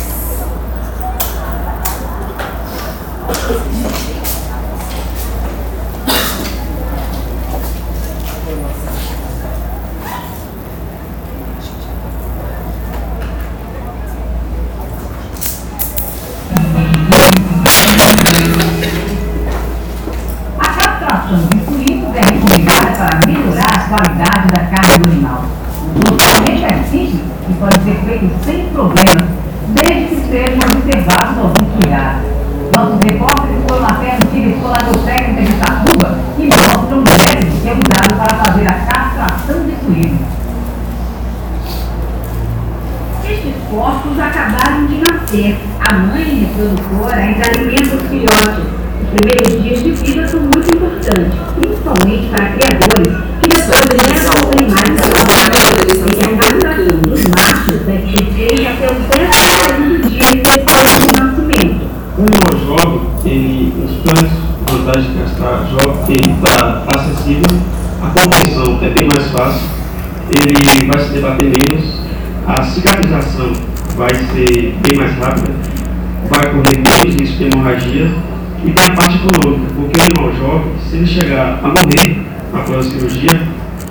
Qualidade da carne do animal. Normalmente é simples e pode ser feito sem problemas, desde que sejam observados alguns cuidados. Nossos repórteres foram até a antiga escola técnica de Itapuba e mostram o método que é usado para fazer a castração de suínos. Estes porcos acabaram de nascer. A mãe reprodutora ainda alimenta os filhotes. Os primeiros dias de vida são muito importantes, principalmente para criadores, que depois levam os animais da trabalho, e a castração dos machos deve ser feita até o 12º dia depois do nascimento. O jovem, os planos de vantagem de castrar jovem, ele está acessível, a contenção é bem mais fácil, ele vai se debater menos, a cicatrização vai ser bem mais rápida, vai correr menos risco de hemorragia. E tem a parte econômica, porque o animal jovem, se ele chegar a morrer após a cirurgia,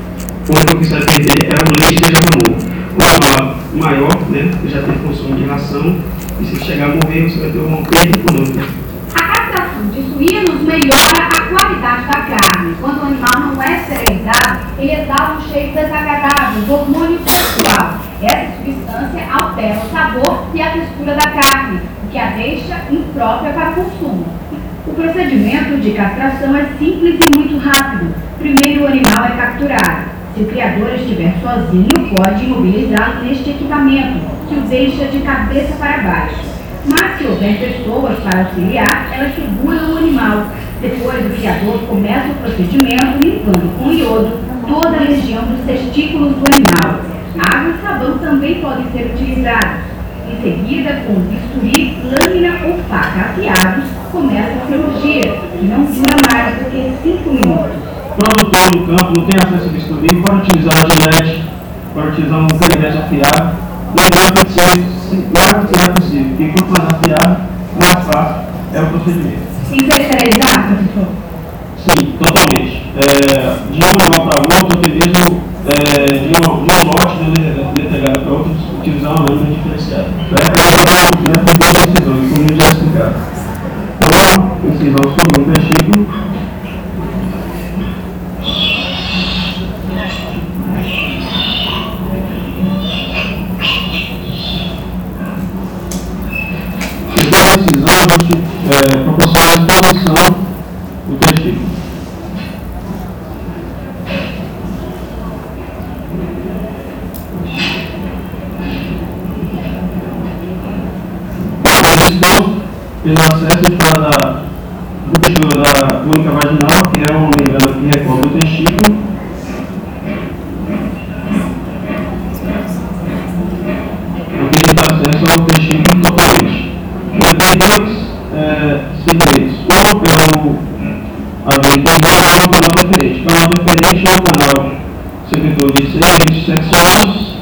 o único que você vai perder é o leite que ele já tomou. O animal maior, né, já tem consumo de ração, e se ele chegar a morrer, você vai ter uma perda econômica. A castração de suínos melhora a qualidade da carne. Quando o animal não é esterilizado, ele exala um cheiro desagradável, do hormônio sexual. Essa substância altera o sabor e a textura da carne, o que a deixa imprópria para consumo. O procedimento de castração é simples e muito rápido. Primeiro o animal é capturado. Se o criador estiver sozinho, pode imobilizá-lo neste equipamento, que o deixa de cabeça para baixo. Mas se houver pessoas para auxiliar, elas seguram o animal. Depois o criador começa o procedimento limpando com iodo toda a região dos testículos do animal. Água e sabão também podem ser utilizados. Em seguida, com bisturi, lâmina ou faca afiados, começa a cirurgia, que não dura mais do que 5 minutos. Quando estou no campo, não tem acesso a bisturi, pode utilizar a gilete, pode utilizar um canivete afiado. Lembrando que o mais rápido possível, porque quanto mais afiado, mais fácil é o procedimento. Tem que ser esterilizado, professor? Sim, totalmente. De um animal para outro, eu vejo de um lote de detalhado para outros, utilizar uma lâmina diferenciada. Para fazer a incisão, como eu já explicado. Então, incisão sobre um testículo. Depois da incisão, a gente proporciona a exposição do testículo. Pelo acesso, a gente fala da ruptura da túnica vaginal, que é um lembrando aqui, recobre o testículo. Então, canal preferente. O canal preferente é o canal servidor de serviços sexuais.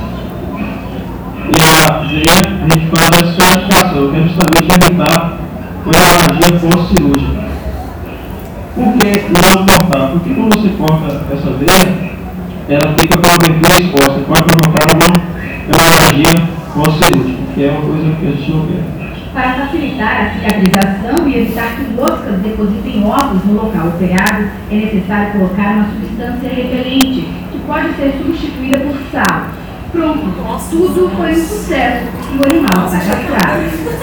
E a gente faz essa certificação, que é justamente evitar a hemorragia pós-cirúrgica. Por que não cortar? Porque quando você corta essa veia, ela fica com a veia exposta, pode provocar uma hemorragia pós-cirúrgica, que é uma coisa que a gente não quer. Para facilitar a cicatrização e evitar que moscas depositem ovos no local operado, é necessário colocar uma substância repelente, que pode ser substituída por sal. Pronto, tudo foi um sucesso e o animal está castrado.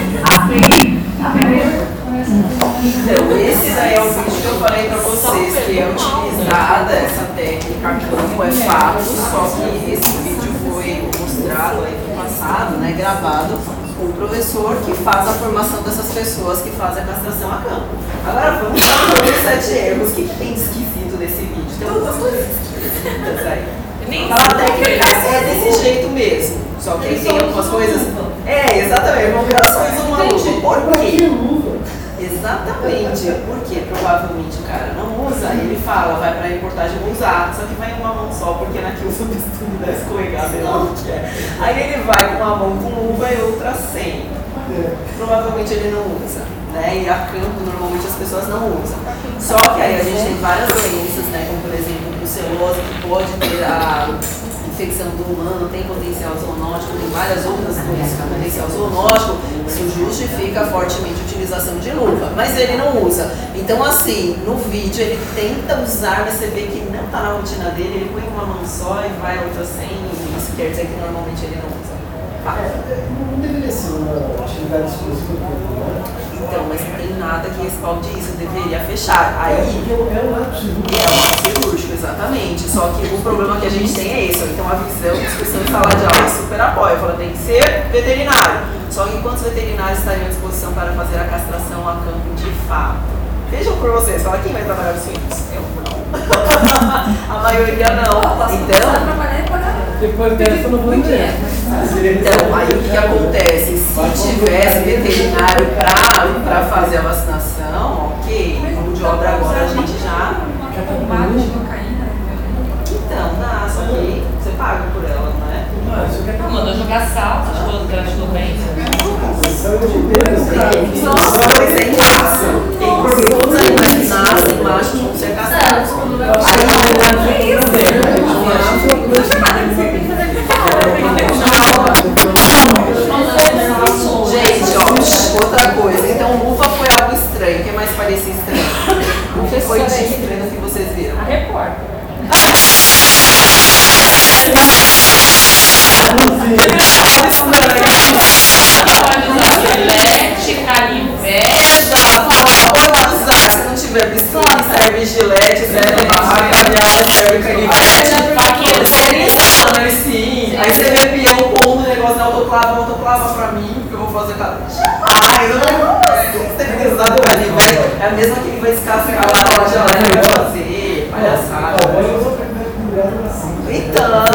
Então, esse daí é o vídeo que eu falei pra vocês, que é utilizada essa técnica campo, é fato, só que esse vídeo foi mostrado aí no passado, né, gravado com o professor que faz a formação dessas pessoas que fazem a castração a campo. Agora vamos para os 7 erros. O que tem de esquisito nesse vídeo? Tem algumas coisas esquisitas aí. A técnica é desse jeito mesmo, só que aí tem algumas coisas... exatamente, vibrações humanas. Por quê? Exatamente, porque provavelmente o cara não usa, ele fala, vai pra reportagem, vou usar, só que vai em uma mão só, porque naquilo o bisturi dá escorregar, sei lá o que é. Aí ele vai com uma mão com luva e outra sem. Provavelmente ele não usa, né? E a campo normalmente as pessoas não usam. Só que aí a gente tem várias doenças, né? Como por exemplo brucelose, que pode ter a infecção do humano, tem potencial zoonótico, tem várias outras doenças com potencial zoonótico, isso justifica fortemente a utilização de luva, mas ele não usa. Então assim, no vídeo ele tenta usar, mas você vê que não está na rotina dele, ele põe uma mão só e vai a outra sem, isso quer dizer que normalmente ele não usa. Não deveria ser uma atividade exclusiva do corpo, né? Então, mas não tem nada que respalde isso, deveria fechar. Aí, é um ato cirúrgico. É um ato cirúrgico, exatamente. Só que o problema que a gente tem é esse. Então, a visão, discussão em sala de aula super apoia. Fala, tem que ser veterinário. Só que quantos veterinários estariam à disposição para fazer a castração a campo de fato? Vejam por vocês, fala, quem vai trabalhar os filhos? Eu não. A maioria não. Então, depois dessa eu não vou entender. Então, aí o que acontece? Se tivesse veterinário para fazer a vacinação, ok, mão de obra agora a gente já... Bombada de cocaína? Então, dá, só que você paga por ela, não é? Mandou jogar sal, achou bem. Nossa, mas é em raça. Tem todos os animais que nascem, machos vão ser castrados. Aí gente, ó, outra coisa. Então, luva foi algo estranho. O que mais parecia estranho? O que foi de estranho que vocês viram? A repórter. Gilete, canivete. Pode usar, se não tiver bisturi, serve gilete, serve barraca, serve canivete. Faquinha, sim. Aí você vê peão pondo o negócio da autoclava pra mim, porque eu vou fazer cada... Ai, eu não sei usar o canivete. É a mesma que ele vai descascar lá na geladeira e vai fazer, palhaçada. Então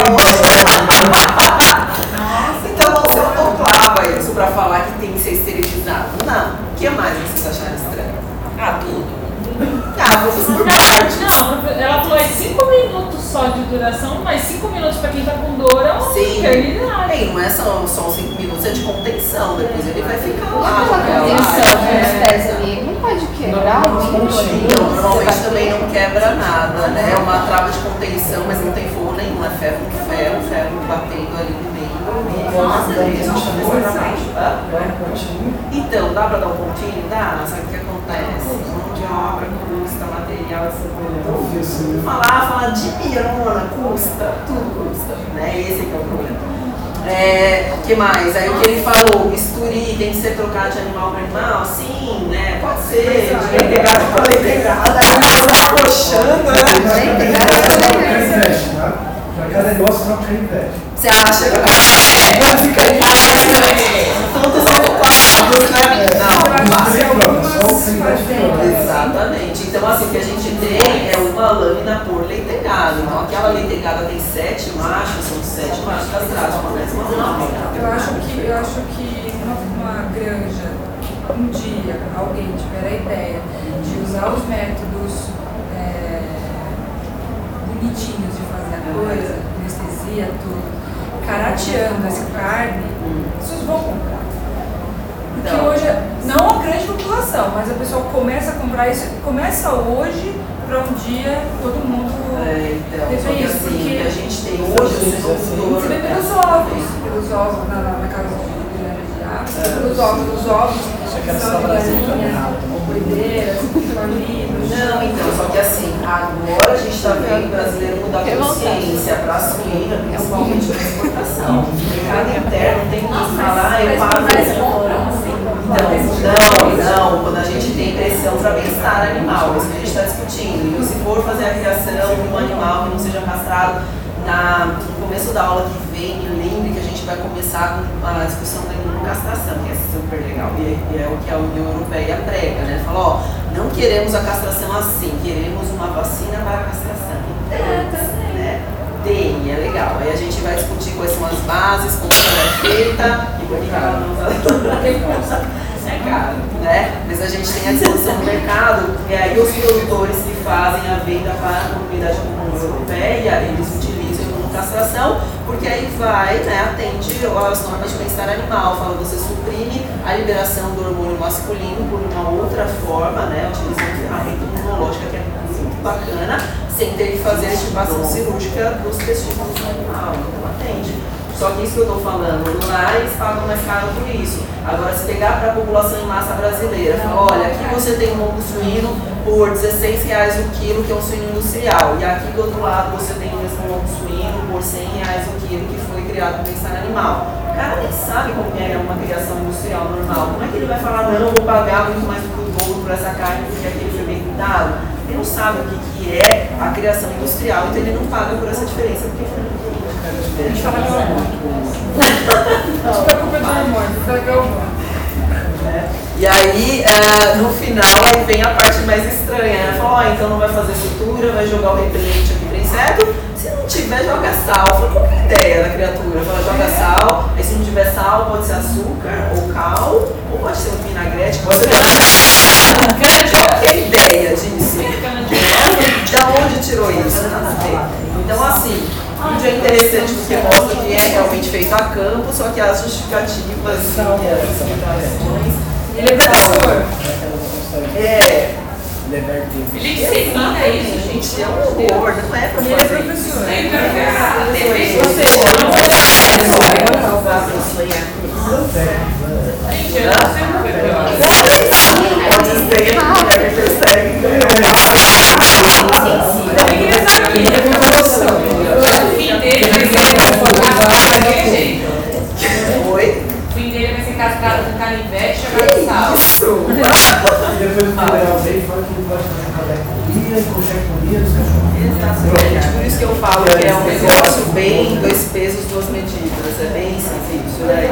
não se autoclava isso pra falar que tem que ser esterilizado. Não. O que mais vocês acharam estranho? Tudo. Vocês por parte. Não, ela falou 5 minutos só de duração, mas 5 minutos pra quem tá com dor é uma eternidade. Não é só os 5 minutos, é de contenção. Depois ele vai ficar lá. Ele não pode quebrar o Então, normalmente também não quebra nada, né? É uma trava de contenção, mas não tem fogo nenhum. É ferro com ferro, ferro batendo ali no meio. Nossa, então, dá pra dar um pontinho? Dá, sabe o que acontece? Mão de obra, custa, material, falar de pirona, custa, tudo custa, né? Esse que é o problema. O que mais? Aí o que ele falou, bisturi, tem que ser trocado de animal para animal? Sim, né? Pode ser, de integrado para integrado, tá puxando, né? Pra cada negócio troca canivete. Você acha que todos autoclavados, né? Exatamente. Então, assim, o que a gente tem é uma lâmina por leitegado. Então, aquela leitegada tem 7 machos, são 7 machos castrados, uma mesma lâmina. Eu acho que uma granja um dia alguém tiver a ideia de usar os métodos bonitinhos de fazer a coisa, anestesia, tudo, carateando essa carne, as pessoas vão comprar. Porque hoje, não a grande população, mas a pessoa começa a comprar isso, começa hoje para um dia todo mundo então, isso, assim, porque a gente tem hoje você vê pelos ovos na casa de ave, pelos ovos são galinha, boideiras, formidos. Não, então, só que assim, agora a gente está vendo o brasileiro mudar a consciência para a suína, principalmente na exportação. O mercado interno tem que falar, eu pago. Não, quando a gente tem pressão para bem-estar animal, isso que a gente está discutindo. Então, se for fazer a criação de um animal que não seja castrado, no começo da aula que vem, me lembre que a gente vai começar com a discussão da imunocastração, que é super legal, e é o que a União Europeia prega, né? Fala, ó, não queremos a castração assim, queremos uma vacina para a castração. Né? Tem, é legal. Aí a gente vai discutir quais são as bases, como ela é feita, e por que ela não usa. É caro, né? Mas a gente tem a disposição no mercado, e aí os produtores que fazem a venda para a comunidade europeia, eles utilizam a imunocastração, porque aí vai, né, atende às normas de bem-estar animal, fala, você suprime a liberação do hormônio masculino por uma outra forma, né, utilizando uma ferramenta imunológica que é muito bacana, sem ter que fazer a estimação cirúrgica dos testículos do animal, então atende. Só que isso que eu estou falando, lá eles pagam mais caro por isso. Agora, se pegar para a população em massa brasileira, fala, olha, aqui você tem um lombo suíno por R$16 o quilo, que é um suíno industrial, e aqui do outro lado você tem o mesmo lombo suíno por R$100 o quilo, que foi criado para bem-estar animal. O cara nem sabe como é uma criação industrial normal. Como é que ele vai falar, não, eu vou pagar muito mais do que o dobro por essa carne, porque aquele foi bem cuidado? Ele não sabe o que é a criação industrial, então ele não paga por essa diferença, porque foi muito a gente fala do hormônio. Não se preocupa do hormônio, pega o hormônio. E aí, no final, aí vem a parte mais estranha, né? Fala, ó, então não vai fazer sutura, vai jogar o repelente aqui para inseto. Se não tiver, joga sal. Fala, qual é a ideia da criatura? Fala, joga sal, aí se não tiver sal, pode ser açúcar, ou cal, ou pode ser um vinagrete, pode ser... Qual que é a ideia disso? Da onde tirou isso? Nada a ver. Então, assim... O vídeo é interessante porque mostra que é realmente feito a campo, só que as justificativas e as explicações. Ele é professor. Felipe, você ensina isso, gente? É um horror, não é pra fazer. Ele é professor. Ou seja, eu não vou Gente, eu não sei o que é pior. Pode ser, Eu queria saber o fim dele vai ser jeito. Oi? O fim dele vai ser castrado com canivete e jogar sal. Isso! E depois o mineral dele fala que ele pode fazer cadecolia, conjectoria dos cachorros. Exatamente, por isso que eu falo que é um negócio bem 2 pesos, 2 medidas, é bem sensível, né?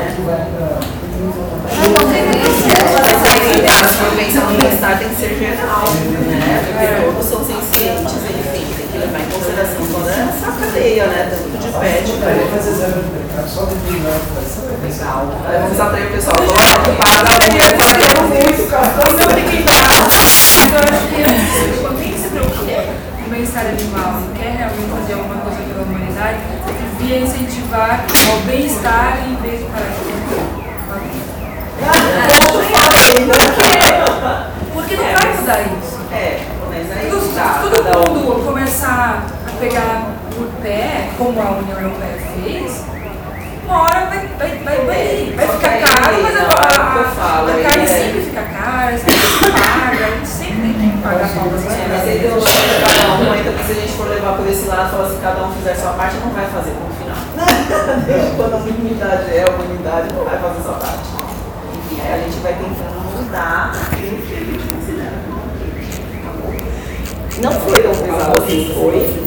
A prevenção do bem-estar tem que ser geral, né? Porque todos são sencientes, enfim, tem que levar em consideração toda essa cadeia, né? Tanto de pet, Vai fazer exame no mercado só de legal. legal. Aí vamos atrair o pessoal, olha, que parada muito, cara. Você tem que entrar. Então, eu acho que quem se preocupa com o bem-estar animal e quer realmente fazer alguma coisa pela humanidade, devia incentivar o bem-estar em vez de parar de comer. Porque não vai mudar isso. Mas aí Se todo mundo começar a pegar por pé, como a União Europeia fez, uma hora vai ficar caro, mas a carne sempre fica cara, sempre paga, a gente sempre tem que pagar palmas. Mas a ideologia de cada um, então se a gente for levar por esse lado, falar assim, cada um fizer sua parte, não vai fazer como final. Desde quando a humanidade é a humanidade, não vai fazer sua parte. Enfim, aí a gente vai tentando mudar aquilo que a gente considera. Não foi tão pesado assim, foi.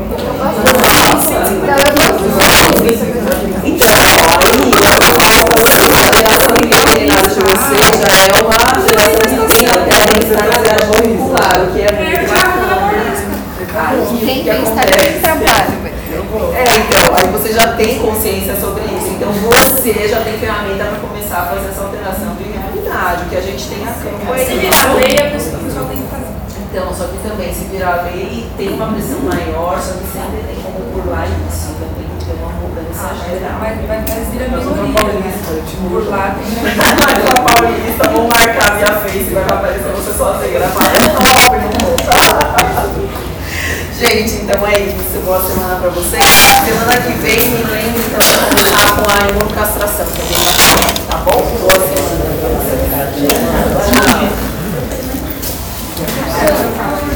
Então, a geração veterinária de vocês já é uma geração que tem até bem-estar popular, o que é muito bacana. Tem bem-estar de trabalho. Então, aí você já tem consciência sobre isso, então você já tem ferramenta para começar a fazer essa alteração de realidade. estágio que a gente tem a campo Se virar lei, a pessoa tem que fazer. Então, só que também se virar lei tem uma pressão maior, só que sempre tem como burlar isso, então tem que ter uma mudança geral. Mas vira minoria, né? Por lá tem. Mas a Paulista, vou marcar minha face, vai aparecer você sozinha gravada. Gente, então é isso. Boa semana pra vocês. Semana que vem, me lembre então de começar com a imunocastração, tá bom? Boa semana.